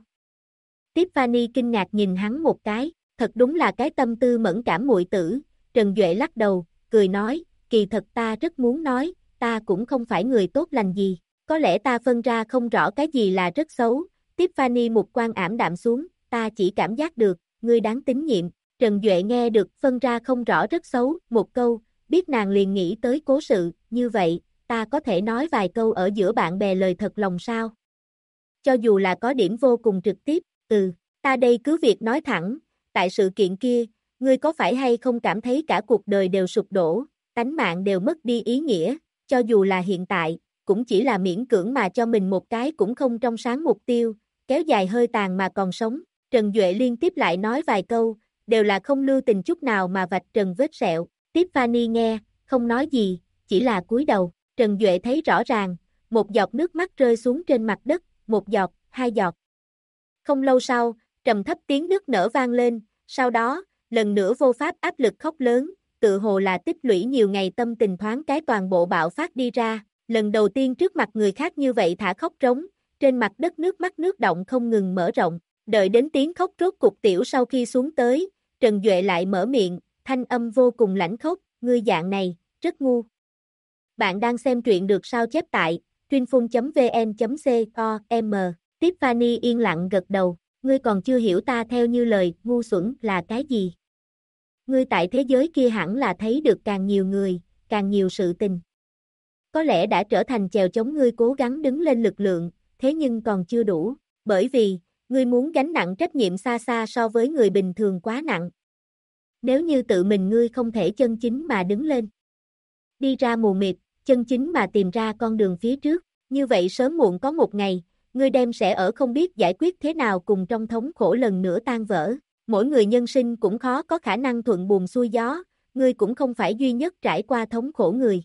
Speaker 1: Tiffany kinh ngạc nhìn hắn một cái, thật đúng là cái tâm tư mẫn cảm muội tử, Trần Duệ lắc đầu, cười nói, kỳ thật ta rất muốn nói, ta cũng không phải người tốt lành gì, có lẽ ta phân ra không rõ cái gì là rất xấu. Tiffany một quan ảm đạm xuống, ta chỉ cảm giác được, ngươi đáng tín nhiệm. Trần Duệ nghe được phân ra không rõ rất xấu, một câu, biết nàng liền nghĩ tới cố sự, như vậy, ta có thể nói vài câu ở giữa bạn bè lời thật lòng sao? Cho dù là có điểm vô cùng trực tiếp, ta đây cứ việc nói thẳng, tại sự kiện kia, ngươi có phải hay không cảm thấy cả cuộc đời đều sụp đổ, tánh mạng đều mất đi ý nghĩa, cho dù là hiện tại, cũng chỉ là miễn cưỡng mà cho mình một cái cũng không trong sáng mục tiêu, kéo dài hơi tàn mà còn sống. Trần Duệ liên tiếp lại nói vài câu, đều là không lưu tình chút nào mà vạch trần vết sẹo. Tiffany nghe, không nói gì, chỉ là cúi đầu. Trần Duệ thấy rõ ràng, một giọt nước mắt rơi xuống trên mặt đất, một giọt, hai giọt. Không lâu sau, trầm thấp tiếng nức nở vang lên, sau đó, lần nữa vô pháp áp lực khóc lớn, tự hồ là tích lũy nhiều ngày tâm tình thoáng cái toàn bộ bạo phát đi ra, lần đầu tiên trước mặt người khác như vậy thả khóc trống, trên mặt đất nước mắt nước động không ngừng mở rộng, đợi đến tiếng khóc rốt cục tiểu sau khi xuống tới, Trần Duệ lại mở miệng, thanh âm vô cùng lãnh khốc, ngươi dạng này, rất ngu. Bạn đang xem truyện được sao chép tại truyênphun.vn.com. Tiffany yên lặng gật đầu, ngươi còn chưa hiểu ta theo như lời, ngu xuẩn là cái gì? Ngươi tại thế giới kia hẳn là thấy được càng nhiều người, càng nhiều sự tình. Có lẽ đã trở thành chèo chống ngươi cố gắng đứng lên lực lượng, thế nhưng còn chưa đủ, bởi vì, ngươi muốn gánh nặng trách nhiệm xa xa so với người bình thường quá nặng. Nếu như tự mình ngươi không thể chân chính mà đứng lên, đi ra mù mịt, chân chính mà tìm ra con đường phía trước, như vậy sớm muộn có một ngày, ngươi đem sẽ ở không biết giải quyết thế nào cùng trong thống khổ lần nữa tan vỡ. Mỗi người nhân sinh cũng khó có khả năng thuận buồm xuôi gió, ngươi cũng không phải duy nhất trải qua thống khổ người.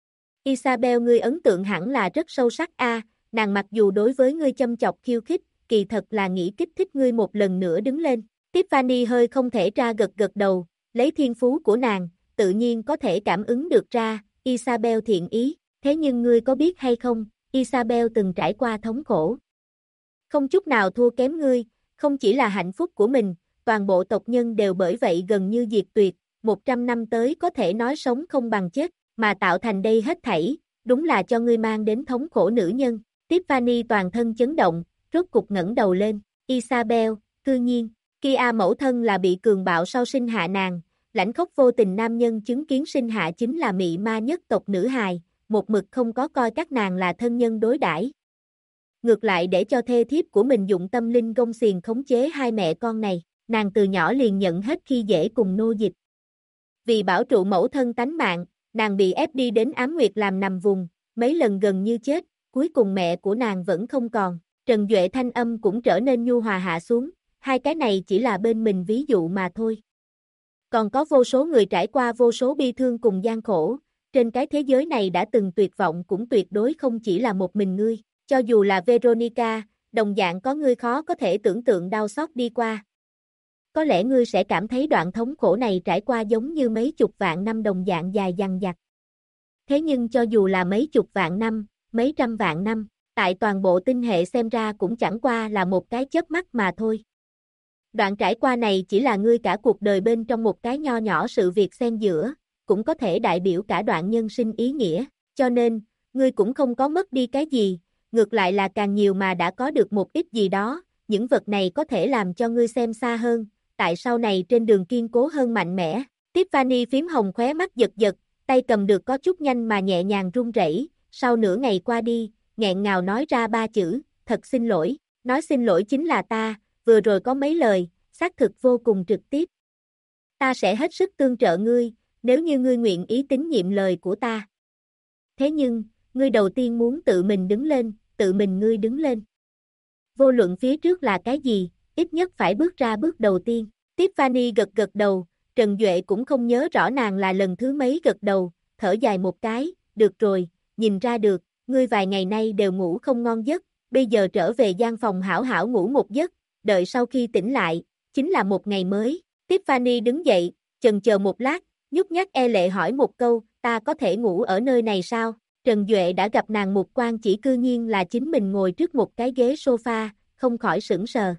Speaker 1: Isabel, ngươi ấn tượng hẳn là rất sâu sắc a, nàng mặc dù đối với ngươi châm chọc khiêu khích, kỳ thật là nghĩ kích thích ngươi một lần nữa đứng lên. Tiffany hơi không thể ra gật gật đầu, lấy thiên phú của nàng, tự nhiên có thể cảm ứng được ra, Isabel thiện ý, thế nhưng ngươi có biết hay không, Isabel từng trải qua thống khổ. Không chút nào thua kém ngươi, không chỉ là hạnh phúc của mình, toàn bộ tộc nhân đều bởi vậy gần như diệt tuyệt, 100 năm tới có thể nói sống không bằng chết, mà tạo thành đây hết thảy, đúng là cho ngươi mang đến thống khổ nữ nhân. Tiffany toàn thân chấn động, rốt cục ngẩng đầu lên, Isabel, cư nhiên, Kia mẫu thân là bị cường bạo sau sinh hạ nàng, lãnh khốc vô tình nam nhân chứng kiến sinh hạ chính là mị ma nhất tộc nữ hài, một mực không có coi các nàng là thân nhân đối đãi. Ngược lại để cho thê thiếp của mình dụng tâm linh gông xiềng khống chế hai mẹ con này, nàng từ nhỏ liền nhận hết khi dễ cùng nô dịch. Vì bảo trụ mẫu thân tánh mạng, nàng bị ép đi đến Ám Nguyệt làm nằm vùng, mấy lần gần như chết, cuối cùng mẹ của nàng vẫn không còn. Trần Duệ thanh âm cũng trở nên nhu hòa hạ xuống, hai cái này chỉ là bên mình ví dụ mà thôi. Còn có vô số người trải qua vô số bi thương cùng gian khổ, trên cái thế giới này đã từng tuyệt vọng cũng tuyệt đối không chỉ là một mình ngươi, cho dù là Veronica, đồng dạng có ngươi khó có thể tưởng tượng đau xót đi qua. Có lẽ ngươi sẽ cảm thấy đoạn thống khổ này trải qua giống như mấy chục vạn năm đồng dạng dài dằng dặc. Thế nhưng cho dù là mấy chục vạn năm, mấy trăm vạn năm, tại toàn bộ tinh hệ xem ra cũng chẳng qua là một cái chớp mắt mà thôi. Đoạn trải qua này chỉ là ngươi cả cuộc đời bên trong một cái nho nhỏ sự việc xen giữa, cũng có thể đại biểu cả đoạn nhân sinh ý nghĩa, cho nên, ngươi cũng không có mất đi cái gì, ngược lại là càng nhiều mà đã có được một ít gì đó, những vật này có thể làm cho ngươi xem xa hơn, tại sau này trên đường kiên cố hơn mạnh mẽ. Tiffany phím hồng khóe mắt giật giật, tay cầm được có chút nhanh mà nhẹ nhàng run rẩy, sau nửa ngày qua đi, nghẹn ngào nói ra 3 chữ, thật xin lỗi, nói xin lỗi chính là ta, vừa rồi có mấy lời, xác thực vô cùng trực tiếp. Ta sẽ hết sức tương trợ ngươi, nếu như ngươi nguyện ý tín nhiệm lời của ta. Thế nhưng, ngươi đầu tiên muốn tự mình đứng lên, tự mình ngươi đứng lên. Vô luận phía trước là cái gì, ít nhất phải bước ra bước đầu tiên. Tiffany gật gật đầu, Trần Duệ cũng không nhớ rõ nàng là lần thứ mấy gật đầu, thở dài một cái, được rồi, nhìn ra được, ngươi vài ngày nay đều ngủ không ngon giấc, bây giờ trở về gian phòng hảo hảo ngủ một giấc, đợi sau khi tỉnh lại, chính là một ngày mới. Tiffany đứng dậy, chần chờ một lát, nhút nhát e lệ hỏi một câu, ta có thể ngủ ở nơi này sao? Trần Duệ đã gặp nàng một quan chỉ cư nhiên là chính mình ngồi trước một cái ghế sofa, không khỏi sững sờ,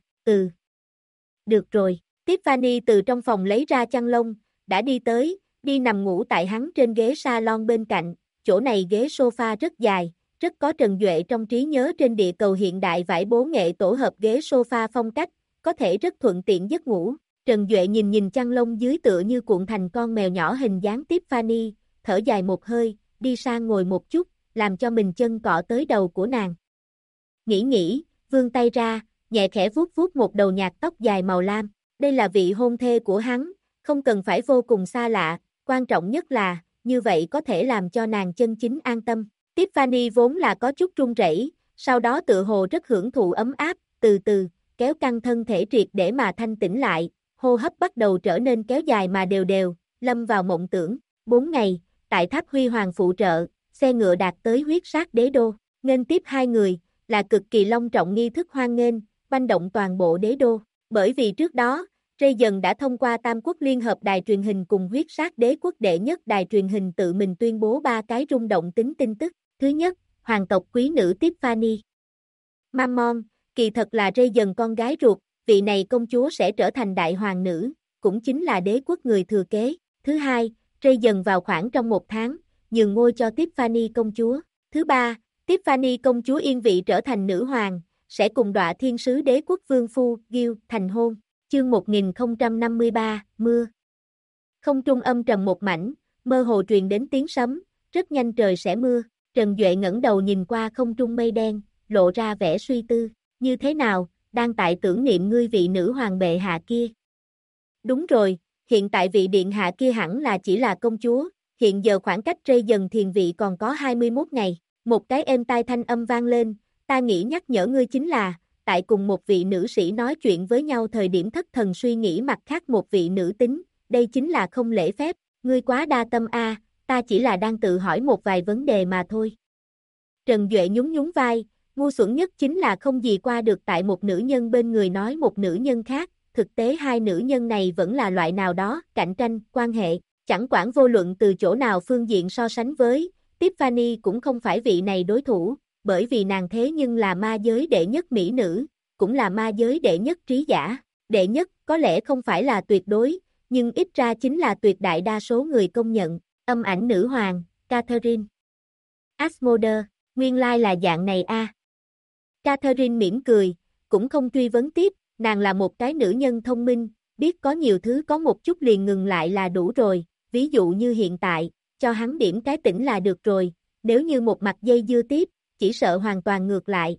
Speaker 1: Được rồi, Tiffany từ trong phòng lấy ra chăn lông, đã đi tới, đi nằm ngủ tại hắn trên ghế salon bên cạnh, chỗ này ghế sofa rất dài, rất có Trần Duệ trong trí nhớ trên địa cầu hiện đại vải bố nghệ tổ hợp ghế sofa phong cách, có thể rất thuận tiện giấc ngủ. Trần Duệ nhìn chăn lông dưới tựa như cuộn thành con mèo nhỏ hình dáng Tiffany, thở dài một hơi, đi sang ngồi một chút, làm cho mình chân cọ tới đầu của nàng. Nghĩ, vươn tay ra, nhẹ khẽ vuốt vuốt một đầu nhạt tóc dài màu lam, đây là vị hôn thê của hắn, không cần phải vô cùng xa lạ, quan trọng nhất là, như vậy có thể làm cho nàng chân chính an tâm. Tiffany vốn là có chút run rẩy, sau đó tự hồ rất hưởng thụ ấm áp, từ từ, kéo căng thân thể triệt để mà thanh tĩnh lại, hô hấp bắt đầu trở nên kéo dài mà đều đều, lâm vào mộng tưởng. 4 ngày, tại tháp Huy Hoàng phụ trợ, xe ngựa đạt tới huyết sát đế đô, nghênh tiếp hai người, là cực kỳ long trọng nghi thức hoan nghênh, oanh động toàn bộ đế đô. Bởi vì trước đó, Rây Dần đã thông qua Tam Quốc Liên Hợp Đài truyền hình cùng huyết sát đế quốc đệ nhất đài truyền hình tự mình tuyên bố 3 cái rung động tính tin tức. Thứ nhất, hoàng tộc quý nữ Tiffany Mammon, kỳ thật là Rây Dần con gái ruột, vị này công chúa sẽ trở thành đại hoàng nữ, cũng chính là đế quốc người thừa kế. Thứ hai, Rây Dần vào khoảng trong 1 tháng, nhường ngôi cho Tiffany công chúa. Thứ ba, Tiffany công chúa yên vị trở thành nữ hoàng, sẽ cùng Đọa Thiên Sứ đế quốc vương phu Gil thành hôn. Chương 1053, mưa. Không trung âm trầm một mảnh, mơ hồ truyền đến tiếng sấm, rất nhanh trời sẽ mưa. Trần Duệ ngẩng đầu nhìn qua không trung mây đen, lộ ra vẻ suy tư, như thế nào, đang tại tưởng niệm ngươi vị nữ hoàng bệ hạ kia. Đúng rồi, hiện tại vị điện hạ kia hẳn là chỉ là công chúa, hiện giờ khoảng cách Rây Dần thiền vị còn có 21 ngày. Một cái êm tai thanh âm vang lên, ta nghĩ nhắc nhở ngươi chính là, tại cùng một vị nữ sĩ nói chuyện với nhau thời điểm thất thần suy nghĩ mặt khác một vị nữ tính, đây chính là không lễ phép, ngươi quá đa tâm a, ta chỉ là đang tự hỏi một vài vấn đề mà thôi. Trần Duệ nhún vai, ngu xuẩn nhất chính là không gì qua được tại một nữ nhân bên người nói một nữ nhân khác, thực tế hai nữ nhân này vẫn là loại nào đó, cạnh tranh, quan hệ, chẳng quản vô luận từ chỗ nào phương diện so sánh với, Tiffany cũng không phải vị này đối thủ, bởi vì nàng thế nhưng là ma giới đệ nhất mỹ nữ, cũng là ma giới đệ nhất trí giả, đệ nhất có lẽ không phải là tuyệt đối, nhưng ít ra chính là tuyệt đại đa số người công nhận, âm ảnh nữ hoàng, Catherine Asmoder, nguyên lai là dạng này a. Catherine mỉm cười, cũng không truy vấn tiếp, nàng là một cái nữ nhân thông minh, biết có nhiều thứ có một chút liền ngừng lại là đủ rồi, ví dụ như hiện tại, cho hắn điểm cái tỉnh là được rồi, nếu như một mặt dây dưa tiếp, chỉ sợ hoàn toàn ngược lại,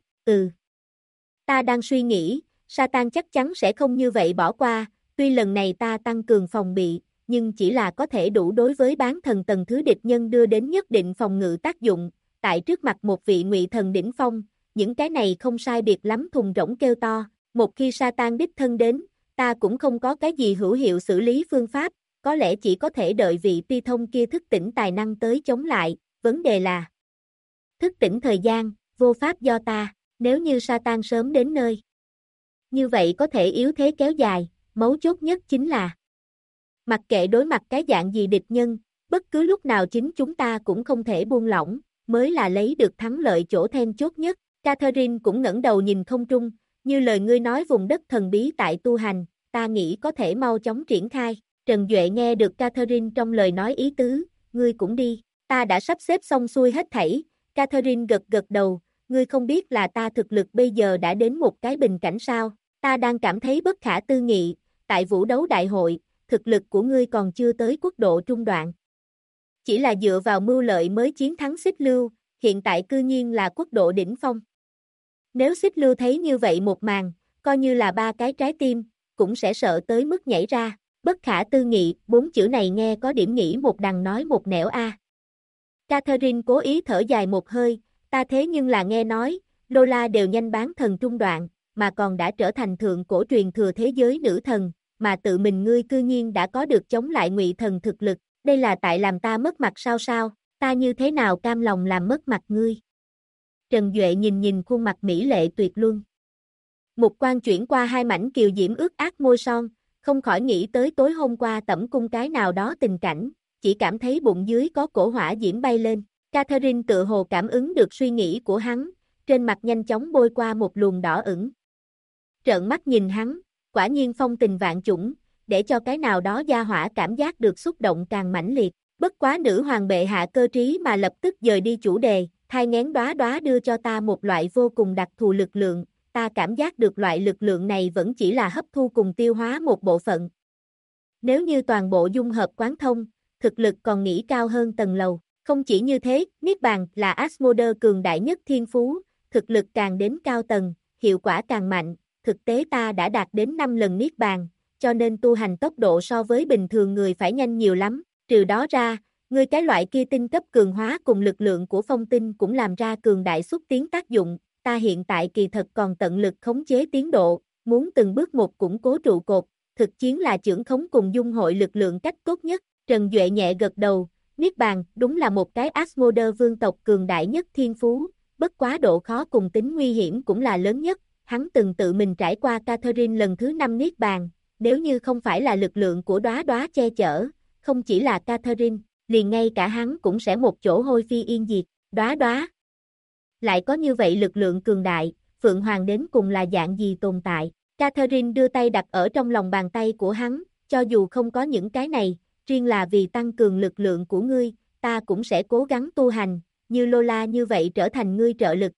Speaker 1: Ta đang suy nghĩ, Satan chắc chắn sẽ không như vậy bỏ qua, tuy lần này ta tăng cường phòng bị, nhưng chỉ là có thể đủ đối với bán thần tầng thứ địch nhân đưa đến nhất định phòng ngự tác dụng, tại trước mặt một vị ngụy thần đỉnh phong, những cái này không sai biệt lắm thùng rỗng kêu to, một khi Satan đích thân đến, ta cũng không có cái gì hữu hiệu xử lý phương pháp, có lẽ chỉ có thể đợi vị pi thông kia thức tỉnh tài năng tới chống lại, vấn đề là thức tỉnh thời gian, vô pháp do ta, nếu như Satan sớm đến nơi. Như vậy có thể yếu thế kéo dài, mấu chốt nhất chính là mặc kệ đối mặt cái dạng gì địch nhân, bất cứ lúc nào chính chúng ta cũng không thể buông lỏng, mới là lấy được thắng lợi chỗ then chốt nhất. Catherine cũng ngẩng đầu nhìn không trung, như lời ngươi nói vùng đất thần bí tại tu hành, ta nghĩ có thể mau chóng triển khai. Trần Duệ nghe được Catherine trong lời nói ý tứ, ngươi cũng đi, ta đã sắp xếp xong xuôi hết thảy. Catherine gật gật đầu, ngươi không biết là ta thực lực bây giờ đã đến một cái bình cảnh sao, ta đang cảm thấy bất khả tư nghị, tại vũ đấu đại hội, thực lực của ngươi còn chưa tới quốc độ trung đoạn. Chỉ là dựa vào mưu lợi mới chiến thắng Xích Lưu, hiện tại cư nhiên là quốc độ đỉnh phong. Nếu Xích Lưu thấy như vậy một màn, coi như là 3 cái trái tim, cũng sẽ sợ tới mức nhảy ra. Bất khả tư nghị, 4 chữ này nghe có điểm nghĩ một đằng nói một nẻo a. Catherine cố ý thở dài một hơi, ta thế nhưng là nghe nói, Lola đều nhanh bán thần trung đoạn, mà còn đã trở thành thượng cổ truyền thừa thế giới nữ thần, mà tự mình ngươi cư nhiên đã có được chống lại Ngụy thần thực lực, đây là tại làm ta mất mặt sao, ta như thế nào cam lòng làm mất mặt ngươi. Trần Duệ nhìn khuôn mặt mỹ lệ tuyệt luân. Mục quan chuyển qua hai mảnh kiều diễm ướt át môi son, không khỏi nghĩ tới tối hôm qua tẩm cung cái nào đó tình cảnh, chỉ cảm thấy bụng dưới có cổ hỏa diễm bay lên. Catherine tự hồ cảm ứng được suy nghĩ của hắn, trên mặt nhanh chóng bôi qua một luồng đỏ ửng. Trợn mắt nhìn hắn, quả nhiên phong tình vạn chủng, để cho cái nào đó gia hỏa cảm giác được xúc động càng mãnh liệt. Bất quá nữ hoàng bệ hạ cơ trí mà lập tức dời đi chủ đề, thai nghén đóa đóa đưa cho ta một loại vô cùng đặc thù lực lượng, ta cảm giác được loại lực lượng này vẫn chỉ là hấp thu cùng tiêu hóa một bộ phận. Nếu như toàn bộ dung hợp quán thông, thực lực còn nghĩ cao hơn tầng lầu. Không chỉ như thế, Niết Bàn là Asmodee cường đại nhất thiên phú, thực lực càng đến cao tầng, hiệu quả càng mạnh, thực tế ta đã đạt đến 5 lần Niết Bàn, cho nên tu hành tốc độ so với bình thường người phải nhanh nhiều lắm, trừ đó ra, ngươi cái loại kia tinh cấp cường hóa cùng lực lượng của phong tinh cũng làm ra cường đại xúc tiến tác dụng, ta hiện tại kỳ thật còn tận lực khống chế tiến độ, muốn từng bước một củng cố trụ cột, thực chiến là chưởng khống cùng dung hội lực lượng cách tốt nhất. Trần Duệ nhẹ gật đầu, Niết Bàn đúng là một cái Asmodee vương tộc cường đại nhất thiên phú, bất quá độ khó cùng tính nguy hiểm cũng là lớn nhất, hắn từng tự mình trải qua Catherine lần thứ 5 Niết Bàn, nếu như không phải là lực lượng của đóa đóa che chở, không chỉ là Catherine, liền ngay cả hắn cũng sẽ một chỗ hôi phi yên diệt, đóa đóa. Lại có như vậy lực lượng cường đại, Phượng Hoàng đến cùng là dạng gì tồn tại, Catherine đưa tay đặt ở trong lòng bàn tay của hắn, cho dù không có những cái này, riêng là vì tăng cường lực lượng của ngươi, ta cũng sẽ cố gắng tu hành, như Lola như vậy trở thành ngươi trợ lực.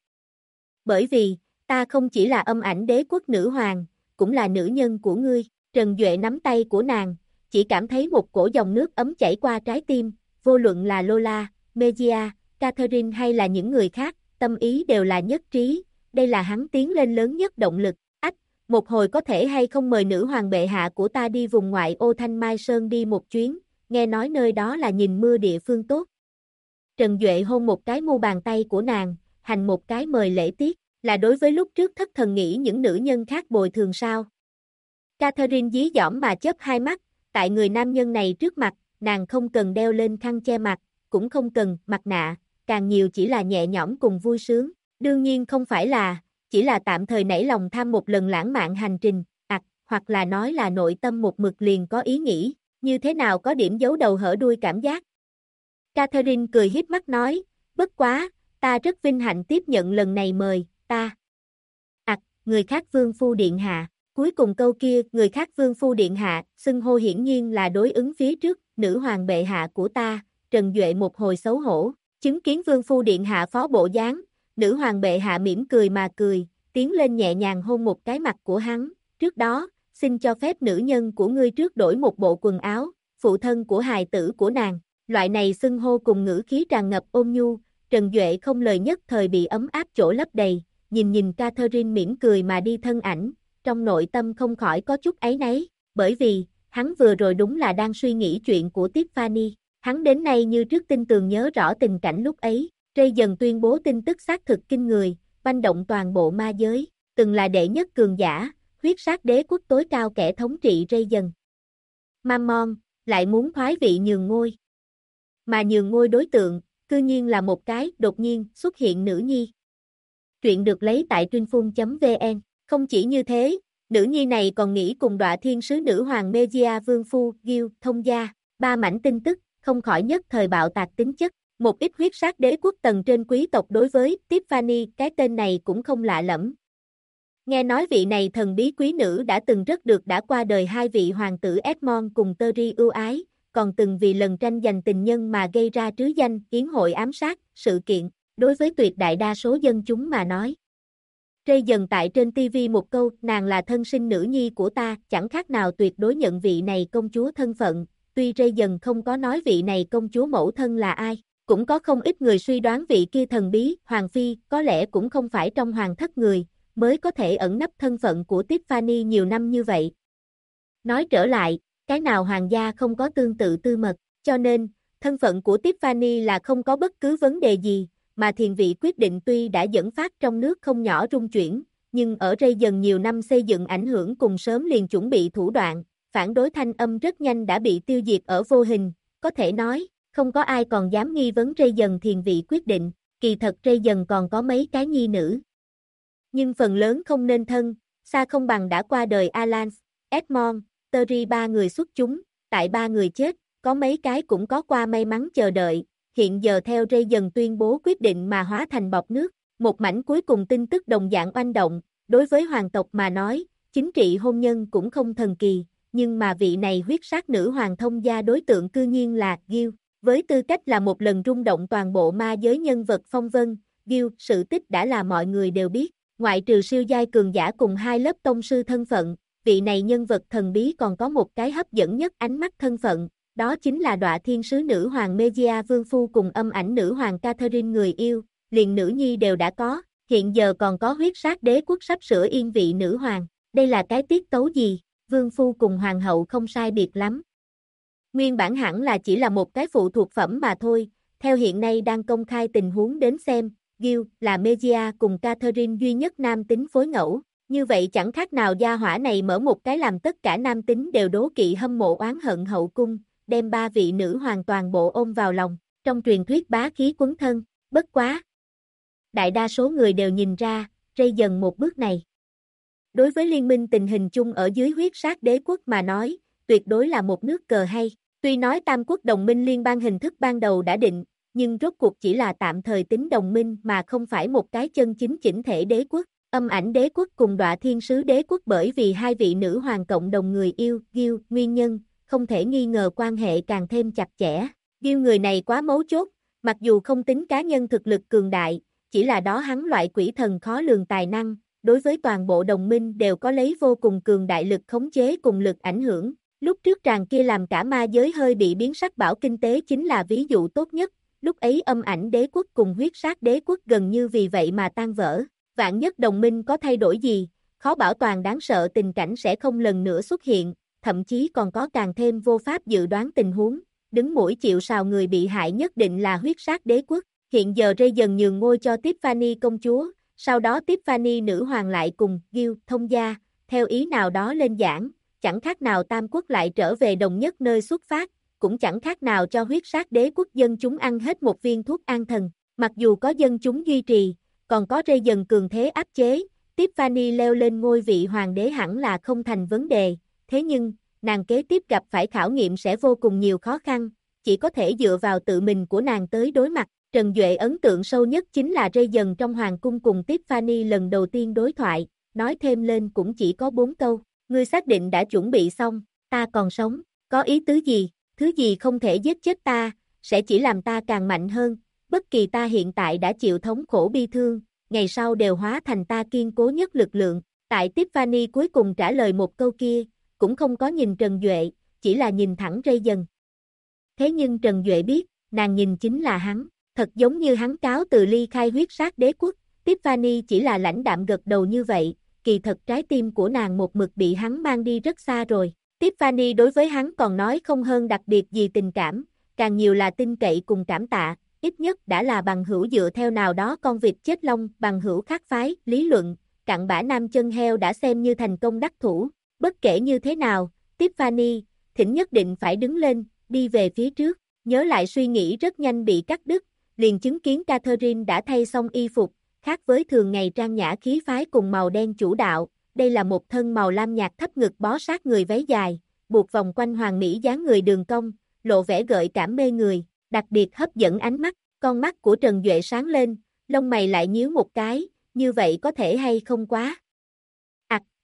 Speaker 1: Bởi vì, ta không chỉ là âm ảnh đế quốc nữ hoàng, cũng là nữ nhân của ngươi. Trần Duệ nắm tay của nàng, chỉ cảm thấy một cổ dòng nước ấm chảy qua trái tim, vô luận là Lola, Mejia, Catherine hay là những người khác, tâm ý đều là nhất trí, đây là hắn tiến lên lớn nhất động lực. Một hồi có thể hay không mời nữ hoàng bệ hạ của ta đi vùng ngoại ô Thanh Mai Sơn đi một chuyến, nghe nói nơi đó là nhìn mưa địa phương tốt. Trần Duệ hôn một cái mu bàn tay của nàng, hành một cái mời lễ tiết, là đối với lúc trước thất thần nghĩ những nữ nhân khác bồi thường sao. Catherine dí dỏm mà chớp hai mắt, tại người nam nhân này trước mặt, nàng không cần đeo lên khăn che mặt, cũng không cần mặt nạ, càng nhiều chỉ là nhẹ nhõm cùng vui sướng, đương nhiên không phải là chỉ là tạm thời nảy lòng tham một lần lãng mạn hành trình, hoặc là nói là nội tâm một mực liền có ý nghĩ, như thế nào có điểm giấu đầu hở đuôi cảm giác. Catherine cười híp mắt nói, bất quá, ta rất vinh hạnh tiếp nhận lần này mời, ta. Người khác vương phu điện hạ, cuối cùng câu kia, người khác vương phu điện hạ, xưng hô hiển nhiên là đối ứng phía trước, nữ hoàng bệ hạ của ta, Trần Duệ một hồi xấu hổ, chứng kiến vương phu điện hạ phó bộ dáng. Nữ hoàng bệ hạ mỉm cười mà cười, tiến lên nhẹ nhàng hôn một cái mặt của hắn, trước đó, xin cho phép nữ nhân của ngươi trước đổi một bộ quần áo, phụ thân của hài tử của nàng, loại này xưng hô cùng ngữ khí tràn ngập ôn nhu, Trần Duệ không lời nhất thời bị ấm áp chỗ lấp đầy, nhìn Catherine mỉm cười mà đi thân ảnh, trong nội tâm không khỏi có chút áy náy, bởi vì, hắn vừa rồi đúng là đang suy nghĩ chuyện của Tiffany, hắn đến nay như trước tin tường nhớ rõ tình cảnh lúc ấy. Ray dần tuyên bố tin tức xác thực kinh người, banh động toàn bộ ma giới, từng là đệ nhất cường giả, huyết sát đế quốc tối cao kẻ thống trị Ray dần. Mammon, lại muốn thoái vị nhường ngôi. Mà nhường ngôi đối tượng, cư nhiên là một cái đột nhiên xuất hiện nữ nhi. Truyện được lấy tại truyênphun.vn, không chỉ như thế, nữ nhi này còn nghĩ cùng Đọa Thiên Sứ Nữ Hoàng Mejia Vương Phu, Gil, thông gia, 3 mảnh tin tức, không khỏi nhất thời bạo tạc tính chất. Một ít huyết sát đế quốc tầng trên quý tộc đối với Tiffany cái tên này cũng không lạ lẫm. Nghe nói vị này thần bí quý nữ đã từng rất được đã qua đời hai vị hoàng tử Edmond cùng Terry ưu ái, còn từng vì lần tranh giành tình nhân mà gây ra trứ danh, yến hội ám sát, sự kiện, đối với tuyệt đại đa số dân chúng mà nói. Rây dần tại trên TV một câu, nàng là thân sinh nữ nhi của ta, chẳng khác nào tuyệt đối nhận vị này công chúa thân phận, tuy Rây dần không có nói vị này công chúa mẫu thân là ai, cũng có không ít người suy đoán vị kia thần bí, hoàng phi, có lẽ cũng không phải trong hoàng thất người, mới có thể ẩn nấp thân phận của Tiffany nhiều năm như vậy. Nói trở lại, cái nào hoàng gia không có tương tự tư mật, cho nên, thân phận của Tiffany là không có bất cứ vấn đề gì, mà thiền vị quyết định tuy đã dẫn phát trong nước không nhỏ rung chuyển, nhưng ở Rây dần nhiều năm xây dựng ảnh hưởng cùng sớm liền chuẩn bị thủ đoạn, phản đối thanh âm rất nhanh đã bị tiêu diệt ở vô hình, có thể nói, không có ai còn dám nghi vấn Rây dần thiền vị quyết định, kỳ thật Rây dần còn có mấy cái nhi nữ. Nhưng phần lớn không nên thân, xa không bằng đã qua đời Alan, Edmond, Terry ba người xuất chúng, tại ba người chết, có mấy cái cũng có qua may mắn chờ đợi, hiện giờ theo Rây dần tuyên bố quyết định mà hóa thành bọt nước, một mảnh cuối cùng tin tức đồng dạng oanh động, đối với hoàng tộc mà nói, chính trị hôn nhân cũng không thần kỳ, nhưng mà vị này huyết sát nữ hoàng thông gia đối tượng cư nhiên là Gil, với tư cách là một lần rung động toàn bộ ma giới nhân vật phong vân, Gil, sự tích đã là mọi người đều biết. Ngoại trừ siêu giai cường giả cùng hai lớp tông sư thân phận, vị này nhân vật thần bí còn có một cái hấp dẫn nhất ánh mắt thân phận, đó chính là Đọa thiên sứ nữ hoàng Megia Vương Phu cùng âm ảnh nữ hoàng Catherine người yêu, liền nữ nhi đều đã có, hiện giờ còn có huyết sát đế quốc sắp sửa yên vị nữ hoàng, đây là cái tiết tấu gì, Vương Phu cùng hoàng hậu không sai biệt lắm. Nguyên bản hẳn là chỉ là một cái phụ thuộc phẩm mà thôi, theo hiện nay đang công khai tình huống đến xem, Gil là Megia cùng Catherine duy nhất nam tính phối ngẫu, như vậy chẳng khác nào gia hỏa này mở một cái làm tất cả nam tính đều đố kỵ hâm mộ oán hận hậu cung, đem ba vị nữ hoàn toàn bộ ôm vào lòng, trong truyền thuyết bá khí quấn thân, bất quá. Đại đa số người đều nhìn ra, Rây dần một bước này. Đối với liên minh tình hình chung ở dưới huyết sát đế quốc mà nói, tuyệt đối là một nước cờ hay, tuy nói tam quốc đồng minh liên bang hình thức ban đầu đã định, nhưng rốt cuộc chỉ là tạm thời tính đồng minh mà không phải một cái chân chính chỉnh thể đế quốc. Âm ảnh đế quốc cùng Đọa thiên sứ đế quốc bởi vì hai vị nữ hoàng cộng đồng người yêu, Gil, nguyên nhân, không thể nghi ngờ quan hệ càng thêm chặt chẽ. Gil người này quá mấu chốt, mặc dù không tính cá nhân thực lực cường đại, chỉ là đó hắn loại quỷ thần khó lường tài năng, đối với toàn bộ đồng minh đều có lấy vô cùng cường đại lực khống chế cùng lực ảnh hưởng. Lúc trước tràng kia làm cả ma giới hơi bị biến sắc bảo kinh tế chính là ví dụ tốt nhất. Lúc ấy âm ảnh đế quốc cùng huyết sát đế quốc gần như vì vậy mà tan vỡ. Vạn nhất đồng minh có thay đổi gì, khó bảo toàn đáng sợ tình cảnh sẽ không lần nữa xuất hiện, thậm chí còn có càng thêm vô pháp dự đoán tình huống. Đứng mũi chịu sào người bị hại nhất định là huyết sát đế quốc. Hiện giờ Rây dần nhường ngôi cho Tiffany công chúa, sau đó Tiffany nữ hoàng lại cùng Gil thông gia, theo ý nào đó lên giảng, chẳng khác nào tam quốc lại trở về đồng nhất nơi xuất phát. Cũng chẳng khác nào cho huyết sát đế quốc dân chúng ăn hết một viên thuốc an thần, mặc dù có dân chúng duy trì, còn có Rây dần cường thế áp chế, Tiffany leo lên ngôi vị hoàng đế hẳn là không thành vấn đề, thế nhưng, nàng kế tiếp gặp phải khảo nghiệm sẽ vô cùng nhiều khó khăn, chỉ có thể dựa vào tự mình của nàng tới đối mặt. Trần Duệ ấn tượng sâu nhất chính là Rây dần trong hoàng cung cùng Tiffany lần đầu tiên đối thoại, nói thêm lên cũng chỉ có 4 câu, ngươi xác định đã chuẩn bị xong, ta còn sống, có ý tứ gì? Thứ gì không thể giết chết ta, sẽ chỉ làm ta càng mạnh hơn, bất kỳ ta hiện tại đã chịu thống khổ bi thương, ngày sau đều hóa thành ta kiên cố nhất lực lượng. Tại Tiffany cuối cùng trả lời một câu kia, cũng không có nhìn Trần Duệ, chỉ là nhìn thẳng Rây dần. Thế nhưng Trần Duệ biết, nàng nhìn chính là hắn, thật giống như hắn cáo từ ly khai huyết sát đế quốc, Tiffany chỉ là lãnh đạm gật đầu như vậy, kỳ thật trái tim của nàng một mực bị hắn mang đi rất xa rồi. Tiffany đối với hắn còn nói không hơn đặc biệt gì tình cảm, càng nhiều là tin cậy cùng cảm tạ, ít nhất đã là bằng hữu dựa theo nào đó con vịt chết lông, bằng hữu khác phái, lý luận, cặn bã nam chân heo đã xem như thành công đắc thủ, bất kể như thế nào, Tiffany, thỉnh nhất định phải đứng lên, đi về phía trước, nhớ lại suy nghĩ rất nhanh bị cắt đứt, liền chứng kiến Catherine đã thay xong y phục, khác với thường ngày trang nhã khí phái cùng màu đen chủ đạo. Đây là một thân màu lam nhạt thấp ngực bó sát người váy dài, buộc vòng quanh hoàng mỹ dáng người đường cong, lộ vẻ gợi cảm mê người, đặc biệt hấp dẫn ánh mắt, con mắt của Trần Duệ sáng lên, lông mày lại nhíu một cái, như vậy có thể hay không quá.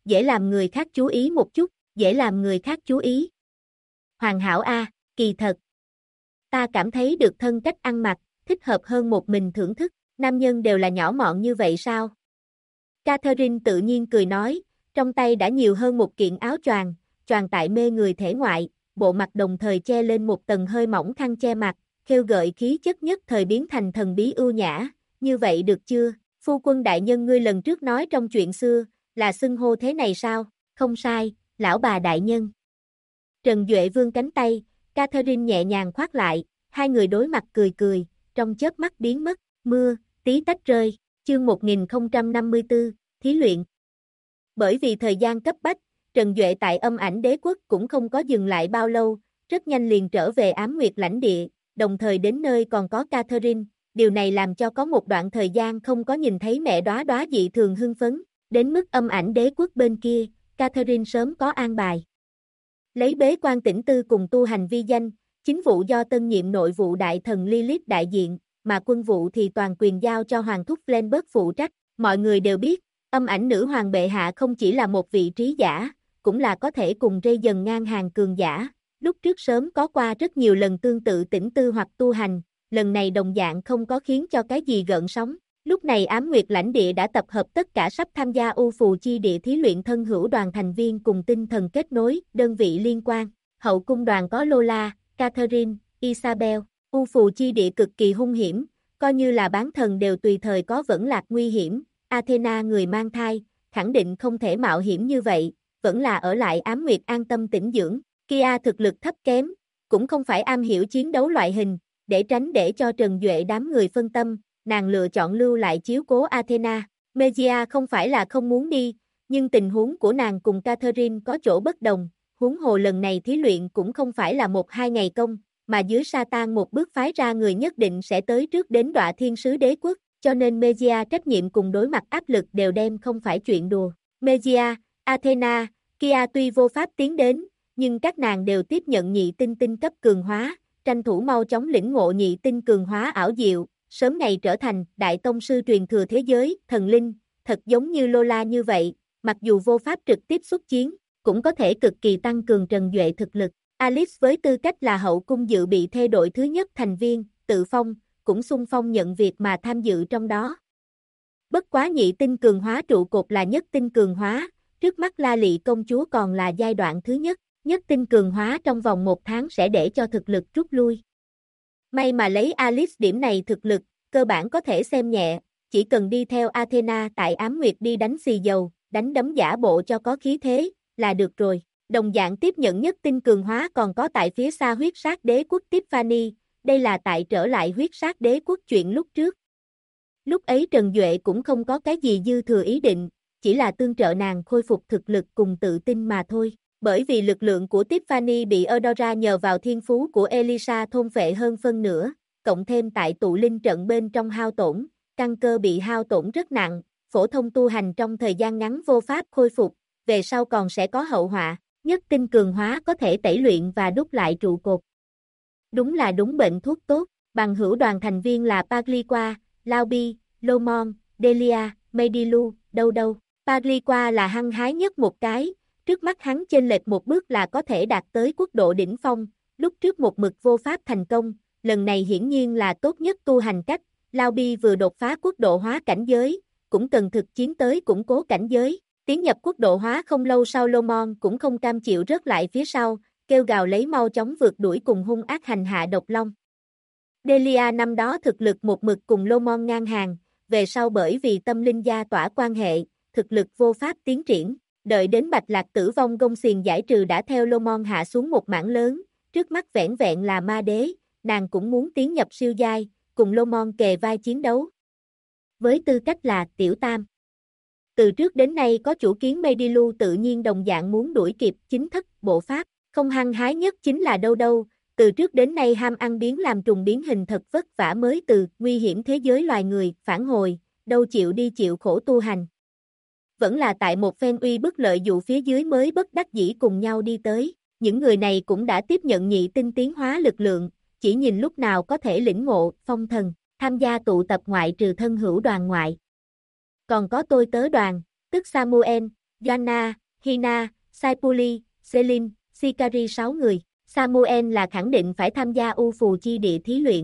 Speaker 1: dễ làm người khác chú ý một chút, dễ làm người khác chú ý. Hoàn hảo a, kỳ thật. Ta cảm thấy được thân cách ăn mặc, thích hợp hơn một mình thưởng thức, nam nhân đều là nhỏ mọn như vậy sao? Catherine tự nhiên cười nói, trong tay đã nhiều hơn một kiện áo choàng, choàng tại mê người thể ngoại, bộ mặt đồng thời che lên một tầng hơi mỏng khăn che mặt, khêu gợi khí chất nhất thời biến thành thần bí ưu nhã, như vậy được chưa? Phu quân đại nhân ngươi lần trước nói trong chuyện xưa, là xưng hô thế này sao? Không sai, lão bà đại nhân. Trần Duệ vươn cánh tay, Catherine nhẹ nhàng khoác lại, hai người đối mặt cười cười, trong chớp mắt biến mất, mưa, tí tách rơi, chương 1054, thí luyện. Bởi vì thời gian cấp bách, Trần Duệ tại Âm Ảnh Đế Quốc cũng không có dừng lại bao lâu, rất nhanh liền trở về Ám Nguyệt lãnh địa, đồng thời đến nơi còn có Catherine, điều này làm cho có một đoạn thời gian không có nhìn thấy mẹ đóa đóa dị thường hưng phấn, đến mức Âm Ảnh Đế Quốc bên kia, Catherine sớm có an bài. Lấy bế quan tĩnh tư cùng tu hành vi danh, chính vụ do tân nhiệm nội vụ đại thần Lilith đại diện, mà quân vụ thì toàn quyền giao cho Hoàng thúc Flenberg phụ trách, mọi người đều biết, Âm Ảnh nữ hoàng bệ hạ không chỉ là một vị trí giả, cũng là có thể cùng rây dần ngang hàng cường giả, lúc trước sớm có qua rất nhiều lần tương tự tĩnh tư hoặc tu hành, lần này đồng dạng không có khiến cho cái gì gợn sóng. Lúc này Ám Nguyệt lãnh địa đã tập hợp tất cả sắp tham gia U Phù Chi địa thí luyện thân hữu đoàn thành viên cùng tinh thần kết nối, đơn vị liên quan. Hậu cung đoàn có Lola, Catherine, Isabel. U Phù Chi địa cực kỳ hung hiểm, coi như là bán thần đều tùy thời có vẫn lạc nguy hiểm. Athena người mang thai, khẳng định không thể mạo hiểm như vậy, vẫn là ở lại Ám Nguyệt an tâm tĩnh dưỡng. Kia thực lực thấp kém, cũng không phải am hiểu chiến đấu loại hình, để tránh để cho Trần Duệ đám người phân tâm, nàng lựa chọn lưu lại chiếu cố Athena. Mejia không phải là không muốn đi, nhưng tình huống của nàng cùng Catherine có chỗ bất đồng, huống hồ lần này thí luyện cũng không phải là 1-2 ngày công, mà dưới Satan một bước phái ra người nhất định sẽ tới trước đến Đọa Thiên Sứ Đế Quốc, cho nên Mejia trách nhiệm cùng đối mặt áp lực đều đem không phải chuyện đùa. Mejia, Athena, Kia tuy vô pháp tiến đến, nhưng các nàng đều tiếp nhận nhị tinh tinh cấp cường hóa, tranh thủ mau chóng lĩnh ngộ nhị tinh cường hóa ảo diệu, sớm ngày trở thành đại tông sư truyền thừa thế giới, thần linh, thật giống như Lola như vậy, mặc dù vô pháp trực tiếp xuất chiến, cũng có thể cực kỳ tăng cường Trần Duệ thực lực. Alice với tư cách là hậu cung dự bị thê đội thứ nhất thành viên, tự phong, cũng xung phong nhận việc mà tham dự trong đó. Bất quá nhị tinh cường hóa trụ cột là nhất tinh cường hóa, trước mắt La Lị công chúa còn là giai đoạn thứ nhất, nhất tinh cường hóa trong vòng 1 tháng sẽ để cho thực lực rút lui. May mà lấy Alice điểm này thực lực, cơ bản có thể xem nhẹ, chỉ cần đi theo Athena tại Ám Nguyệt đi đánh xì dầu, đánh đấm giả bộ cho có khí thế, là được rồi. Đồng dạng tiếp nhận nhất tinh cường hóa còn có tại phía xa huyết sát đế quốc Tiffany, đây là tại trở lại huyết sát đế quốc chuyện lúc trước. Lúc ấy Trần Duệ cũng không có cái gì dư thừa ý định, chỉ là tương trợ nàng khôi phục thực lực cùng tự tin mà thôi. Bởi vì lực lượng của Tiffany bị Eudora nhờ vào thiên phú của Elisa thôn phệ hơn phân nửa, cộng thêm tại tụ linh trận bên trong hao tổn, căn cơ bị hao tổn rất nặng, phổ thông tu hành trong thời gian ngắn vô pháp khôi phục, về sau còn sẽ có hậu họa, nhất tinh cường hóa có thể tẩy luyện và đúc lại trụ cột. Đúng là đúng bệnh thuốc tốt, bằng hữu đoàn thành viên là Pagliqua, Laubi, Lomon, Delia, Medilu, đâu đâu. Pagliqua là hăng hái nhất một cái, trước mắt hắn chênh lệch một bước là có thể đạt tới quốc độ đỉnh phong, lúc trước một mực vô pháp thành công, lần này hiển nhiên là tốt nhất tu hành cách, Laubi vừa đột phá quốc độ hóa cảnh giới, cũng cần thực chiến tới củng cố cảnh giới, tiến nhập quốc độ hóa không lâu sau Lomon cũng không cam chịu rớt lại phía sau, kêu gào lấy mau chóng vượt đuổi cùng hung ác hành hạ độc long. Delia năm đó thực lực một mực cùng Lomon ngang hàng, về sau bởi vì tâm linh gia tỏa quan hệ, thực lực vô pháp tiến triển, đợi đến Bạch Lạc tử vong gông xiềng giải trừ đã theo Lomon hạ xuống một mảng lớn, trước mắt vẻn vẹn là ma đế, nàng cũng muốn tiến nhập siêu giai, cùng Lomon kề vai chiến đấu. Với tư cách là tiểu tam, từ trước đến nay có chủ kiến Medilu tự nhiên đồng dạng muốn đuổi kịp chính thức bộ pháp, không hăng hái nhất chính là đâu đâu, từ trước đến nay ham ăn biến làm trùng biến hình thật vất vả mới từ nguy hiểm thế giới loài người phản hồi, đâu chịu đi chịu khổ tu hành. Vẫn là tại một phen uy bức lợi dụ phía dưới mới bất đắc dĩ cùng nhau đi tới, những người này cũng đã tiếp nhận nhị tinh tiến hóa lực lượng, chỉ nhìn lúc nào có thể lĩnh ngộ, phong thần, tham gia tụ tập ngoại trừ thân hữu đoàn ngoại. Còn có tôi tớ đoàn, tức Samuel, Joanna, Hina, Saipuli, Celine, Sikari 6 người. Samuel là khẳng định phải tham gia U Phù Chi Địa thí luyện.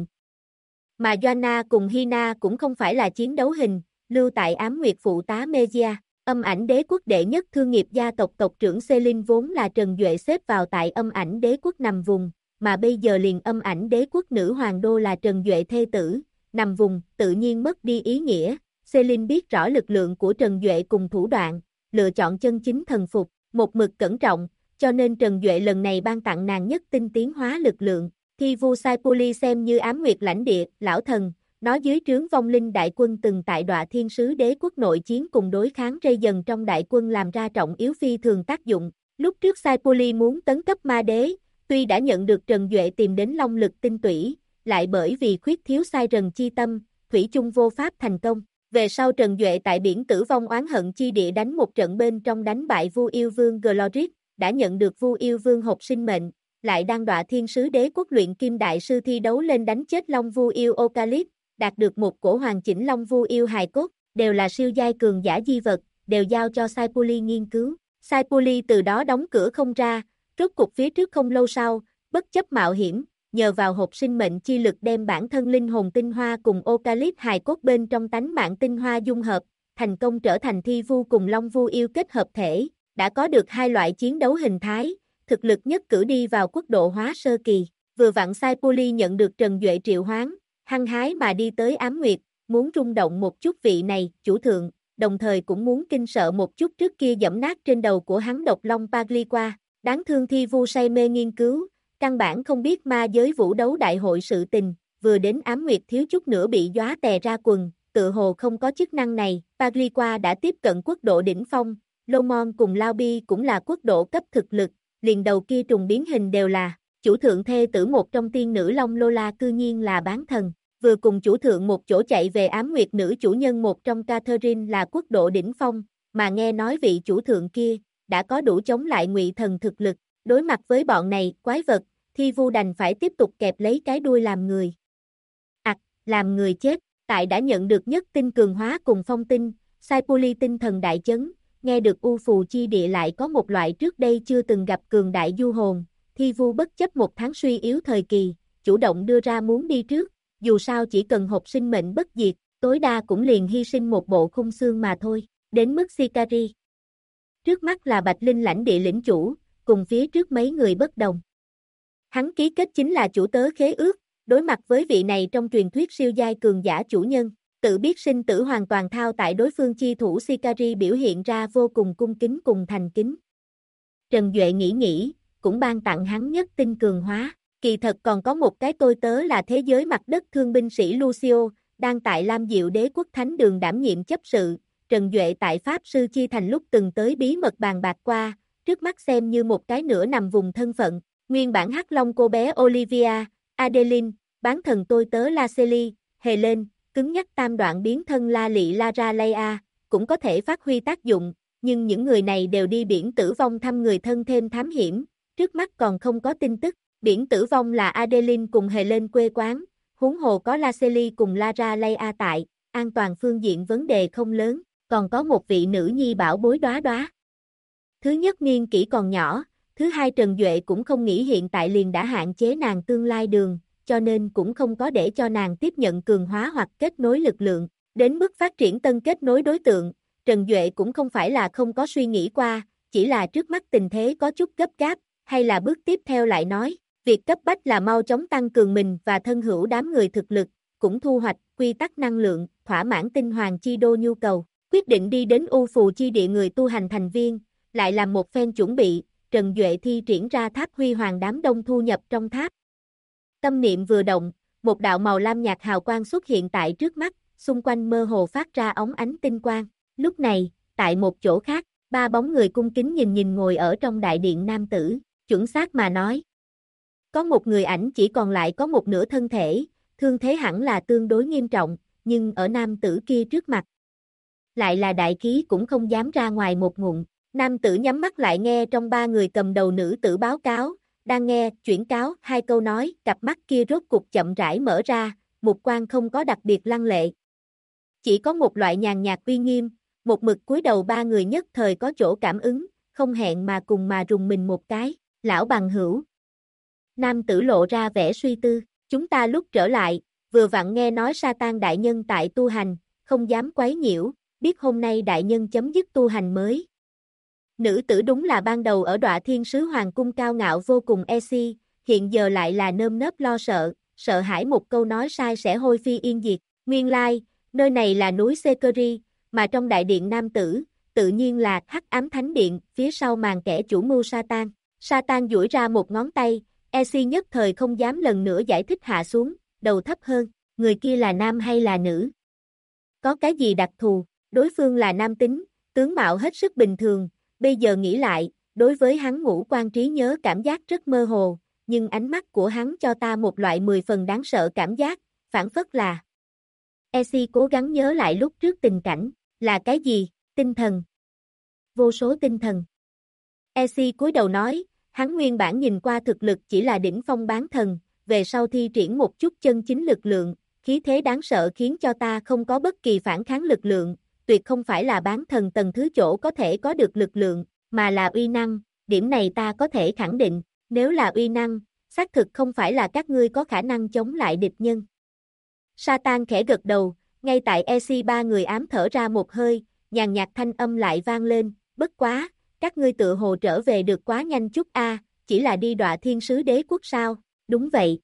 Speaker 1: Mà Joanna cùng Hina cũng không phải là chiến đấu hình, lưu tại Ám Nguyệt phụ tá Megia. Âm ảnh đế quốc đệ nhất thương nghiệp gia tộc tộc trưởng Celine vốn là Trần Duệ xếp vào tại âm ảnh đế quốc nằm vùng, mà bây giờ liền âm ảnh đế quốc nữ hoàng đô là Trần Duệ thê tử, nằm vùng, tự nhiên mất đi ý nghĩa. Celine biết rõ lực lượng của Trần Duệ cùng thủ đoạn, lựa chọn chân chính thần phục, một mực cẩn trọng, cho nên Trần Duệ lần này ban tặng nàng nhất tinh tiến hóa lực lượng. Thi Vu Saipuli xem như Ám Nguyệt lãnh địa, lão thần, nó dưới trướng vong linh đại quân từng tại Đọa Thiên Sứ đế quốc nội chiến cùng đối kháng rây dần trong đại quân làm ra trọng yếu phi thường tác dụng. Lúc trước Saipuli muốn tấn cấp ma đế, tuy đã nhận được Trần Duệ tìm đến long lực tinh tủy, lại bởi vì khuyết thiếu sai rần chi tâm, thủy chung vô pháp thành công. Về sau Trần Duệ tại biển tử vong oán hận chi địa đánh một trận bên trong đánh bại Vu Yêu Vương Gloric, đã nhận được Vu Yêu Vương hộp sinh mệnh, lại đang Đọa Thiên Sứ đế quốc luyện kim đại sư thi đấu lên đánh chết Long Vu Yêu Ocalypse, đạt được một cổ hoàn chỉnh Long Vu Yêu hài cốt, đều là siêu giai cường giả di vật, đều giao cho Saipuli nghiên cứu. Saipuli từ đó đóng cửa không ra, rốt cục phía trước không lâu sau, bất chấp mạo hiểm, nhờ vào hộp sinh mệnh chi lực đem bản thân linh hồn tinh hoa cùng Ocalypse hài cốt bên trong tánh mạng tinh hoa dung hợp, thành công trở thành Thi Vu cùng Long Vu Yêu kết hợp thể, đã có được hai loại chiến đấu hình thái, thực lực nhất cử đi vào quốc độ hóa sơ kỳ. Vừa vặn Saipuli nhận được Trần Duệ triệu hoán, hăng hái mà đi tới Ám Nguyệt, muốn rung động một chút vị này, chủ thượng, đồng thời cũng muốn kinh sợ một chút trước kia dẫm nát trên đầu của hắn độc long Pagliqua. Đáng thương Thi Vu say mê nghiên cứu, căn bản không biết ma giới vũ đấu đại hội sự tình, vừa đến Ám Nguyệt thiếu chút nữa bị dóa tè ra quần, tự hồ không có chức năng này. Pagliqua đã tiếp cận quốc độ đỉnh phong, Lomon cùng Lao Bi cũng là quốc độ cấp thực lực, liền đầu kia trùng biến hình đều là chủ thượng thê tử một trong tiên nữ Long Lola cư nhiên là bán thần, vừa cùng chủ thượng một chỗ chạy về Ám Nguyệt nữ chủ nhân một trong Catherine là quốc độ đỉnh phong, mà nghe nói vị chủ thượng kia đã có đủ chống lại ngụy thần thực lực, đối mặt với bọn này quái vật, Thi Vu đành phải tiếp tục kẹp lấy cái đuôi làm người. Làm người chết, tại đã nhận được nhất tinh cường hóa cùng phong tinh, Saipuli tinh thần đại chấn, nghe được U Phù Chi Địa lại có một loại trước đây chưa từng gặp cường đại du hồn, Thi Vu bất chấp một tháng suy yếu thời kỳ, chủ động đưa ra muốn đi trước, dù sao chỉ cần hộp sinh mệnh bất diệt, tối đa cũng liền hy sinh một bộ khung xương mà thôi, đến mức Sikari. Trước mắt là Bạch Linh lãnh địa lĩnh chủ, cùng phía trước mấy người bất đồng. Hắn ký kết chính là chủ tớ khế ước, đối mặt với vị này trong truyền thuyết siêu giai cường giả chủ nhân, tự biết sinh tử hoàn toàn thao tại đối phương chi thủ Sikari biểu hiện ra vô cùng cung kính cùng thành kính. Trần Duệ nghĩ, cũng ban tặng hắn nhất tinh cường hóa, kỳ thật còn có một cái tôi tớ là thế giới mặt đất thương binh sĩ Lucio, đang tại Lam Diệu Đế quốc Thánh Đường đảm nhiệm chấp sự, Trần Duệ tại Pháp Sư Chi Thành lúc từng tới bí mật bàn bạc qua, trước mắt xem như một cái nửa nằm vùng thân phận, nguyên bản Hắc Long cô bé Olivia, Adeline, bán thần tôi tớ Lacely, Helen, cứng nhắc tam đoạn biến thân La Lị Lara Leia, cũng có thể phát huy tác dụng, nhưng những người này đều đi biển tử vong thăm người thân thêm thám hiểm, trước mắt còn không có tin tức, biển tử vong là Adeline cùng Helen quê quán, huống hồ có Lacely cùng Lara Leia tại, an toàn phương diện vấn đề không lớn, còn có một vị nữ nhi bảo bối đóa đóa. Thứ nhất niên kỷ còn nhỏ, thứ hai Trần Duệ cũng không nghĩ hiện tại liền đã hạn chế nàng tương lai đường, cho nên cũng không có để cho nàng tiếp nhận cường hóa hoặc kết nối lực lượng, đến mức phát triển tân kết nối đối tượng, Trần Duệ cũng không phải là không có suy nghĩ qua, chỉ là trước mắt tình thế có chút gấp gáp, hay là bước tiếp theo lại nói, việc cấp bách là mau chóng tăng cường mình và thân hữu đám người thực lực, cũng thu hoạch quy tắc năng lượng, thỏa mãn tinh hoàng chi đô nhu cầu, quyết định đi đến U Phù Chi Địa người tu hành thành viên, lại làm một phen chuẩn bị, Trần Duệ thi triển ra tháp huy hoàng đám đông thu nhập trong tháp. Tâm niệm vừa động, một đạo màu lam nhạt hào quang xuất hiện tại trước mắt, xung quanh mơ hồ phát ra óng ánh tinh quang. Lúc này, tại một chỗ khác, ba bóng người cung kính nhìn ngồi ở trong đại điện nam tử, chuẩn xác mà nói. Có một người ảnh chỉ còn lại có một nửa thân thể, thương thế hẳn là tương đối nghiêm trọng, nhưng ở nam tử kia trước mặt. Lại là đại khí cũng không dám ra ngoài một ngụm, nam tử nhắm mắt lại nghe trong ba người cầm đầu nữ tử báo cáo, đang nghe, chuyển cáo, hai câu nói, cặp mắt kia rốt cục chậm rãi mở ra, mục quang không có đặc biệt lăng lệ. Chỉ có một loại nhàn nhạt uy nghiêm, Một mực cúi đầu ba người nhất thời có chỗ cảm ứng, không hẹn mà cùng mà rùng mình một cái, lão bằng hữu. Nam tử lộ ra vẻ suy tư, chúng ta lúc trở lại, vừa vặn nghe nói Sa-tan đại nhân tại tu hành, không dám quấy nhiễu, biết hôm nay đại nhân chấm dứt tu hành mới. Nữ tử đúng là ban đầu ở Đọa Thiên Sứ Hoàng cung cao ngạo vô cùng e-si, hiện giờ lại là nơm nớp lo sợ, sợ hãi một câu nói sai sẽ hôi phi yên diệt. Nguyên lai, nơi này là núi Sekeri, mà trong đại điện nam tử, tự nhiên là Hắc Ám Thánh Điện, phía sau màn kẻ chủ mưu Sa-tan. Sa-tan duỗi ra một ngón tay, e-si nhất thời không dám lần nữa giải thích hạ xuống, đầu thấp hơn, người kia là nam hay là nữ? Có cái gì đặc thù? Đối phương là nam tính, tướng mạo hết sức bình thường, bây giờ nghĩ lại, đối với hắn ngũ quan trí nhớ cảm giác rất mơ hồ, nhưng ánh mắt của hắn cho ta một loại 10 phần đáng sợ cảm giác, phản phất là. e-si cố gắng nhớ lại lúc trước tình cảnh, là cái gì? Tinh thần. Vô số tinh thần. e-si cúi đầu nói, hắn nguyên bản nhìn qua thực lực chỉ là đỉnh phong bán thần, về sau thi triển một chút chân chính lực lượng, khí thế đáng sợ khiến cho ta không có bất kỳ phản kháng lực lượng, tuyệt không phải là bán thần tầng thứ chỗ có thể có được lực lượng, mà là uy năng, điểm này ta có thể khẳng định, nếu là uy năng, xác thực không phải là các ngươi có khả năng chống lại địch nhân. Sa-tan khẽ gật đầu, ngay tại e-si ba người ám thở ra một hơi, nhàn nhạt thanh âm lại vang lên, bất quá, các ngươi tự hồ trở về được quá nhanh chút a, chỉ là đi Đọa Thiên Sứ Đế quốc sao? Đúng vậy.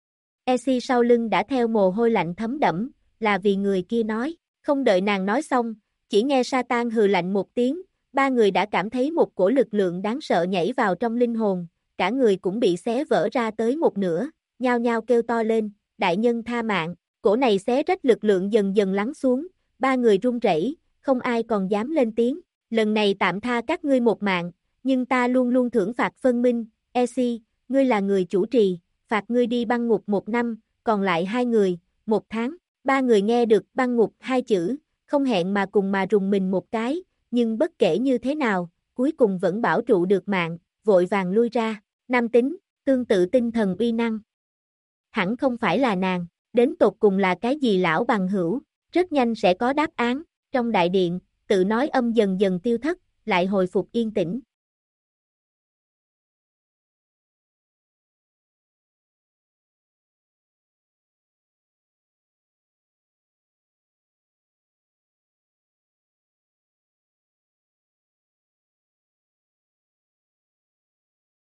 Speaker 1: e-si sau lưng đã theo mồ hôi lạnh thấm đẫm, là vì người kia nói, không đợi nàng nói xong, chỉ nghe Sa-tan hừ lạnh một tiếng, ba người đã cảm thấy một cổ lực lượng đáng sợ nhảy vào trong linh hồn, cả người cũng bị xé vỡ ra tới một nửa, nhao nhao kêu to lên, đại nhân tha mạng, cổ này xé rách lực lượng dần dần lắng xuống, ba người run rẩy, không ai còn dám lên tiếng, lần này tạm tha các ngươi một mạng, nhưng ta luôn luôn thưởng phạt phân minh, e-si, ngươi là người chủ trì, phạt ngươi đi băng ngục 1 năm, còn lại 2 người, 1 tháng, ba người nghe được băng ngục 2 chữ, không hẹn mà cùng mà rùng mình một cái, nhưng bất kể như thế nào, cuối cùng vẫn bảo trụ được mạng, vội vàng lui ra, nam tính, tương tự tinh thần uy năng. Hẳn không phải là nàng, đến tột cùng là cái gì lão bằng hữu, rất nhanh sẽ có đáp án, trong đại điện, tự nói âm dần dần tiêu thất, lại hồi phục yên tĩnh,